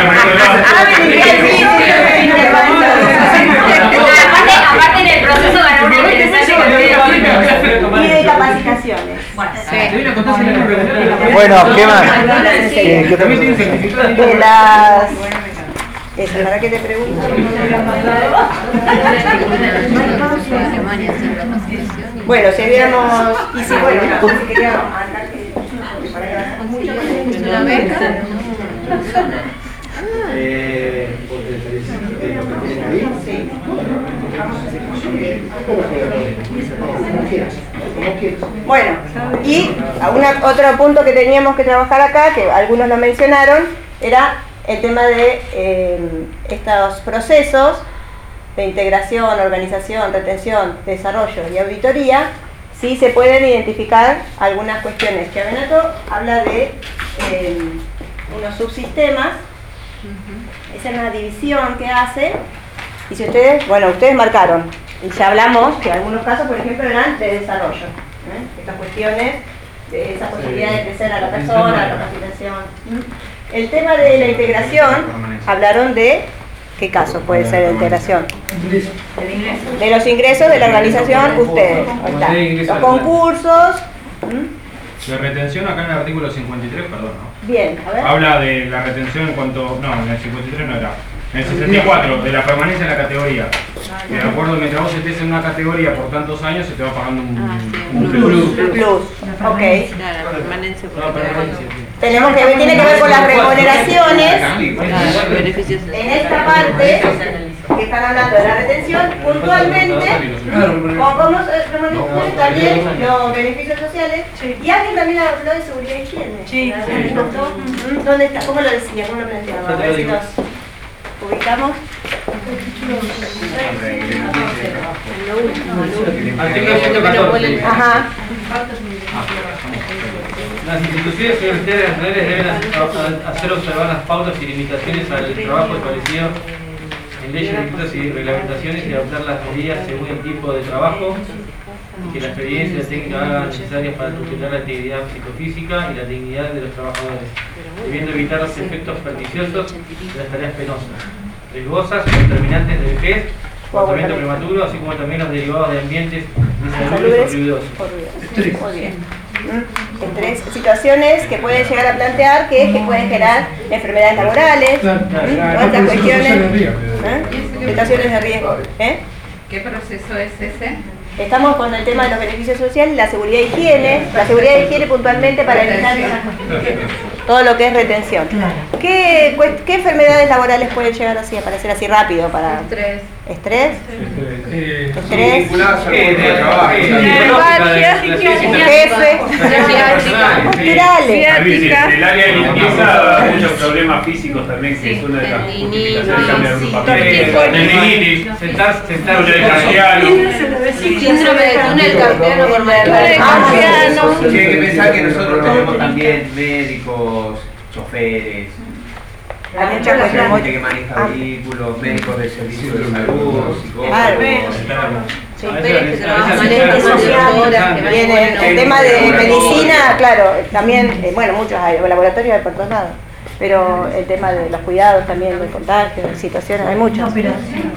Aparte en el proceso ganó un y de capacitaciones. Bueno, ¿qué más? ¿Qué también tiene certificado? De las... Eso, ¿para qué te pregunto? Bueno, si habíamos... Y si, bueno, si quería marcar que... Para que una beca. Sí. Bueno, y otro punto que teníamos que trabajar acá, que algunos lo mencionaron, era el tema de estos procesos de integración, organización, retención, desarrollo y auditoría, si se pueden identificar algunas cuestiones. Que Abenato habla de unos subsistemas, esa es una división que hace, y si ustedes, bueno, ustedes marcaron, y ya hablamos que algunos casos, por ejemplo, eran de desarrollo, estas cuestiones, de esa posibilidad de crecer a la persona, la capacitación. El tema de la integración, hablaron de qué caso puede ser de integración. De los ingresos de la organización, ustedes. Ahí está. Los concursos. La retención acá en el artículo 53, perdón, ¿no? Bien, a ver. Habla de la retención en cuanto... No, en el 53 no era. En el 64, de la permanencia en la categoría. De acuerdo, mientras vos estés en una categoría por tantos años, se te va pagando un plus. Un plus, ok. La permanencia. Tenemos que ver, tiene que ver con las remuneraciones. En esta parte, que están hablando de la retención, puntualmente, o como remuneraciones, también los beneficios sociales. Y alguien también habló de seguridad y higiene. Sí. ¿Dónde está? ¿Cómo lo decía? ¿Cómo lo planteaba? A ver si nos ubicamos. Ajá. Las instituciones universitarias nacionales deben hacer observar las pautas y limitaciones al trabajo establecido en leyes, decretos y reglamentaciones y adoptar las medidas según el tipo de trabajo y que la experiencia y la técnica hagan necesarias para tutelar la integridad psicofísica y la dignidad de los trabajadores, debiendo evitar los efectos perniciosos de las tareas penosas, riesgosas, determinantes de vejez, agotamiento prematuro, así como también los derivados de ambientes insalubres o ruidosos. Muy bien. Estrés, situaciones que pueden llegar a plantear que pueden generar enfermedades laborales, otras cuestiones, situaciones de riesgo. ¿Qué proceso es ese? Estamos con el tema de los beneficios sociales, la seguridad y higiene. La seguridad y higiene puntualmente para evitar todo lo que es retención. ¿Qué enfermedades laborales pueden llegar así, aparecer así rápido? Para Estrés. ¿Estrés? Estrés. Jefe. Culturales. El área de limpieza da muchos problemas físicos también, que es una de las justificaciones de cambiar agrupamiento. Síndrome de túnel carpiano por Tiene que pensar que nosotros tenemos también médicos, choferes. Hay muchas cuestiones. Gente que maneja vehículos, médicos del servicio de salud, psicólogos. Sí, el tema de medicina, claro, también, bueno, muchos hay, laboratorios hay por todos lados, pero el tema de los cuidados también, del contagio, de situaciones, hay muchos. Pero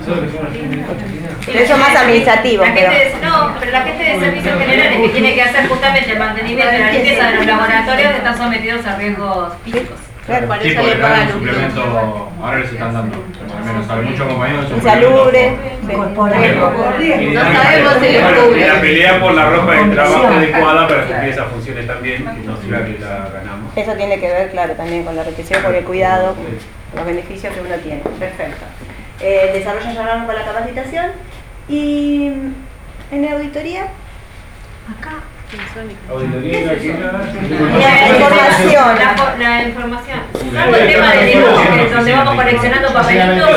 eso es más administrativo. Pero la gente de servicios generales que tiene que hacer justamente el mantenimiento y la limpieza de los laboratorios están sometidos a riesgos físicos. Claro, por eso le pagan un suplemento, ahora les están dando, al menos hay muchos compañeros de insalubre, no sabemos si les cubre. La pelea por la ropa de trabajo adecuada para cumplir esas funciones también, que no sea que la ganamos. Eso tiene que ver, claro, también con la represión, con el cuidado, los beneficios que uno tiene. Perfecto. Desarrollo ya hablamos con la capacitación y en la auditoría, acá. Auditoría, la información. La información. Salvo el tema de legajos, donde vamos coleccionando papelitos.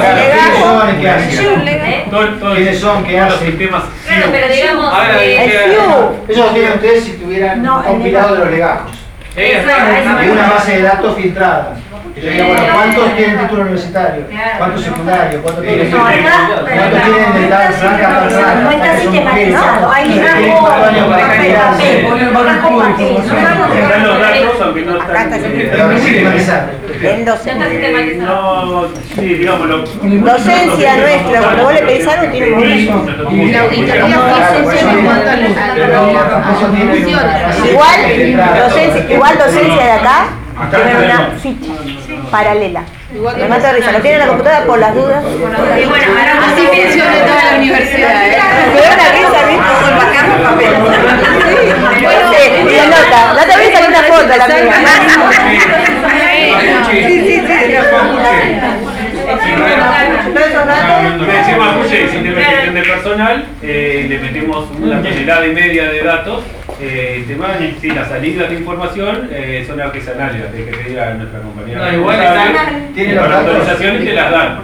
¿Quiénes son? ¿Qué hacen? Sistemas. Claro, pero digamos. Eso lo tienen ustedes si tuvieran un compilado de los legajos. Y una base de datos filtrada. Y yo digo, bueno, ¿cuántos tienen título universitario? ¿Cuántos secundarios? ¿Cuántos tienen de tal franca a tal franca? No está sistematizado, hay legajos, Están los datos, aunque no están sistematizado. En docencia. No, sí, digámoslo. Docencia nuestra, cuando vos le pedís algo, tiene un igual docencia de acá, tiene una ficha paralela. Me mata de risa, lo tiene en la computadora por las dudas. Y bueno, así funciona toda la universidad. Me da una risa, ¿viste? Bajamos papel. Sí, la nota. La otra vez salió una foto, la amiga. Le decimos a Puche, sistema de gestión de personal, le metemos una tonelada y media de datos. Las salidas de información son artesanales, las que pedir a nuestra compañera. Igual tienen las autorizaciones y te las dan.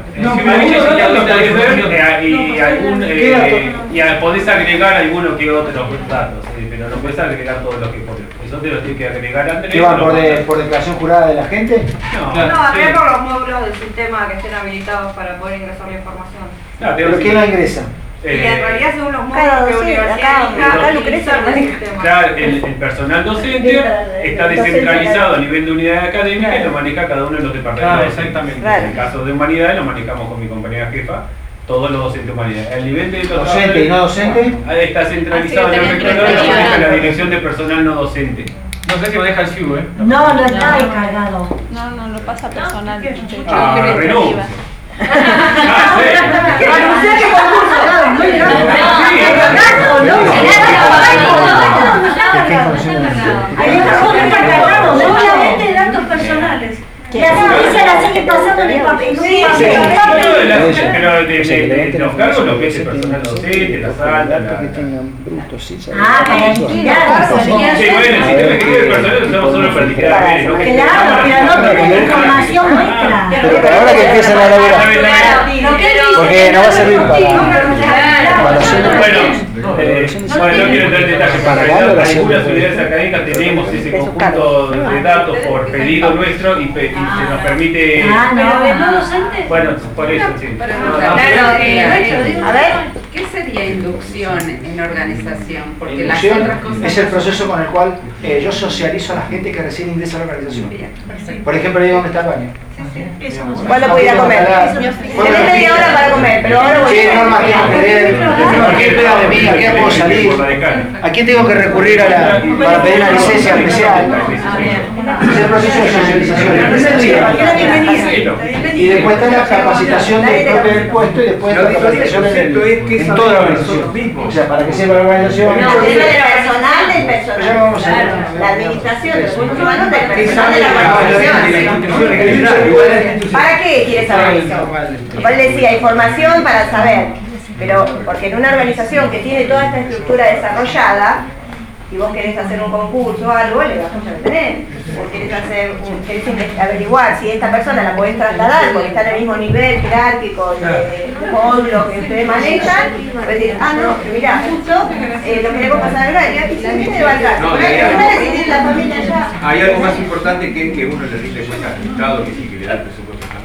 Y podés agregar alguno que otros datos, pero no puedes agregar todos los que pones. Eso te los tienes que agregar antes. ¿Qué va por declaración jurada de la gente? No, agregar por los módulos del sistema que estén habilitados para poder ingresar la información. ¿Pero quién la ingresa? Y en realidad según los módulos que universidad Claro, el personal docente está descentralizado a nivel de unidad académica y lo maneja cada uno de los departamentos. Exactamente. En el caso de humanidades lo manejamos con mi compañera jefa, todos los docentes de humanidades. El nivel de docente y no docente está centralizado en el rectorado y maneja la dirección de personal no docente. No sé si maneja el CIU, No, no está encargado. No, lo pasa personal. Renuncia. Anunciar que concurso, solamente datos personales. Y así la sigue pasando en el papel. Pero de los cargos lo que es el personal docente, la sala, para liquidar. Sí, bueno, si te que el personal usamos solo para liquidar. Claro, pero no tienen información nuestra. Pero para ahora que empiezan a laburar. Porque no va a servir Bueno, no quiero entrar en detalles, para algunas unidades académicas tenemos ese conjunto de datos por pedido nuestro y se nos permite... ¿no docente? Bueno, por eso, sí. A ver, ¿qué sería inducción en organización? Porque las otras cosas... Es el proceso con el cual yo socializo a la gente que recién ingresa a la organización. Por ejemplo, le digo dónde está el baño. ¿Cuándo puedo ir a comer? Tenés media hora para comer, pero ahora voy a... ¿Qué normas tengo que leer? ¿Qué espera de mí? ¿A qué puedo salir? ¿A quién tengo que recurrir para pedir una licencia especial? Es el proceso de socialización. Y después está la capacitación del propio puesto y después la capacitación en toda la organización. O sea, para que sepa la organización. No, es del personal del personal. La administración, los recursos humanos del personal de la organización. ¿Para qué quieres saber eso? Igual decía, información para saber. Pero porque en una organización que tiene toda esta estructura desarrollada, y vos querés hacer un concurso o algo, le vas a tener. Vos querés averiguar si esta persona la podés trasladar porque está en el mismo nivel jerárquico de módulo que ustedes manejan, pues decir, no, pero mirá, justo lo queremos pasar al área y si viene de Balcar, la familia ya. Hay algo más importante que uno le rinde cuenta al Estado, que sí, que le da el presupuesto también.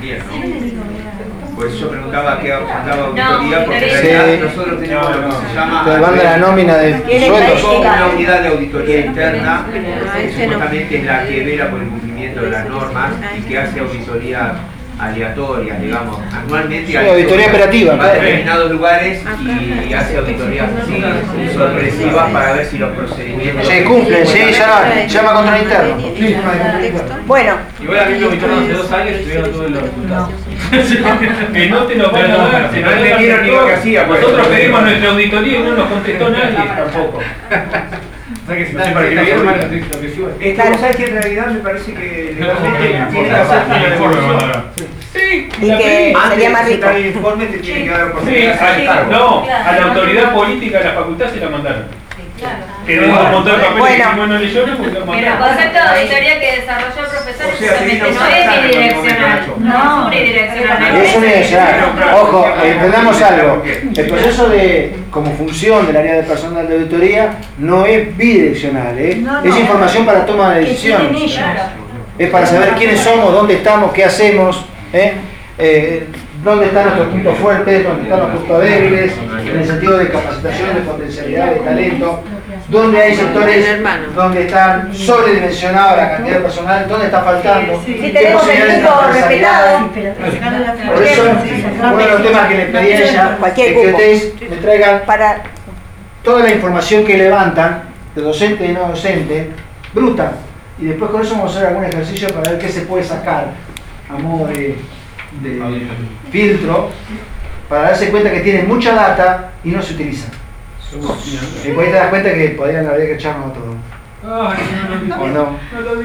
también, ¿no? Pues yo preguntaba qué apuntaba auditoría, porque en realidad nosotros tenemos lo que se llama... Te manda la nómina de sueldos. Una unidad de auditoría interna, que supuestamente es la que vela por el cumplimiento de las normas y que hace auditoría aleatoria, digamos, anualmente. Sí, auditoría operativa. Va a determinados lugares y hace auditorías así, sorpresivas para ver si los procedimientos... Se cumplen, sí, llama control interno. Sí. Bueno. Igual a mí me auditaron hace 2 años y tuvieron todos los resultados. Que no te lo van a dar, no entendieron ni lo que hacía. Nosotros pedimos nuestra auditoría y no nos contestó nadie tampoco. O sea que si para que vos sabés que en realidad me parece que legalmente tiene que hacer un informe. Sí, y que sería más rico. El informe te tiene que dar por no, a la autoridad política de la facultad se la mandaron. Tenemos un montón de papeles que no leyó, porque lo Pero el concepto de auditoría que desarrolló el profesor justamente no es bidireccional, no es unidireccional. Es unidireccional. Ojo, entendamos algo. El proceso de, como función del área de personal de auditoría, no es bidireccional, es información para toma de decisiones. Es para saber quiénes somos, dónde estamos, qué hacemos, dónde están nuestros puntos fuertes, dónde están los puntos débiles, en el sentido de capacitación, de potencialidad, de talento, dónde hay sectores donde están sobredimensionados la cantidad de personal, dónde está faltando, si tenemos el equipo respetado. Por eso, uno de los temas que le pedí a ella es que ustedes me traigan toda la información que levantan, de docente y no docente, bruta, y después con eso vamos a hacer algún ejercicio para ver qué se puede sacar a modo de filtro para darse cuenta que tienen mucha data y no se utiliza. Y después te das cuenta que podrían haber que echarnos a todo. ¿O no?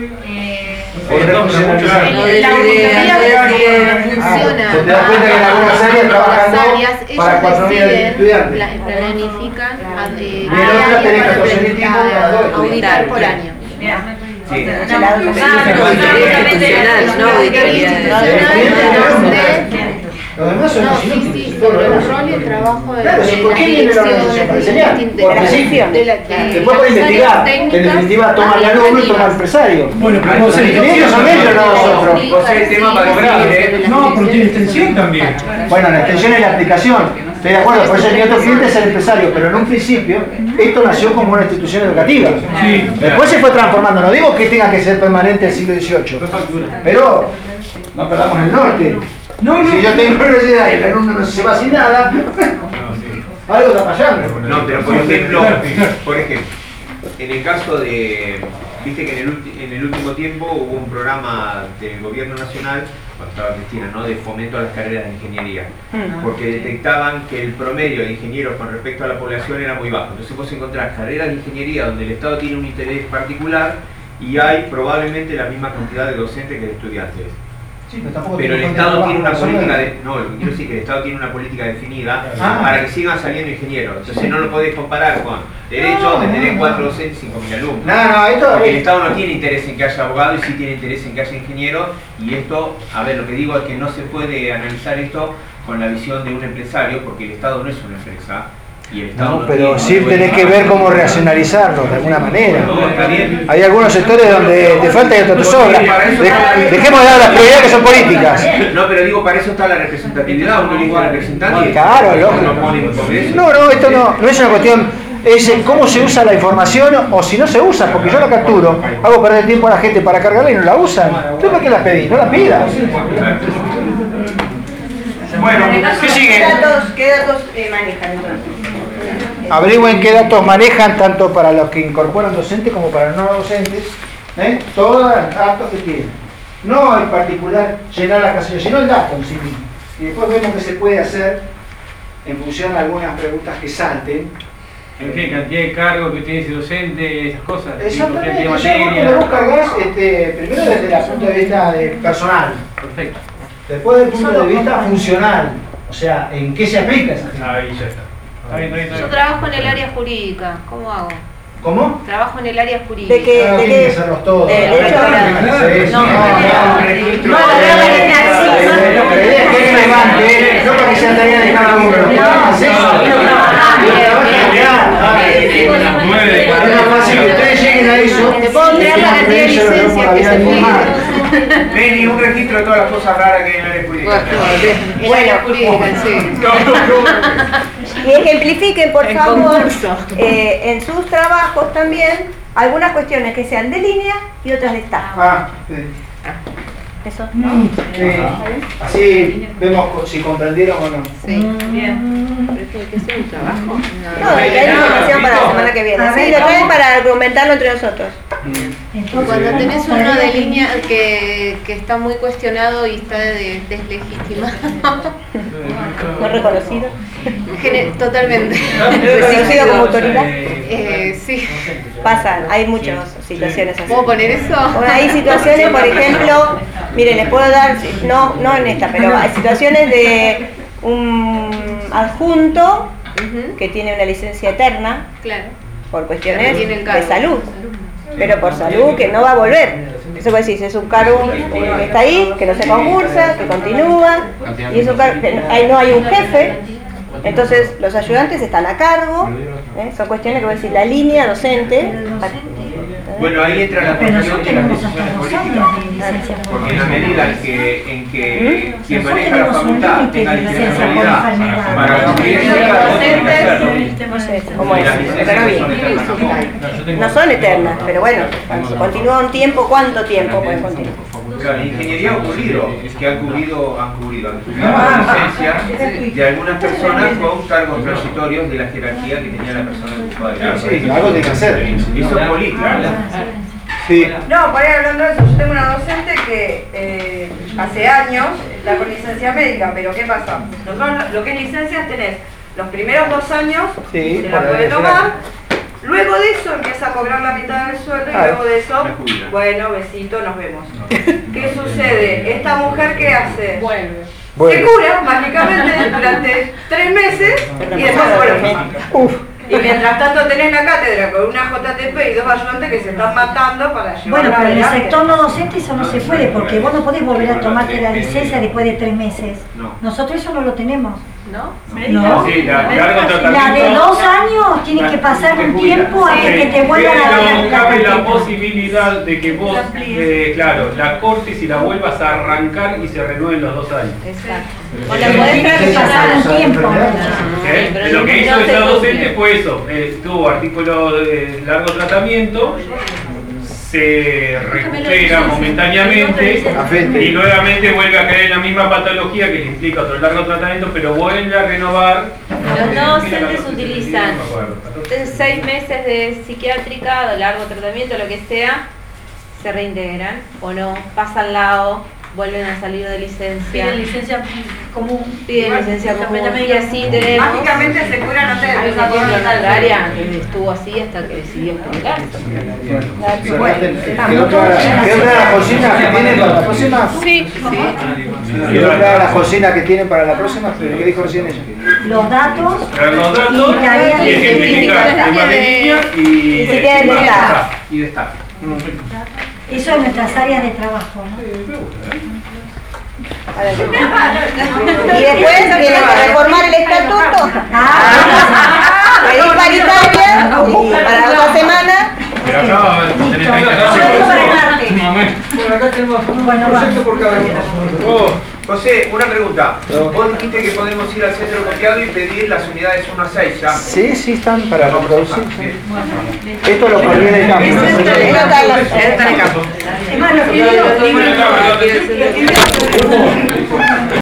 La auditoría funciona. Te das cuenta que en algunas áreas trabajando para 4.000 estudiantes. Planifican auditar por año. Sí. Los demás son los inútiles. El rol y el trabajo de Claro, ¿por qué viene la organización? Para enseñar. Porque sí. Después para investigar. Que en definitiva toma el alumno y toma el empresario. Bueno, pero los ingenieros son ellos, no nosotros. O sea, el tema para cobrar, no, pero tiene extensión también. Bueno, la extensión es la aplicación. Estoy de acuerdo, por eso mi otro cliente es el empresario, pero en un principio esto nació como una institución educativa. Sí. Después se fue transformando. No digo que tenga que ser permanente el siglo XVIII, pero no perdamos el norte. Si yo tengo universidad y el alumno no se va sin nada, algo está fallando. No, pero por ejemplo, en el caso de, viste que en el último tiempo hubo un programa del gobierno nacional, cuando estaba Cristina, ¿no?, de fomento a las carreras de ingeniería, porque detectaban que el promedio de ingenieros con respecto a la población era muy bajo. Entonces vos encontrás carreras de ingeniería donde el Estado tiene un interés particular y hay probablemente la misma cantidad de docentes que de estudiantes. Sí, pero el Estado tiene una política quiero decir que el Estado tiene una política definida para que sigan saliendo ingenieros. Entonces no lo podés comparar con derecho, donde tenés 4 docentes y 5.000 alumnos. Porque el Estado no tiene interés en que haya abogados y sí tiene interés en que haya ingenieros. Y esto, a ver, lo que digo es que no se puede analizar esto con la visión de un empresario, porque el Estado no es una empresa. Y el Estado pero sí tenés que ver cómo racionalizarlo de alguna manera. Hay algunos sectores donde te falta y otros te sobra. Dejemos de dar las prioridades que son políticas. No, pero digo, para eso está la representatividad, uno elige representante. Claro, no, esto no es una cuestión, es cómo se usa la información o si no se usa, porque yo la capturo, hago perder tiempo a la gente para cargarla y no la usan. ¿Tú por qué la pedís? No la pidas. Bueno, ¿qué sigue? ¿Qué datos manejan entonces? Averigüen qué datos manejan tanto para los que incorporan docentes como para los no docentes, todos los datos que tienen. No en particular llenar las casillas, sino el dato en sí mismo. Y después vemos qué se puede hacer en función de algunas preguntas que salten. ¿En qué cantidad de cargo que tiene ese docente, esas cosas? Exactamente, yo vos cargas primero desde el punto de vista personal. Perfecto. Después desde el punto de vista funcional, o sea, ¿en qué se aplica esa gente? Ahí ya está. Yo trabajo en el área jurídica, ¿cómo hago? ¿Cómo? Trabajo en el área jurídica. ¿De qué? Tienen que hacerlos todos. No, la idea es que levante, no para que sea tarea de cada uno. Es más fácil que ustedes lleguen a eso. Te puedo crear la cantidad de licencias que se piden. Ven, un registro de todas las cosas raras que hay en la ley jurídica. Y ejemplifiquen, por favor, en sus trabajos también, algunas cuestiones que sean de línea y otras de estado. Eso. Así vemos si comprendieron o no. Sí. Bien. ¿Pero qué es un trabajo? No, hay información para la semana que viene. Sí, lo traen para argumentarlo entre nosotros. Cuando tenés uno de línea que está muy cuestionado y está deslegitimado. ¿No reconocido? Totalmente. ¿Reconocido como autoridad? Sí. Pasan, hay muchas situaciones así. ¿Puedo poner eso? Bueno, hay situaciones, por ejemplo, miren, les puedo dar, no en esta, pero hay situaciones de un adjunto que tiene una licencia eterna por cuestiones de salud, pero por salud que no va a volver. Eso puede decir, es un cargo que está ahí, que no se concursa, que continúa, y es un cargo, ahí no hay un jefe. Entonces los ayudantes están a cargo, son cuestiones que voy a decir la línea docente. Bueno, ahí entra la cuestión de las decisiones políticas, porque en la medida en que quien maneja la facultad tenga discrecionalidad para cumplir no son eternas, pero bueno, continúa un tiempo, ¿cuánto tiempo pueden continuar? Claro, en ingeniería ha ocurrido, es que han cubrido la licencia de algunas personas con cargos transitorios de la jerarquía que tenía la persona ocupada. Sí, algo tiene que hacer. Eso es político. Sí. No, por ahí hablando de eso, yo tengo una docente que hace años está con licencia médica, pero ¿qué pasa? Nosotros lo que es licencias tenés los primeros 2 años, se la puede tomar, luego de eso empieza a cobrar la mitad del sueldo y luego de eso, bueno, besito, nos vemos. ¿Qué sucede? Esta mujer, ¿qué hace? Se cura mágicamente durante 3 meses y después vuelve. Y mientras tanto tenés la cátedra con una JTP y 2 ayudantes que se están matando para llevar. Bueno, pero en el sector no docente eso no se puede, porque vos no podés volver a tomarte la licencia después de 3 meses. Nosotros eso no lo tenemos. ¿No? No. Sí, La de 2 años tiene que pasar un tiempo hasta que te vuelvan a dar pero cabe la posibilidad de que vos, claro, la cortes y la vuelvas a arrancar y se renueven los 2 años. Exacto. Tiene que pasar un tiempo. Lo que hizo esa docente fue eso, tuvo artículo de largo tratamiento, se recupera momentáneamente y nuevamente vuelve a caer en la misma patología que le implica otro largo tratamiento, pero vuelve a renovar. Los no docentes utilizan 6 meses de psiquiátrica, de largo tratamiento, lo que sea, se reintegran o no, pasan al lado, vuelven a salir de licencia. Piden licencia común. Piden licencia común y así tenemos. Mágicamente se curan antes de Hay un ejemplo en Algaria que estuvo así hasta que decidió jubilarse. ¿Quedó clara la cocina que tienen para la próxima? Sí. ¿Quedó clara la cocina que tienen para la próxima? ¿Qué dijo recién ella? Los datos y ejemplificar el tema de línea y de staff. Eso en nuestras áreas de trabajo, ¿no? Y después tienen que reformar el estatuto. Pedir paritaria y para la otra semana. Pero acá tenés 30 Bueno, acá tenemos un proyecto por cada uno. José, una pregunta. Vos dijiste que podemos ir al centro copiado y pedir las unidades 1 a 6 ya. Sí, están para reproducir. Esto lo coordina el campo. Está en el campo. Es más, los libros